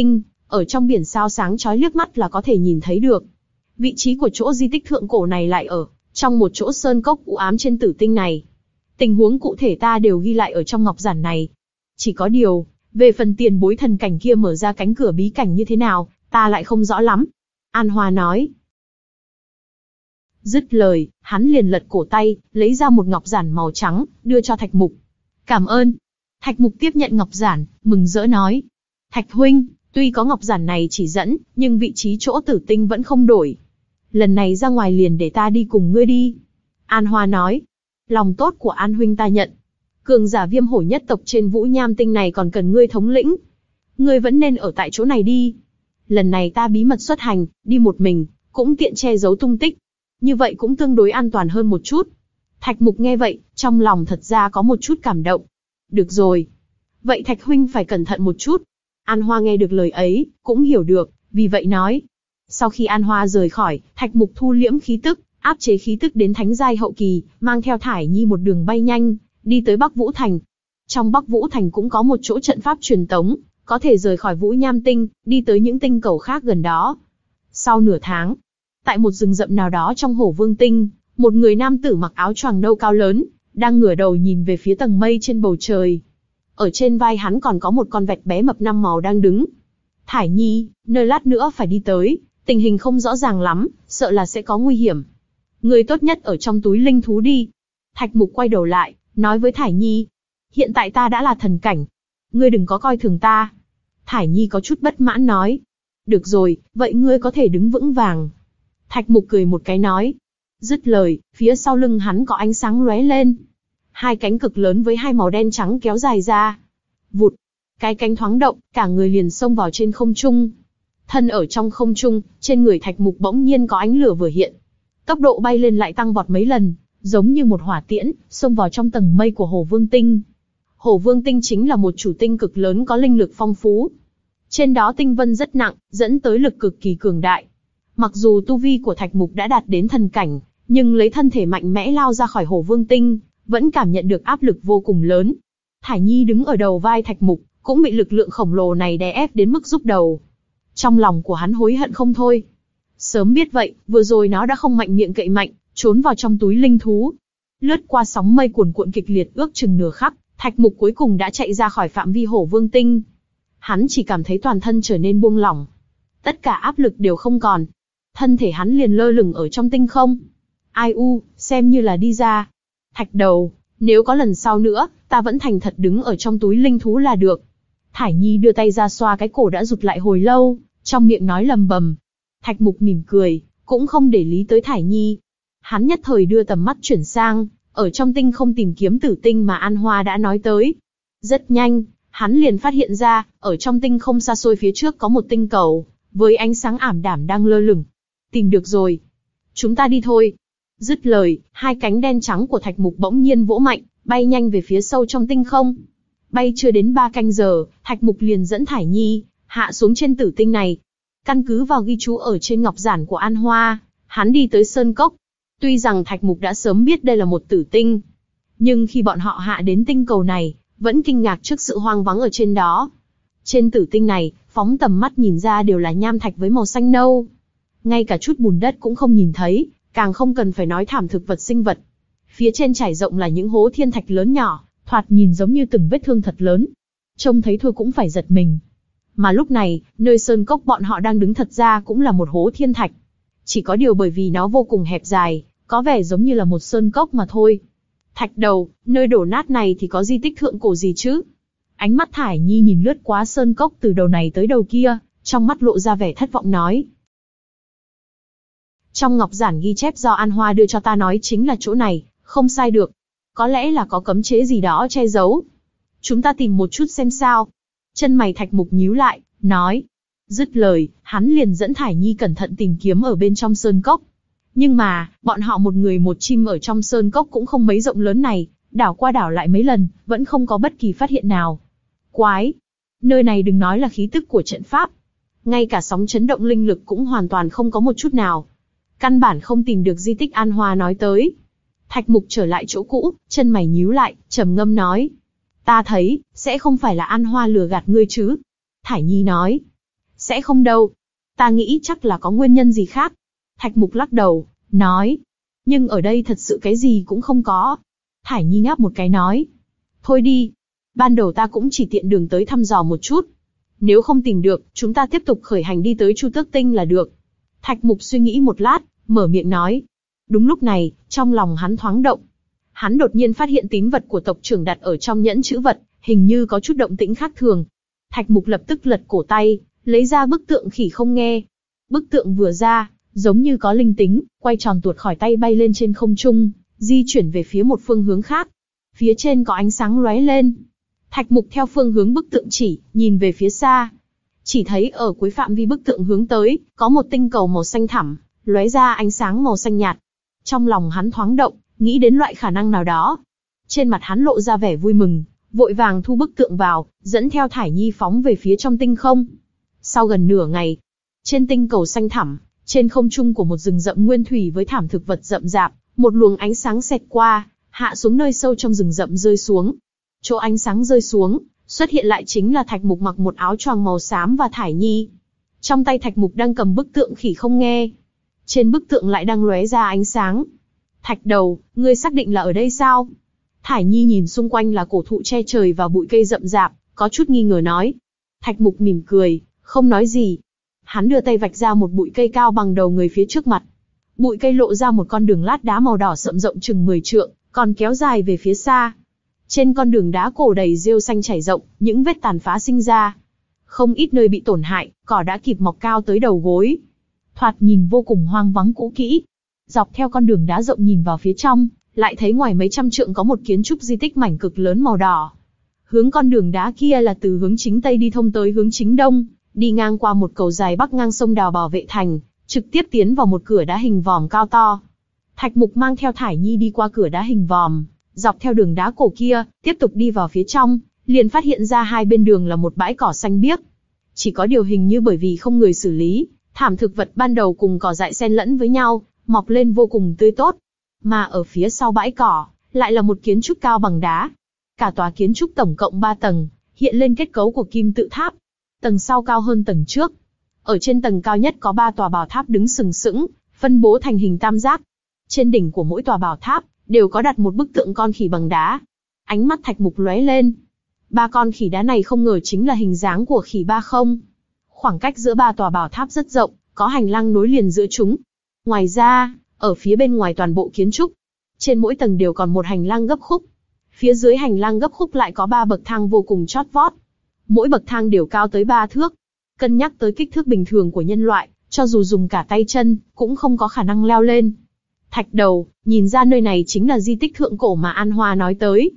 Speaker 1: ở trong biển sao sáng chói liếc mắt là có thể nhìn thấy được. Vị trí của chỗ di tích thượng cổ này lại ở trong một chỗ sơn cốc u ám trên tử tinh này. Tình huống cụ thể ta đều ghi lại ở trong ngọc giản này. Chỉ có điều, về phần tiền bối thần cảnh kia mở ra cánh cửa bí cảnh như thế nào, ta lại không rõ lắm. An Hoa nói. Dứt lời, hắn liền lật cổ tay, lấy ra một ngọc giản màu trắng, đưa cho Thạch Mục. Cảm ơn. Thạch Mục tiếp nhận ngọc giản, mừng rỡ nói. Thạch huynh, tuy có ngọc giản này chỉ dẫn, nhưng vị trí chỗ tử tinh vẫn không đổi. Lần này ra ngoài liền để ta đi cùng ngươi đi. An Hoa nói. Lòng tốt của An huynh ta nhận. Cường giả viêm hổ nhất tộc trên Vũ Nham Tinh này còn cần ngươi thống lĩnh. Ngươi vẫn nên ở tại chỗ này đi. Lần này ta bí mật xuất hành, đi một mình, cũng tiện che giấu tung tích. Như vậy cũng tương đối an toàn hơn một chút. Thạch Mục nghe vậy, trong lòng thật ra có một chút cảm động. Được rồi. Vậy Thạch huynh phải cẩn thận một chút. An Hoa nghe được lời ấy, cũng hiểu được, vì vậy nói. Sau khi An Hoa rời khỏi, Thạch Mục thu liễm khí tức, áp chế khí tức đến thánh giai hậu kỳ, mang theo Thải Nhi một đường bay nhanh, đi tới Bắc Vũ Thành. Trong Bắc Vũ Thành cũng có một chỗ trận pháp truyền tống, có thể rời khỏi Vũ Nham Tinh, đi tới những tinh cầu khác gần đó. Sau nửa tháng, tại một rừng rậm nào đó trong Hổ Vương Tinh, một người nam tử mặc áo choàng nâu cao lớn, đang ngửa đầu nhìn về phía tầng mây trên bầu trời. Ở trên vai hắn còn có một con vẹt bé mập năm màu đang đứng. Thải Nhi, nơi lát nữa phải đi tới, tình hình không rõ ràng lắm, sợ là sẽ có nguy hiểm. Người tốt nhất ở trong túi linh thú đi. Thạch Mục quay đầu lại, nói với Thải Nhi. Hiện tại ta đã là thần cảnh. Ngươi đừng có coi thường ta. Thải Nhi có chút bất mãn nói. Được rồi, vậy ngươi có thể đứng vững vàng. Thạch Mục cười một cái nói. Dứt lời, phía sau lưng hắn có ánh sáng lóe lên. Hai cánh cực lớn với hai màu đen trắng kéo dài ra. Vụt. Cái cánh thoáng động, cả người liền xông vào trên không trung. Thân ở trong không trung, trên người Thạch Mục bỗng nhiên có ánh lửa vừa hiện. Tốc độ bay lên lại tăng vọt mấy lần, giống như một hỏa tiễn, xông vào trong tầng mây của Hổ Vương Tinh. Hổ Vương Tinh chính là một chủ tinh cực lớn có linh lực phong phú. Trên đó tinh vân rất nặng, dẫn tới lực cực kỳ cường đại. Mặc dù tu vi của Thạch Mục đã đạt đến thần cảnh, nhưng lấy thân thể mạnh mẽ lao ra khỏi Hổ Vương Tinh, vẫn cảm nhận được áp lực vô cùng lớn. Thải Nhi đứng ở đầu vai Thạch Mục, cũng bị lực lượng khổng lồ này đè ép đến mức rúc đầu. Trong lòng của hắn hối hận không thôi. Sớm biết vậy, vừa rồi nó đã không mạnh miệng cậy mạnh, trốn vào trong túi linh thú. Lướt qua sóng mây cuồn cuộn kịch liệt ước chừng nửa khắc, Thạch Mục cuối cùng đã chạy ra khỏi phạm vi Hổ Vương Tinh. Hắn chỉ cảm thấy toàn thân trở nên buông lỏng. Tất cả áp lực đều không còn. Thân thể hắn liền lơ lửng ở trong tinh không. Ai u, xem như là đi ra. Thạch đầu, nếu có lần sau nữa, ta vẫn thành thật đứng ở trong túi linh thú là được. Thải Nhi đưa tay ra xoa cái cổ đã rụt lại hồi lâu, trong miệng nói lầm bầm. Thạch Mục mỉm cười, cũng không để lý tới Thải Nhi. Hắn nhất thời đưa tầm mắt chuyển sang, ở trong tinh không tìm kiếm tử tinh mà An Hoa đã nói tới. Rất nhanh, hắn liền phát hiện ra, ở trong tinh không xa xôi phía trước có một tinh cầu, với ánh sáng ảm đạm đang lơ lửng. Tìm được rồi. Chúng ta đi thôi. Dứt lời, hai cánh đen trắng của Thạch Mục bỗng nhiên vỗ mạnh, bay nhanh về phía sâu trong tinh không. Bay chưa đến ba canh giờ, Thạch Mục liền dẫn Thải Nhi hạ xuống trên tử tinh này. Căn cứ vào ghi chú ở trên ngọc giản của An Hoa, hắn đi tới sơn cốc. Tuy rằng Thạch Mục đã sớm biết đây là một tử tinh, nhưng khi bọn họ hạ đến tinh cầu này, vẫn kinh ngạc trước sự hoang vắng ở trên đó. Trên tử tinh này, phóng tầm mắt nhìn ra đều là nham thạch với màu xanh nâu. Ngay cả chút bùn đất cũng không nhìn thấy, càng không cần phải nói thảm thực vật sinh vật. Phía trên trải rộng là những hố thiên thạch lớn nhỏ, thoạt nhìn giống như từng vết thương thật lớn. Trông thấy thôi cũng phải giật mình. Mà lúc này, nơi sơn cốc bọn họ đang đứng thật ra cũng là một hố thiên thạch. Chỉ có điều bởi vì nó vô cùng hẹp dài, có vẻ giống như là một sơn cốc mà thôi. Thạch đầu, nơi đổ nát này thì có di tích thượng cổ gì chứ? Ánh mắt Thải Nhi nhìn lướt qua sơn cốc từ đầu này tới đầu kia, trong mắt lộ ra vẻ thất vọng nói. Trong ngọc giản ghi chép do An Hoa đưa cho ta nói chính là chỗ này, không sai được. Có lẽ là có cấm chế gì đó che giấu. Chúng ta tìm một chút xem sao. Chân mày Thạch Mục nhíu lại, nói. Dứt lời, hắn liền dẫn Thải Nhi cẩn thận tìm kiếm ở bên trong sơn cốc. Nhưng mà, bọn họ một người một chim ở trong sơn cốc cũng không mấy rộng lớn này, đảo qua đảo lại mấy lần, vẫn không có bất kỳ phát hiện nào. Quái! Nơi này đừng nói là khí tức của trận pháp. Ngay cả sóng chấn động linh lực cũng hoàn toàn không có một chút nào. Căn bản không tìm được di tích An Hoa nói tới. Thạch Mục trở lại chỗ cũ, chân mày nhíu lại, trầm ngâm nói. Ta thấy, sẽ không phải là An Hoa lừa gạt ngươi chứ? Thải Nhi nói. Sẽ không đâu. Ta nghĩ chắc là có nguyên nhân gì khác. Thạch Mục lắc đầu, nói. Nhưng ở đây thật sự cái gì cũng không có. Thải Nhi ngáp một cái nói. Thôi đi. Ban đầu ta cũng chỉ tiện đường tới thăm dò một chút. Nếu không tìm được, chúng ta tiếp tục khởi hành đi tới Chu Tước Tinh là được. Thạch Mục suy nghĩ một lát, mở miệng nói. Đúng lúc này, trong lòng hắn thoáng động. Hắn đột nhiên phát hiện tín vật của tộc trưởng đặt ở trong nhẫn chữ vật, hình như có chút động tĩnh khác thường. Thạch Mục lập tức lật cổ tay, lấy ra bức tượng khỉ không nghe. Bức tượng vừa ra, giống như có linh tính, quay tròn tuột khỏi tay bay lên trên không trung, di chuyển về phía một phương hướng khác. Phía trên có ánh sáng lóe lên. Thạch Mục theo phương hướng bức tượng chỉ, nhìn về phía xa. Chỉ thấy ở cuối phạm vi bức tượng hướng tới, có một tinh cầu màu xanh thẳm, lóe ra ánh sáng màu xanh nhạt. Trong lòng hắn thoáng động, nghĩ đến loại khả năng nào đó. Trên mặt hắn lộ ra vẻ vui mừng, vội vàng thu bức tượng vào, dẫn theo Thải Nhi phóng về phía trong tinh không. Sau gần nửa ngày, trên tinh cầu xanh thẳm, trên không trung của một rừng rậm nguyên thủy với thảm thực vật rậm rạp, một luồng ánh sáng xẹt qua, hạ xuống nơi sâu trong rừng rậm rơi xuống. Chỗ ánh sáng rơi xuống, xuất hiện lại chính là Thạch Mục mặc một áo choàng màu xám và Thải Nhi. Trong tay Thạch Mục đang cầm bức tượng khỉ không nghe. Trên bức tượng lại đang lóe ra ánh sáng. Thạch Đầu, ngươi xác định là ở đây sao? Thải Nhi nhìn xung quanh là cổ thụ che trời và bụi cây rậm rạp, có chút nghi ngờ nói. Thạch Mục mỉm cười, không nói gì. Hắn đưa tay vạch ra một bụi cây cao bằng đầu người phía trước mặt. Bụi cây lộ ra một con đường lát đá màu đỏ sậm rộng chừng mười trượng, còn kéo dài về phía xa. Trên con đường đá cổ đầy rêu xanh chảy rộng, những vết tàn phá sinh ra. Không ít nơi bị tổn hại, cỏ đã kịp mọc cao tới đầu gối. Thoạt nhìn vô cùng hoang vắng cũ kỹ. Dọc theo con đường đá rộng nhìn vào phía trong, lại thấy ngoài mấy trăm trượng có một kiến trúc di tích mảnh cực lớn màu đỏ. Hướng con đường đá kia là từ hướng chính tây đi thông tới hướng chính đông, đi ngang qua một cầu dài bắc ngang sông đào bảo vệ thành, trực tiếp tiến vào một cửa đá hình vòm cao to. Thạch Mục mang theo Thải Nhi đi qua cửa đá hình vòm, dọc theo đường đá cổ kia, tiếp tục đi vào phía trong, liền phát hiện ra hai bên đường là một bãi cỏ xanh biếc. Chỉ có điều hình như bởi vì không người xử lý, thảm thực vật ban đầu cùng cỏ dại xen lẫn với nhau, mọc lên vô cùng tươi tốt. Mà ở phía sau bãi cỏ, lại là một kiến trúc cao bằng đá. Cả tòa kiến trúc tổng cộng ba tầng, hiện lên kết cấu của kim tự tháp. Tầng sau cao hơn tầng trước. Ở trên tầng cao nhất có ba tòa bảo tháp đứng sừng sững, phân bố thành hình tam giác. Trên đỉnh của mỗi tòa bảo tháp, đều có đặt một bức tượng con khỉ bằng đá. Ánh mắt Thạch Mục lóe lên. Ba con khỉ đá này không ngờ chính là hình dáng của khỉ ba không. Khoảng cách giữa ba tòa bảo tháp rất rộng, có hành lang nối liền giữa chúng. Ngoài ra, ở phía bên ngoài toàn bộ kiến trúc, trên mỗi tầng đều còn một hành lang gấp khúc. Phía dưới hành lang gấp khúc lại có ba bậc thang vô cùng chót vót. Mỗi bậc thang đều cao tới ba thước. Cân nhắc tới kích thước bình thường của nhân loại, cho dù dùng cả tay chân, cũng không có khả năng leo lên. Thạch Đầu, nhìn ra nơi này chính là di tích thượng cổ mà An Hoa nói tới.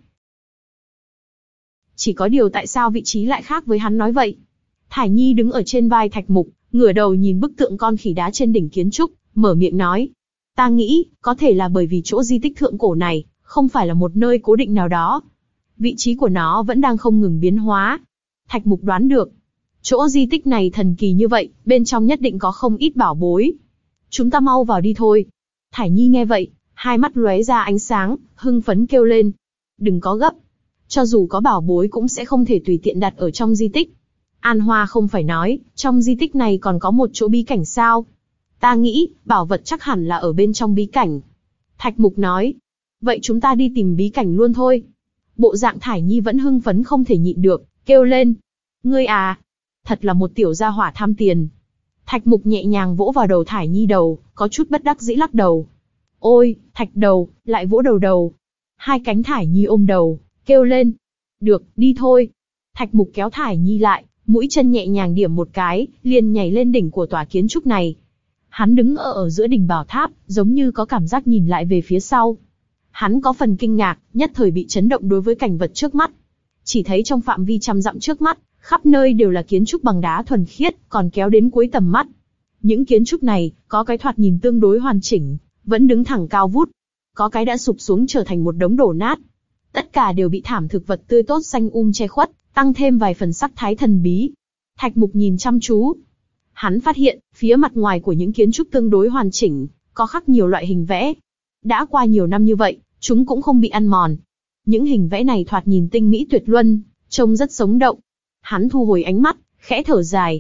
Speaker 1: Chỉ có điều tại sao vị trí lại khác với hắn nói vậy? Thải Nhi đứng ở trên vai Thạch Mục, ngửa đầu nhìn bức tượng con khỉ đá trên đỉnh kiến trúc, mở miệng nói. Ta nghĩ, có thể là bởi vì chỗ di tích thượng cổ này, không phải là một nơi cố định nào đó. Vị trí của nó vẫn đang không ngừng biến hóa. Thạch Mục đoán được. Chỗ di tích này thần kỳ như vậy, bên trong nhất định có không ít bảo bối. Chúng ta mau vào đi thôi. Thải Nhi nghe vậy, hai mắt lóe ra ánh sáng, hưng phấn kêu lên. Đừng có gấp. Cho dù có bảo bối cũng sẽ không thể tùy tiện đặt ở trong di tích. An Hoa không phải nói, trong di tích này còn có một chỗ bí cảnh sao? Ta nghĩ, bảo vật chắc hẳn là ở bên trong bí cảnh. Thạch Mục nói. Vậy chúng ta đi tìm bí cảnh luôn thôi. Bộ dạng Thải Nhi vẫn hưng phấn không thể nhịn được, kêu lên. Ngươi à, thật là một tiểu gia hỏa tham tiền. Thạch Mục nhẹ nhàng vỗ vào đầu Thải Nhi đầu, có chút bất đắc dĩ lắc đầu. Ôi, Thạch Đầu, lại vỗ đầu đầu. Hai cánh Thải Nhi ôm đầu, kêu lên. Được, đi thôi. Thạch Mục kéo Thải Nhi lại, mũi chân nhẹ nhàng điểm một cái, liền nhảy lên đỉnh của tòa kiến trúc này. Hắn đứng ở ở giữa đỉnh bảo tháp, giống như có cảm giác nhìn lại về phía sau. Hắn có phần kinh ngạc, nhất thời bị chấn động đối với cảnh vật trước mắt. Chỉ thấy trong phạm vi trăm dặm trước mắt, khắp nơi đều là kiến trúc bằng đá thuần khiết, còn kéo đến cuối tầm mắt. Những kiến trúc này, có cái thoạt nhìn tương đối hoàn chỉnh, vẫn đứng thẳng cao vút. Có cái đã sụp xuống trở thành một đống đổ nát. Tất cả đều bị thảm thực vật tươi tốt xanh um che khuất, tăng thêm vài phần sắc thái thần bí. Thạch Mục nhìn chăm chú. Hắn phát hiện, phía mặt ngoài của những kiến trúc tương đối hoàn chỉnh, có khắc nhiều loại hình vẽ. Đã qua nhiều năm như vậy, chúng cũng không bị ăn mòn. Những hình vẽ này thoạt nhìn tinh mỹ tuyệt luân, trông rất sống động. Hắn thu hồi ánh mắt, khẽ thở dài.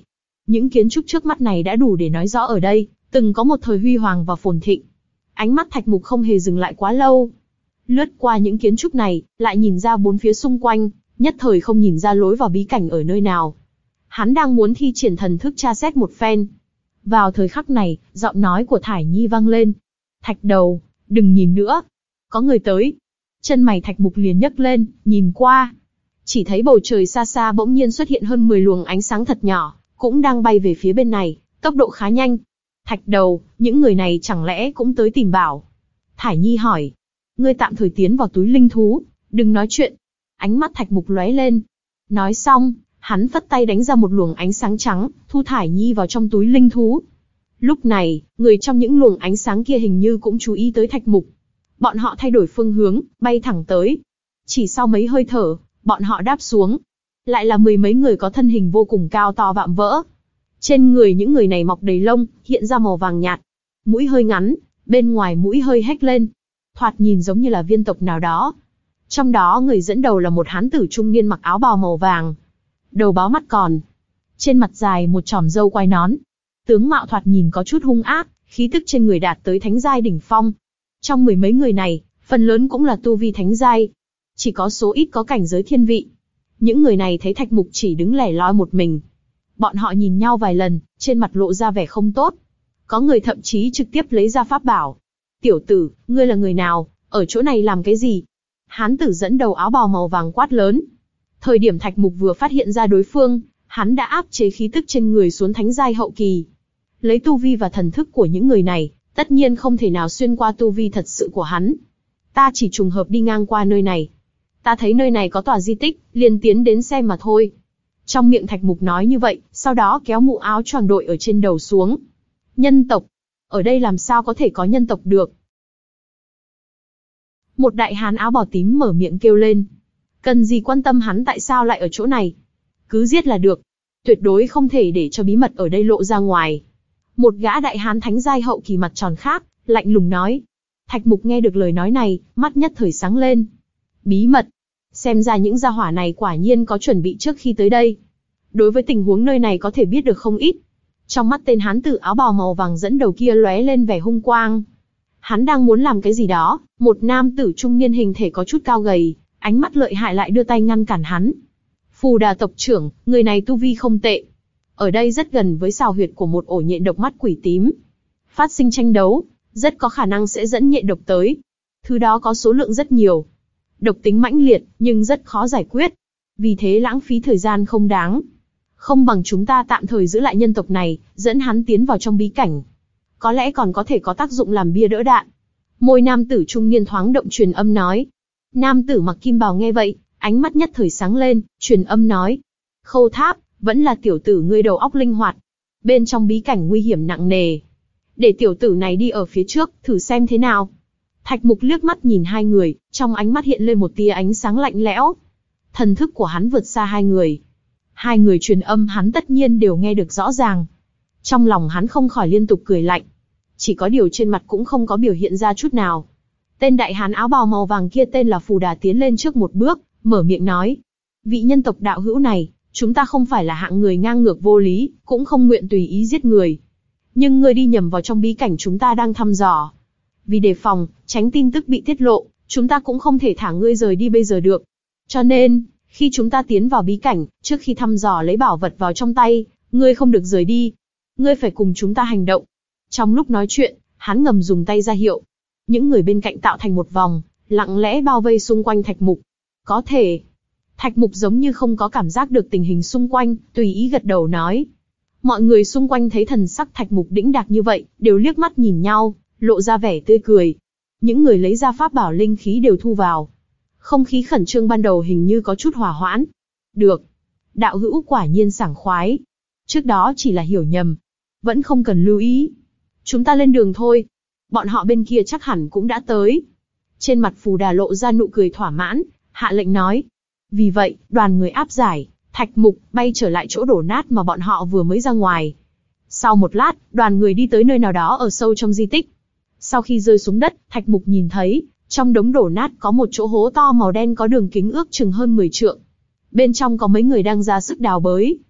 Speaker 1: Những kiến trúc trước mắt này đã đủ để nói rõ ở đây từng có một thời huy hoàng và phồn thịnh. Ánh mắt Thạch Mục không hề dừng lại quá lâu. Lướt qua những kiến trúc này, lại nhìn ra bốn phía xung quanh, nhất thời không nhìn ra lối vào bí cảnh ở nơi nào. Hắn đang muốn thi triển thần thức tra xét một phen. Vào thời khắc này, giọng nói của Thải Nhi vang lên. Thạch đầu, đừng nhìn nữa. Có người tới. Chân mày Thạch Mục liền nhấc lên, nhìn qua. Chỉ thấy bầu trời xa xa bỗng nhiên xuất hiện hơn mười luồng ánh sáng thật nhỏ, cũng đang bay về phía bên này, tốc độ khá nhanh. Thạch đầu, những người này chẳng lẽ cũng tới tìm bảo? Thải Nhi hỏi. Ngươi tạm thời tiến vào túi linh thú, đừng nói chuyện. Ánh mắt Thạch Mục lóe lên. Nói xong, hắn phất tay đánh ra một luồng ánh sáng trắng, thu Thải Nhi vào trong túi linh thú. Lúc này, người trong những luồng ánh sáng kia hình như cũng chú ý tới Thạch Mục. Bọn họ thay đổi phương hướng, bay thẳng tới. Chỉ sau mấy hơi thở, bọn họ đáp xuống. Lại là mười mấy người có thân hình vô cùng cao to vạm vỡ. Trên người những người này mọc đầy lông, hiện ra màu vàng nhạt. Mũi hơi ngắn, bên ngoài mũi hơi hếch lên. Thoạt nhìn giống như là viên tộc nào đó. Trong đó người dẫn đầu là một hán tử trung niên mặc áo bào màu vàng. Đầu báo mắt còn. Trên mặt dài một chòm râu quai nón. Tướng mạo thoạt nhìn có chút hung ác, khí tức trên người đạt tới thánh giai đỉnh phong. Trong mười mấy người này, phần lớn cũng là tu vi thánh giai. Chỉ có số ít có cảnh giới thiên vị. Những người này thấy Thạch Mục chỉ đứng lẻ loi một mình. Bọn họ nhìn nhau vài lần, trên mặt lộ ra vẻ không tốt. Có người thậm chí trực tiếp lấy ra pháp bảo. Tiểu tử, ngươi là người nào, ở chỗ này làm cái gì? Hán tử dẫn đầu áo bào màu vàng quát lớn. Thời điểm Thạch Mục vừa phát hiện ra đối phương, hắn đã áp chế khí tức trên người xuống thánh giai hậu kỳ. Lấy tu vi và thần thức của những người này, tất nhiên không thể nào xuyên qua tu vi thật sự của hắn. Ta chỉ trùng hợp đi ngang qua nơi này. Ta thấy nơi này có tòa di tích, liền tiến đến xem mà thôi. Trong miệng Thạch Mục nói như vậy, sau đó kéo mũ áo choàng đội ở trên đầu xuống. Nhân tộc. Ở đây làm sao có thể có nhân tộc được? Một đại hán áo bào tím mở miệng kêu lên. Cần gì quan tâm hắn tại sao lại ở chỗ này? Cứ giết là được. Tuyệt đối không thể để cho bí mật ở đây lộ ra ngoài. Một gã đại hán thánh giai hậu kỳ mặt tròn khác, lạnh lùng nói. Thạch Mục nghe được lời nói này, mắt nhất thời sáng lên. Bí mật. Xem ra những gia hỏa này quả nhiên có chuẩn bị trước khi tới đây. Đối với tình huống nơi này có thể biết được không ít. Trong mắt tên hán tử áo bào màu vàng dẫn đầu kia lóe lên vẻ hung quang. Hắn đang muốn làm cái gì đó, một nam tử trung niên hình thể có chút cao gầy, ánh mắt lợi hại lại đưa tay ngăn cản hắn. Phù Đà tộc trưởng, người này tu vi không tệ. Ở đây rất gần với sào huyệt của một ổ nhện độc mắt quỷ tím. Phát sinh tranh đấu, rất có khả năng sẽ dẫn nhện độc tới. Thứ đó có số lượng rất nhiều. Độc tính mãnh liệt, nhưng rất khó giải quyết. Vì thế lãng phí thời gian không đáng. Không bằng chúng ta tạm thời giữ lại nhân tộc này, dẫn hắn tiến vào trong bí cảnh. Có lẽ còn có thể có tác dụng làm bia đỡ đạn. Môi nam tử trung niên thoáng động truyền âm nói. Nam tử mặc kim bào nghe vậy, ánh mắt nhất thời sáng lên, truyền âm nói. Khâu Tháp, vẫn là tiểu tử ngươi đầu óc linh hoạt. Bên trong bí cảnh nguy hiểm nặng nề. Để tiểu tử này đi ở phía trước, thử xem thế nào. Thạch Mục liếc mắt nhìn hai người, trong ánh mắt hiện lên một tia ánh sáng lạnh lẽo. Thần thức của hắn vượt xa hai người. Hai người truyền âm hắn tất nhiên đều nghe được rõ ràng. Trong lòng hắn không khỏi liên tục cười lạnh. Chỉ có điều trên mặt cũng không có biểu hiện ra chút nào. Tên đại hán áo bào màu vàng kia tên là Phù Đà tiến lên trước một bước, mở miệng nói. Vị nhân tộc đạo hữu này, chúng ta không phải là hạng người ngang ngược vô lý, cũng không nguyện tùy ý giết người. Nhưng ngươi đi nhầm vào trong bí cảnh chúng ta đang thăm dò. Vì đề phòng, tránh tin tức bị tiết lộ, chúng ta cũng không thể thả ngươi rời đi bây giờ được. Cho nên, khi chúng ta tiến vào bí cảnh, trước khi thăm dò lấy bảo vật vào trong tay, ngươi không được rời đi. Ngươi phải cùng chúng ta hành động. Trong lúc nói chuyện, hắn ngầm dùng tay ra hiệu. Những người bên cạnh tạo thành một vòng, lặng lẽ bao vây xung quanh Thạch Mục. Có thể. Thạch Mục giống như không có cảm giác được tình hình xung quanh, tùy ý gật đầu nói. Mọi người xung quanh thấy thần sắc Thạch Mục đĩnh đạc như vậy, đều liếc mắt nhìn nhau, lộ ra vẻ tươi cười. Những người lấy ra pháp bảo linh khí đều thu vào. Không khí khẩn trương ban đầu hình như có chút hòa hoãn. Được. Đạo hữu quả nhiên sảng khoái. Trước đó chỉ là hiểu nhầm. Vẫn không cần lưu ý. Chúng ta lên đường thôi. Bọn họ bên kia chắc hẳn cũng đã tới. Trên mặt Phù Đà lộ ra nụ cười thỏa mãn, hạ lệnh nói. Vì vậy, đoàn người áp giải, Thạch Mục bay trở lại chỗ đổ nát mà bọn họ vừa mới ra ngoài. Sau một lát, đoàn người đi tới nơi nào đó ở sâu trong di tích. Sau khi rơi xuống đất, Thạch Mục nhìn thấy, trong đống đổ nát có một chỗ hố to màu đen có đường kính ước chừng hơn mười trượng. Bên trong có mấy người đang ra sức đào bới.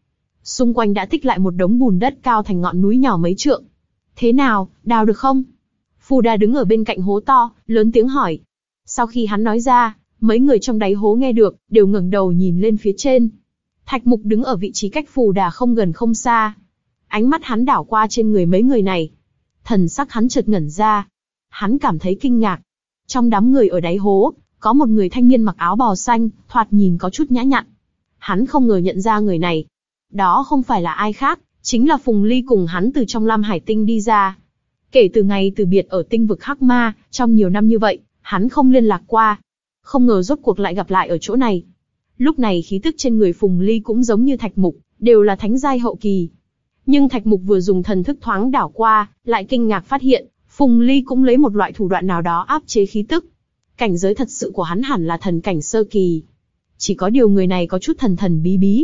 Speaker 1: xung quanh đã tích lại một đống bùn đất cao thành ngọn núi nhỏ mấy trượng. Thế nào, đào được không? Phù Đà đứng ở bên cạnh hố to, lớn tiếng hỏi. Sau khi hắn nói ra, mấy người trong đáy hố nghe được, đều ngẩng đầu nhìn lên phía trên. Thạch Mục đứng ở vị trí cách Phù Đà không gần không xa. Ánh mắt hắn đảo qua trên người mấy người này. Thần sắc hắn chợt ngẩn ra. Hắn cảm thấy kinh ngạc. Trong đám người ở đáy hố, có một người thanh niên mặc áo bào xanh, thoạt nhìn có chút nhã nhặn. Hắn không ngờ nhận ra người này. Đó không phải là ai khác, chính là Phùng Ly cùng hắn từ trong Lam Hải Tinh đi ra. Kể từ ngày từ biệt ở tinh vực Hắc Ma, trong nhiều năm như vậy, hắn không liên lạc qua. Không ngờ rốt cuộc lại gặp lại ở chỗ này. Lúc này khí tức trên người Phùng Ly cũng giống như Thạch Mục, đều là thánh giai hậu kỳ. Nhưng Thạch Mục vừa dùng thần thức thoáng đảo qua, lại kinh ngạc phát hiện, Phùng Ly cũng lấy một loại thủ đoạn nào đó áp chế khí tức. Cảnh giới thật sự của hắn hẳn là thần cảnh sơ kỳ. Chỉ có điều người này có chút thần thần bí bí.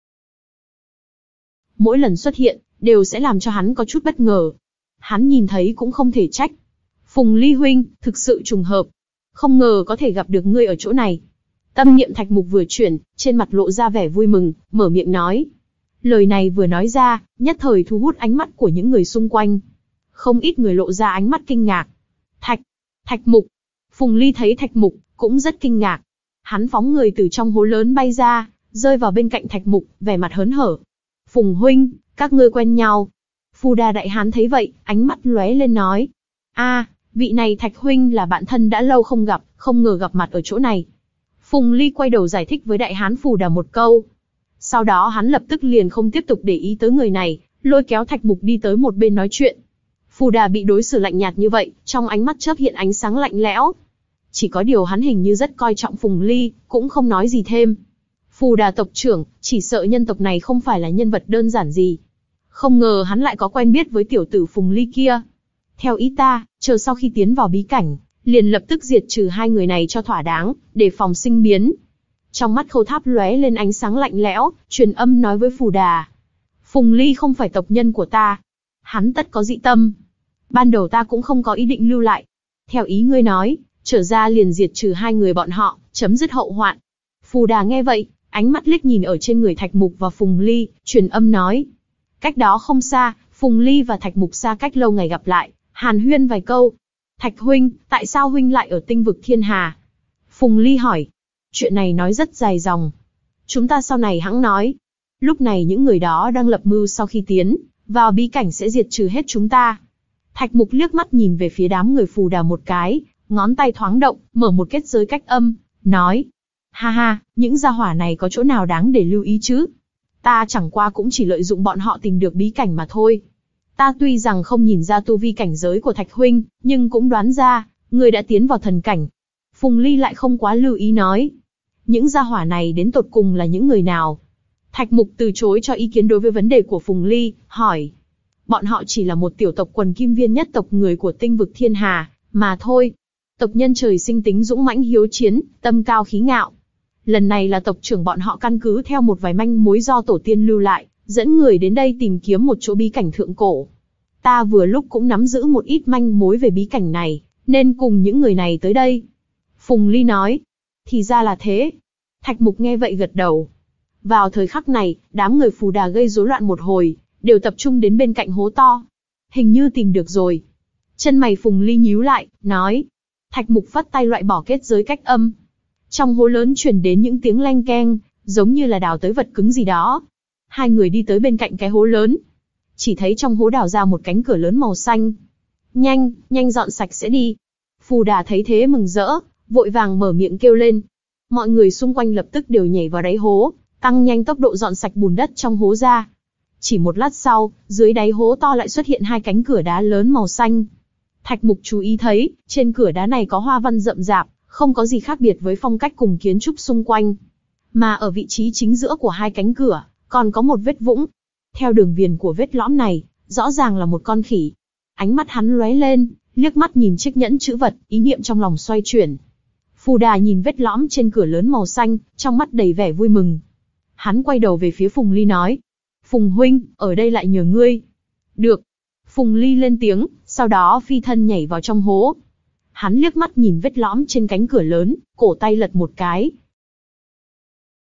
Speaker 1: Mỗi lần xuất hiện, đều sẽ làm cho hắn có chút bất ngờ. Hắn nhìn thấy cũng không thể trách. Phùng Ly huynh, thực sự trùng hợp. Không ngờ có thể gặp được ngươi ở chỗ này. Tâm niệm Thạch Mục vừa chuyển, trên mặt lộ ra vẻ vui mừng, mở miệng nói. Lời này vừa nói ra, nhất thời thu hút ánh mắt của những người xung quanh. Không ít người lộ ra ánh mắt kinh ngạc. Thạch, Thạch Mục. Phùng Ly thấy Thạch Mục, cũng rất kinh ngạc. Hắn phóng người từ trong hố lớn bay ra, rơi vào bên cạnh Thạch Mục, vẻ mặt hớn hở. Phùng huynh, các ngươi quen nhau. Phù Đà đại hán thấy vậy, ánh mắt lóe lên nói. A, vị này Thạch huynh là bạn thân đã lâu không gặp, không ngờ gặp mặt ở chỗ này. Phùng Ly quay đầu giải thích với đại hán Phù Đà một câu. Sau đó hắn lập tức liền không tiếp tục để ý tới người này, lôi kéo Thạch Mục đi tới một bên nói chuyện. Phù Đà bị đối xử lạnh nhạt như vậy, trong ánh mắt chớp hiện ánh sáng lạnh lẽo. Chỉ có điều hắn hình như rất coi trọng Phùng Ly, cũng không nói gì thêm. Phù Đà tộc trưởng, chỉ sợ nhân tộc này không phải là nhân vật đơn giản gì. Không ngờ hắn lại có quen biết với tiểu tử Phùng Ly kia. Theo ý ta, chờ sau khi tiến vào bí cảnh, liền lập tức diệt trừ hai người này cho thỏa đáng, để phòng sinh biến. Trong mắt Khâu Tháp lóe lên ánh sáng lạnh lẽo, truyền âm nói với Phù Đà. Phùng Ly không phải tộc nhân của ta. Hắn tất có dị tâm. Ban đầu ta cũng không có ý định lưu lại. Theo ý ngươi nói, trở ra liền diệt trừ hai người bọn họ, chấm dứt hậu hoạn. Phù Đà nghe vậy, ánh mắt liếc nhìn ở trên người Thạch Mục và Phùng Ly, truyền âm nói. Cách đó không xa, Phùng Ly và Thạch Mục xa cách lâu ngày gặp lại, hàn huyên vài câu. Thạch huynh, tại sao huynh lại ở tinh vực Thiên Hà? Phùng Ly hỏi. Chuyện này nói rất dài dòng. Chúng ta sau này hẵng nói. Lúc này những người đó đang lập mưu sau khi tiến vào bí cảnh sẽ diệt trừ hết chúng ta. Thạch Mục liếc mắt nhìn về phía đám người Phù Đà một cái, ngón tay thoáng động, mở một kết giới cách âm, nói. Ha ha, những gia hỏa này có chỗ nào đáng để lưu ý chứ? Ta chẳng qua cũng chỉ lợi dụng bọn họ tìm được bí cảnh mà thôi. Ta tuy rằng không nhìn ra tu vi cảnh giới của Thạch huynh, nhưng cũng đoán ra, người đã tiến vào thần cảnh. Phùng Ly lại không quá lưu ý nói. Những gia hỏa này đến tột cùng là những người nào? Thạch Mục từ chối cho ý kiến đối với vấn đề của Phùng Ly, hỏi. Bọn họ chỉ là một tiểu tộc quần kim viên nhất tộc người của tinh vực Thiên Hà, mà thôi. Tộc nhân trời sinh tính dũng mãnh hiếu chiến, tâm cao khí ngạo. Lần này là tộc trưởng bọn họ căn cứ theo một vài manh mối do tổ tiên lưu lại, dẫn người đến đây tìm kiếm một chỗ bí cảnh thượng cổ. Ta vừa lúc cũng nắm giữ một ít manh mối về bí cảnh này, nên cùng những người này tới đây. Phùng Ly nói. Thì ra là thế. Thạch Mục nghe vậy gật đầu. Vào thời khắc này, đám người Phù Đà gây rối loạn một hồi, đều tập trung đến bên cạnh hố to. Hình như tìm được rồi. Chân mày Phùng Ly nhíu lại, nói. Thạch Mục phất tay loại bỏ kết giới cách âm. Trong hố lớn truyền đến những tiếng leng keng, giống như là đào tới vật cứng gì đó. Hai người đi tới bên cạnh cái hố lớn. Chỉ thấy trong hố đào ra một cánh cửa lớn màu xanh. Nhanh, nhanh dọn sạch sẽ đi. Phù Đà thấy thế mừng rỡ, vội vàng mở miệng kêu lên. Mọi người xung quanh lập tức đều nhảy vào đáy hố, tăng nhanh tốc độ dọn sạch bùn đất trong hố ra. Chỉ một lát sau, dưới đáy hố to lại xuất hiện hai cánh cửa đá lớn màu xanh. Thạch Mục chú ý thấy, trên cửa đá này có hoa văn rậm rạp, không có gì khác biệt với phong cách cùng kiến trúc xung quanh. Mà ở vị trí chính giữa của hai cánh cửa, còn có một vết vũng. Theo đường viền của vết lõm này, rõ ràng là một con khỉ. Ánh mắt hắn lóe lên, liếc mắt nhìn chiếc nhẫn chữ vật, ý niệm trong lòng xoay chuyển. Phù Đà nhìn vết lõm trên cửa lớn màu xanh, trong mắt đầy vẻ vui mừng. Hắn quay đầu về phía Phùng Ly nói. Phùng huynh, ở đây lại nhờ ngươi. Được. Phùng Ly lên tiếng, sau đó phi thân nhảy vào trong hố. Hắn liếc mắt nhìn vết lõm trên cánh cửa lớn, cổ tay lật một cái.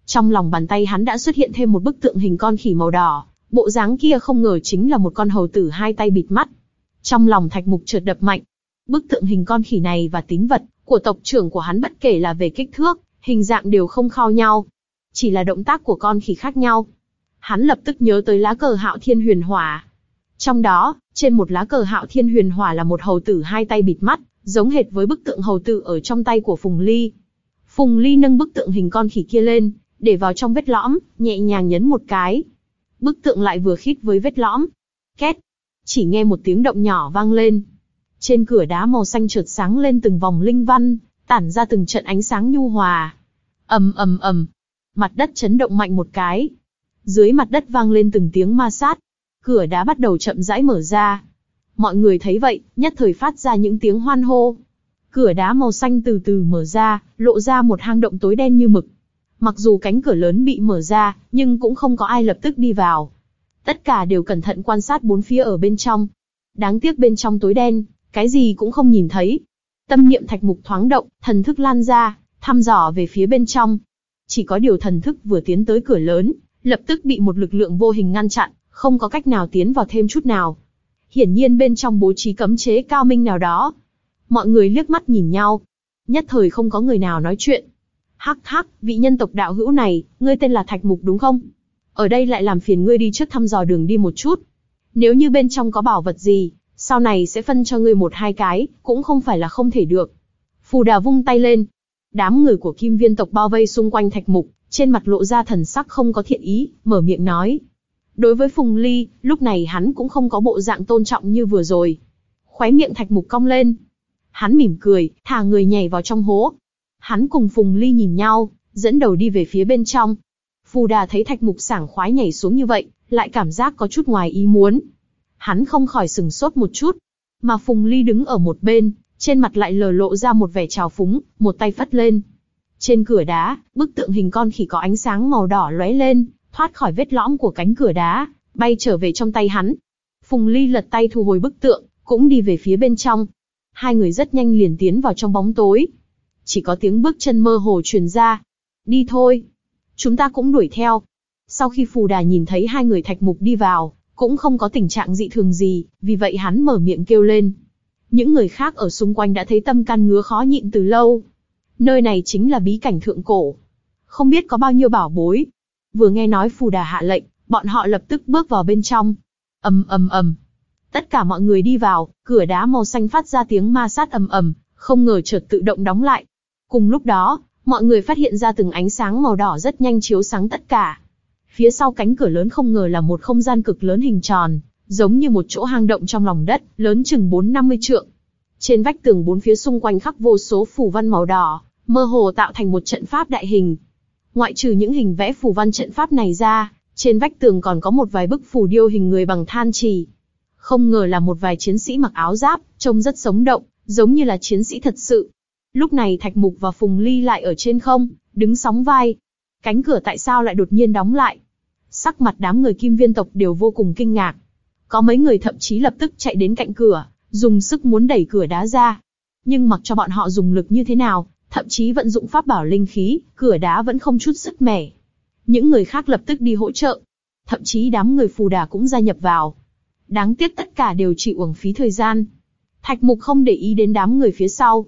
Speaker 1: Trong lòng bàn tay hắn đã xuất hiện thêm một bức tượng hình con khỉ màu đỏ, bộ dáng kia không ngờ chính là một con hầu tử hai tay bịt mắt. Trong lòng Thạch Mục chợt đập mạnh. Bức tượng hình con khỉ này và tín vật của tộc trưởng của hắn bất kể là về kích thước, hình dạng đều không khao nhau. Chỉ là động tác của con khỉ khác nhau. Hắn lập tức nhớ tới lá cờ Hạo Thiên Huyền Hỏa. Trong đó, trên một lá cờ Hạo Thiên Huyền Hỏa là một hầu tử hai tay bịt mắt, giống hệt với bức tượng hầu tử ở trong tay của Phùng Ly. Phùng Ly nâng bức tượng hình con khỉ kia lên, để vào trong vết lõm, nhẹ nhàng nhấn một cái. Bức tượng lại vừa khít với vết lõm. Két! Chỉ nghe một tiếng động nhỏ vang lên. Trên cửa đá màu xanh chợt sáng lên từng vòng linh văn, tản ra từng trận ánh sáng nhu hòa. Ầm ầm ầm, mặt đất chấn động mạnh một cái. Dưới mặt đất vang lên từng tiếng ma sát. Cửa đá bắt đầu chậm rãi mở ra. Mọi người thấy vậy, nhất thời phát ra những tiếng hoan hô. Cửa đá màu xanh từ từ mở ra, lộ ra một hang động tối đen như mực. Mặc dù cánh cửa lớn bị mở ra, nhưng cũng không có ai lập tức đi vào. Tất cả đều cẩn thận quan sát bốn phía ở bên trong. Đáng tiếc bên trong tối đen, cái gì cũng không nhìn thấy. Tâm niệm Thạch Mục thoáng động, thần thức lan ra, thăm dò về phía bên trong. Chỉ có điều thần thức vừa tiến tới cửa lớn, lập tức bị một lực lượng vô hình ngăn chặn, không có cách nào tiến vào thêm chút nào. Hiển nhiên bên trong bố trí cấm chế cao minh nào đó. Mọi người liếc mắt nhìn nhau. Nhất thời không có người nào nói chuyện. Hắc hắc, vị nhân tộc đạo hữu này, ngươi tên là Thạch Mục đúng không? Ở đây lại làm phiền ngươi đi trước thăm dò đường đi một chút. Nếu như bên trong có bảo vật gì, sau này sẽ phân cho ngươi một hai cái, cũng không phải là không thể được. Phù Đà vung tay lên. Đám người của Kim Viên tộc bao vây xung quanh Thạch Mục, trên mặt lộ ra thần sắc không có thiện ý, mở miệng nói. Đối với Phùng Ly, lúc này hắn cũng không có bộ dạng tôn trọng như vừa rồi. Khóe miệng Thạch Mục cong lên. Hắn mỉm cười, thả người nhảy vào trong hố. Hắn cùng Phùng Ly nhìn nhau, dẫn đầu đi về phía bên trong. Phù Đà thấy Thạch Mục sảng khoái nhảy xuống như vậy, lại cảm giác có chút ngoài ý muốn. Hắn không khỏi sừng sốt một chút. Mà Phùng Ly đứng ở một bên, trên mặt lại lờ lộ ra một vẻ trào phúng, một tay phất lên. Trên cửa đá, bức tượng hình con khỉ có ánh sáng màu đỏ lóe lên, thoát khỏi vết lõm của cánh cửa đá, bay trở về trong tay hắn. Phùng Ly lật tay thu hồi bức tượng, cũng đi về phía bên trong. Hai người rất nhanh liền tiến vào trong bóng tối. Chỉ có tiếng bước chân mơ hồ truyền ra. Đi thôi. Chúng ta cũng đuổi theo. Sau khi Phù Đà nhìn thấy hai người Thạch Mục đi vào, cũng không có tình trạng dị thường gì, vì vậy hắn mở miệng kêu lên. Những người khác ở xung quanh đã thấy tâm can ngứa khó nhịn từ lâu. Nơi này chính là bí cảnh thượng cổ. Không biết có bao nhiêu bảo bối. Vừa nghe nói Phù Đà hạ lệnh, bọn họ lập tức bước vào bên trong. Ầm ầm ầm. Tất cả mọi người đi vào, cửa đá màu xanh phát ra tiếng ma sát ầm ầm, không ngờ chợt tự động đóng lại. Cùng lúc đó, mọi người phát hiện ra từng ánh sáng màu đỏ rất nhanh chiếu sáng tất cả. Phía sau cánh cửa lớn không ngờ là một không gian cực lớn hình tròn, giống như một chỗ hang động trong lòng đất, lớn chừng bốn năm mươi trượng. Trên vách tường bốn phía xung quanh khắc vô số phù văn màu đỏ, mơ hồ tạo thành một trận pháp đại hình. Ngoại trừ những hình vẽ phù văn trận pháp này ra, trên vách tường còn có một vài bức phù điêu hình người bằng than trì. Không ngờ là một vài chiến sĩ mặc áo giáp, trông rất sống động, giống như là chiến sĩ thật sự. Lúc này Thạch Mục và Phùng Ly lại ở trên không, đứng sóng vai. Cánh cửa tại sao lại đột nhiên đóng lại? Sắc mặt đám người Kim Viên tộc đều vô cùng kinh ngạc. Có mấy người thậm chí lập tức chạy đến cạnh cửa, dùng sức muốn đẩy cửa đá ra. Nhưng mặc cho bọn họ dùng lực như thế nào, thậm chí vận dụng pháp bảo linh khí, cửa đá vẫn không chút sức mẻ. Những người khác lập tức đi hỗ trợ. Thậm chí đám người Phù Đà cũng gia nhập vào. Đáng tiếc tất cả đều chỉ uổng phí thời gian. Thạch Mục không để ý đến đám người phía sau.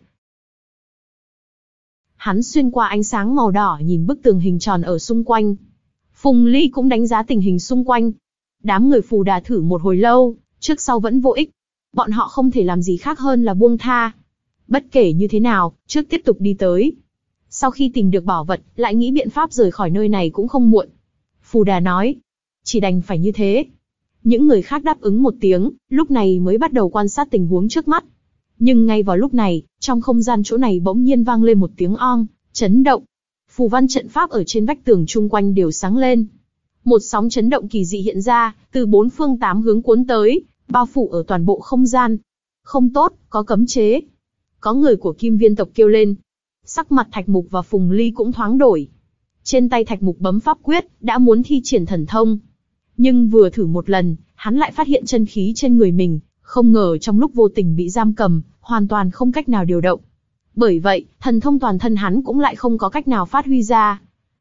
Speaker 1: Hắn xuyên qua ánh sáng màu đỏ nhìn bức tường hình tròn ở xung quanh. Phùng Ly cũng đánh giá tình hình xung quanh. Đám người Phù Đà thử một hồi lâu, trước sau vẫn vô ích. Bọn họ không thể làm gì khác hơn là buông tha. Bất kể như thế nào, trước tiếp tục đi tới. Sau khi tìm được bảo vật, lại nghĩ biện pháp rời khỏi nơi này cũng không muộn. Phù Đà nói, chỉ đành phải như thế. Những người khác đáp ứng một tiếng, lúc này mới bắt đầu quan sát tình huống trước mắt. Nhưng ngay vào lúc này, trong không gian chỗ này bỗng nhiên vang lên một tiếng ong, chấn động. Phù văn trận pháp ở trên vách tường chung quanh đều sáng lên. Một sóng chấn động kỳ dị hiện ra, từ bốn phương tám hướng cuốn tới, bao phủ ở toàn bộ không gian. Không tốt, có cấm chế. Có người của Kim Viên tộc kêu lên. Sắc mặt Thạch Mục và Phùng Ly cũng thoáng đổi. Trên tay Thạch Mục bấm pháp quyết, đã muốn thi triển thần thông. Nhưng vừa thử một lần, hắn lại phát hiện chân khí trên người mình, không ngờ trong lúc vô tình bị giam cầm, hoàn toàn không cách nào điều động. Bởi vậy, thần thông toàn thân hắn cũng lại không có cách nào phát huy ra.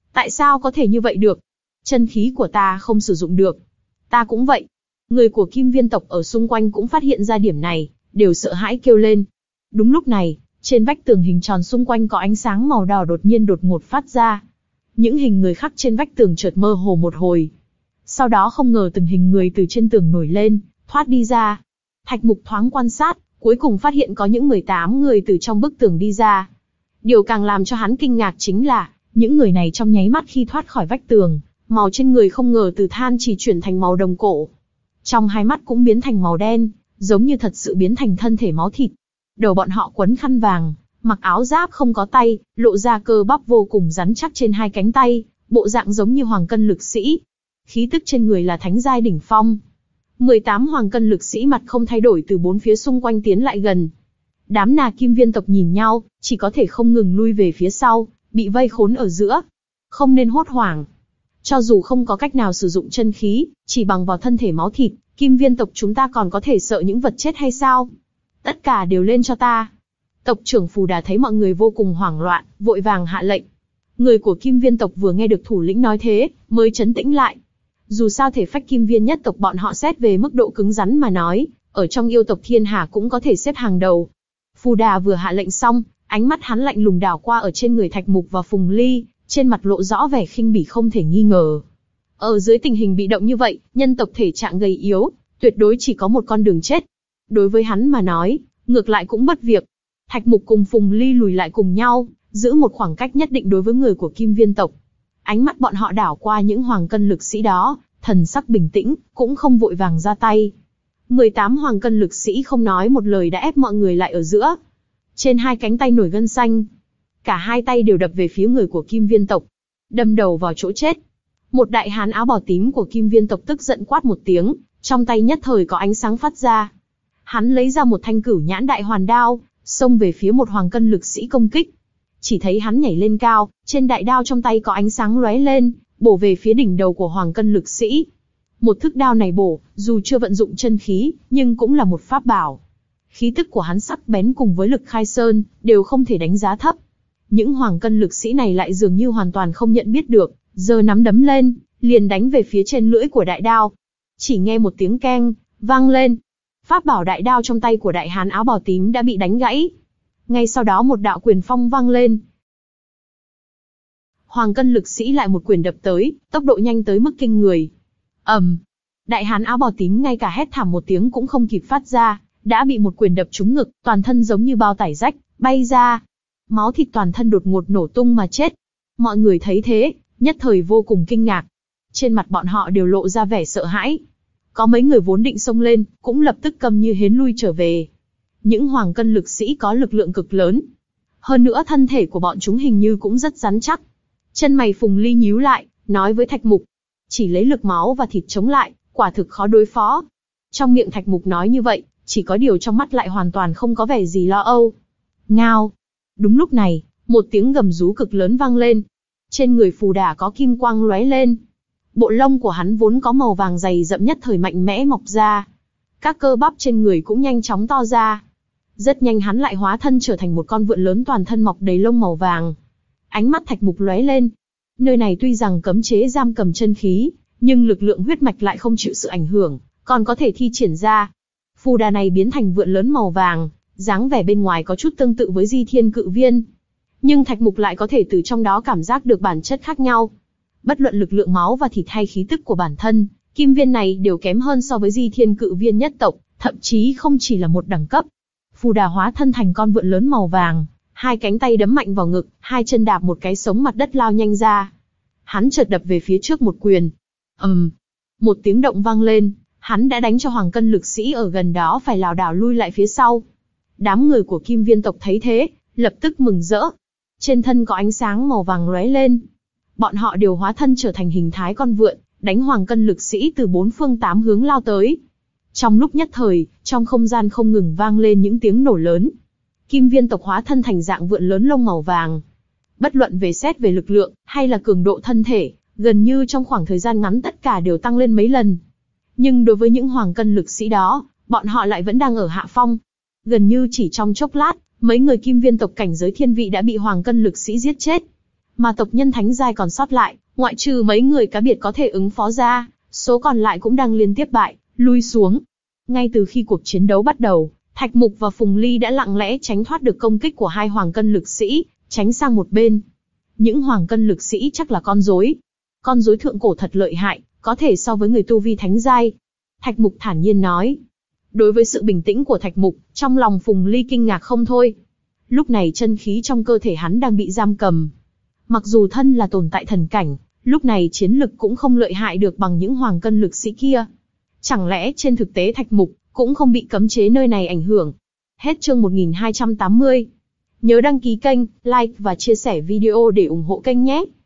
Speaker 1: Tại sao có thể như vậy được? Chân khí của ta không sử dụng được. Ta cũng vậy. Người của Kim Viên tộc ở xung quanh cũng phát hiện ra điểm này, đều sợ hãi kêu lên. Đúng lúc này, trên vách tường hình tròn xung quanh có ánh sáng màu đỏ đột nhiên đột ngột phát ra. Những hình người khắc trên vách tường chợt mơ hồ một hồi. Sau đó không ngờ từng hình người từ trên tường nổi lên, thoát đi ra. Thạch Mục thoáng quan sát, cuối cùng phát hiện có những mười tám người từ trong bức tường đi ra. Điều càng làm cho hắn kinh ngạc chính là, những người này trong nháy mắt khi thoát khỏi vách tường, màu trên người không ngờ từ than chỉ chuyển thành màu đồng cổ. Trong hai mắt cũng biến thành màu đen, giống như thật sự biến thành thân thể máu thịt. Đầu bọn họ quấn khăn vàng, mặc áo giáp không có tay, lộ ra cơ bắp vô cùng rắn chắc trên hai cánh tay, bộ dạng giống như hoàng cân lực sĩ. Khí tức trên người là thánh giai đỉnh phong. mười tám hoàng cân lực sĩ mặt không thay đổi từ bốn phía xung quanh tiến lại gần. Đám nà Kim Viên tộc nhìn nhau, chỉ có thể không ngừng lui về phía sau, bị vây khốn ở giữa. Không nên hốt hoảng. Cho dù không có cách nào sử dụng chân khí, chỉ bằng vào thân thể máu thịt, Kim Viên tộc chúng ta còn có thể sợ những vật chết hay sao? Tất cả đều lên cho ta. Tộc trưởng Phù Đà thấy mọi người vô cùng hoảng loạn, vội vàng hạ lệnh. Người của Kim Viên tộc vừa nghe được thủ lĩnh nói thế, mới trấn tĩnh lại. Dù sao thể phách Kim Viên nhất tộc bọn họ xét về mức độ cứng rắn mà nói, ở trong yêu tộc thiên hà cũng có thể xếp hàng đầu. Phù Đà vừa hạ lệnh xong, ánh mắt hắn lạnh lùng đảo qua ở trên người Thạch Mục và Phùng Ly, trên mặt lộ rõ vẻ khinh bỉ không thể nghi ngờ. Ở dưới tình hình bị động như vậy, nhân tộc thể trạng gầy yếu, tuyệt đối chỉ có một con đường chết. Đối với hắn mà nói, ngược lại cũng bất việc. Thạch Mục cùng Phùng Ly lùi lại cùng nhau, giữ một khoảng cách nhất định đối với người của Kim Viên tộc. Ánh mắt bọn họ đảo qua những hoàng cân lực sĩ đó, thần sắc bình tĩnh, cũng không vội vàng ra tay. mười tám hoàng cân lực sĩ không nói một lời đã ép mọi người lại ở giữa. Trên hai cánh tay nổi gân xanh. Cả hai tay đều đập về phía người của Kim Viên tộc. Đâm đầu vào chỗ chết. Một đại hán áo bào tím của Kim Viên tộc tức giận quát một tiếng, trong tay nhất thời có ánh sáng phát ra. Hắn lấy ra một thanh cửu nhãn đại hoàn đao, xông về phía một hoàng cân lực sĩ công kích. Chỉ thấy hắn nhảy lên cao, trên đại đao trong tay có ánh sáng lóe lên, bổ về phía đỉnh đầu của hoàng cân lực sĩ. Một thức đao này bổ, dù chưa vận dụng chân khí, nhưng cũng là một pháp bảo. Khí tức của hắn sắc bén cùng với lực khai sơn, đều không thể đánh giá thấp. Những hoàng cân lực sĩ này lại dường như hoàn toàn không nhận biết được, giơ nắm đấm lên, liền đánh về phía trên lưỡi của đại đao. Chỉ nghe một tiếng keng, vang lên. Pháp bảo đại đao trong tay của đại hán áo bào tím đã bị đánh gãy. Ngay sau đó một đạo quyền phong vang lên. Hoàng cân lực sĩ lại một quyền đập tới, tốc độ nhanh tới mức kinh người. ầm, um, đại hán áo bào tím ngay cả hét thảm một tiếng cũng không kịp phát ra, đã bị một quyền đập trúng ngực, toàn thân giống như bao tải rách, bay ra. Máu thịt toàn thân đột ngột nổ tung mà chết. Mọi người thấy thế, nhất thời vô cùng kinh ngạc. Trên mặt bọn họ đều lộ ra vẻ sợ hãi. Có mấy người vốn định xông lên, cũng lập tức câm như hến lui trở về. Những hoàng cân lực sĩ có lực lượng cực lớn. Hơn nữa thân thể của bọn chúng hình như cũng rất rắn chắc. Chân mày Phùng Ly nhíu lại, nói với Thạch Mục. Chỉ lấy lực máu và thịt chống lại, quả thực khó đối phó. Trong miệng Thạch Mục nói như vậy, chỉ có điều trong mắt lại hoàn toàn không có vẻ gì lo âu. Ngao. Đúng lúc này, một tiếng gầm rú cực lớn vang lên. Trên người Phù Đà có kim quang lóe lên. Bộ lông của hắn vốn có màu vàng dày rậm nhất thời mạnh mẽ mọc ra. Các cơ bắp trên người cũng nhanh chóng to ra. Rất nhanh hắn lại hóa thân trở thành một con vượn lớn toàn thân mọc đầy lông màu vàng. Ánh mắt Thạch Mục lóe lên. Nơi này tuy rằng cấm chế giam cầm chân khí, nhưng lực lượng huyết mạch lại không chịu sự ảnh hưởng, còn có thể thi triển ra. Phù Đà này biến thành vượn lớn màu vàng, dáng vẻ bên ngoài có chút tương tự với Di Thiên Cự Viên. Nhưng Thạch Mục lại có thể từ trong đó cảm giác được bản chất khác nhau. Bất luận lực lượng máu và thịt hay khí tức của bản thân, Kim Viên này đều kém hơn so với Di Thiên Cự Viên nhất tộc, thậm chí không chỉ là một đẳng cấp. Phù Đà hóa thân thành con vượn lớn màu vàng, hai cánh tay đấm mạnh vào ngực, hai chân đạp một cái sống mặt đất lao nhanh ra. Hắn chợt đập về phía trước một quyền. ầm, um, một tiếng động vang lên, hắn đã đánh cho hoàng cân lực sĩ ở gần đó phải lảo đảo lui lại phía sau. Đám người của Kim Viên tộc thấy thế, lập tức mừng rỡ. Trên thân có ánh sáng màu vàng lóe lên. Bọn họ đều hóa thân trở thành hình thái con vượn, đánh hoàng cân lực sĩ từ bốn phương tám hướng lao tới. Trong lúc nhất thời, trong không gian không ngừng vang lên những tiếng nổ lớn. Kim Viên tộc hóa thân thành dạng vượn lớn lông màu vàng. Bất luận về xét về lực lượng, hay là cường độ thân thể, gần như trong khoảng thời gian ngắn tất cả đều tăng lên mấy lần. Nhưng đối với những hoàng cân lực sĩ đó, bọn họ lại vẫn đang ở hạ phong. Gần như chỉ trong chốc lát, mấy người Kim Viên tộc cảnh giới thiên vị đã bị hoàng cân lực sĩ giết chết. Mà tộc nhân thánh giai còn sót lại, ngoại trừ mấy người cá biệt có thể ứng phó ra, số còn lại cũng đang liên tiếp bại, lui xuống. Ngay từ khi cuộc chiến đấu bắt đầu, Thạch Mục và Phùng Ly đã lặng lẽ tránh thoát được công kích của hai hoàng cân lực sĩ, tránh sang một bên. Những hoàng cân lực sĩ chắc là con rối. Con rối thượng cổ thật lợi hại, có thể so với người tu vi thánh giai. Thạch Mục thản nhiên nói. Đối với sự bình tĩnh của Thạch Mục, trong lòng Phùng Ly kinh ngạc không thôi. Lúc này chân khí trong cơ thể hắn đang bị giam cầm. Mặc dù thân là tồn tại thần cảnh, lúc này chiến lực cũng không lợi hại được bằng những hoàng cân lực sĩ kia. Chẳng lẽ trên thực tế Thạch Mục cũng không bị cấm chế nơi này ảnh hưởng? Hết chương một nghìn hai trăm tám mươi. Nhớ đăng ký kênh, like và chia sẻ video để ủng hộ kênh nhé.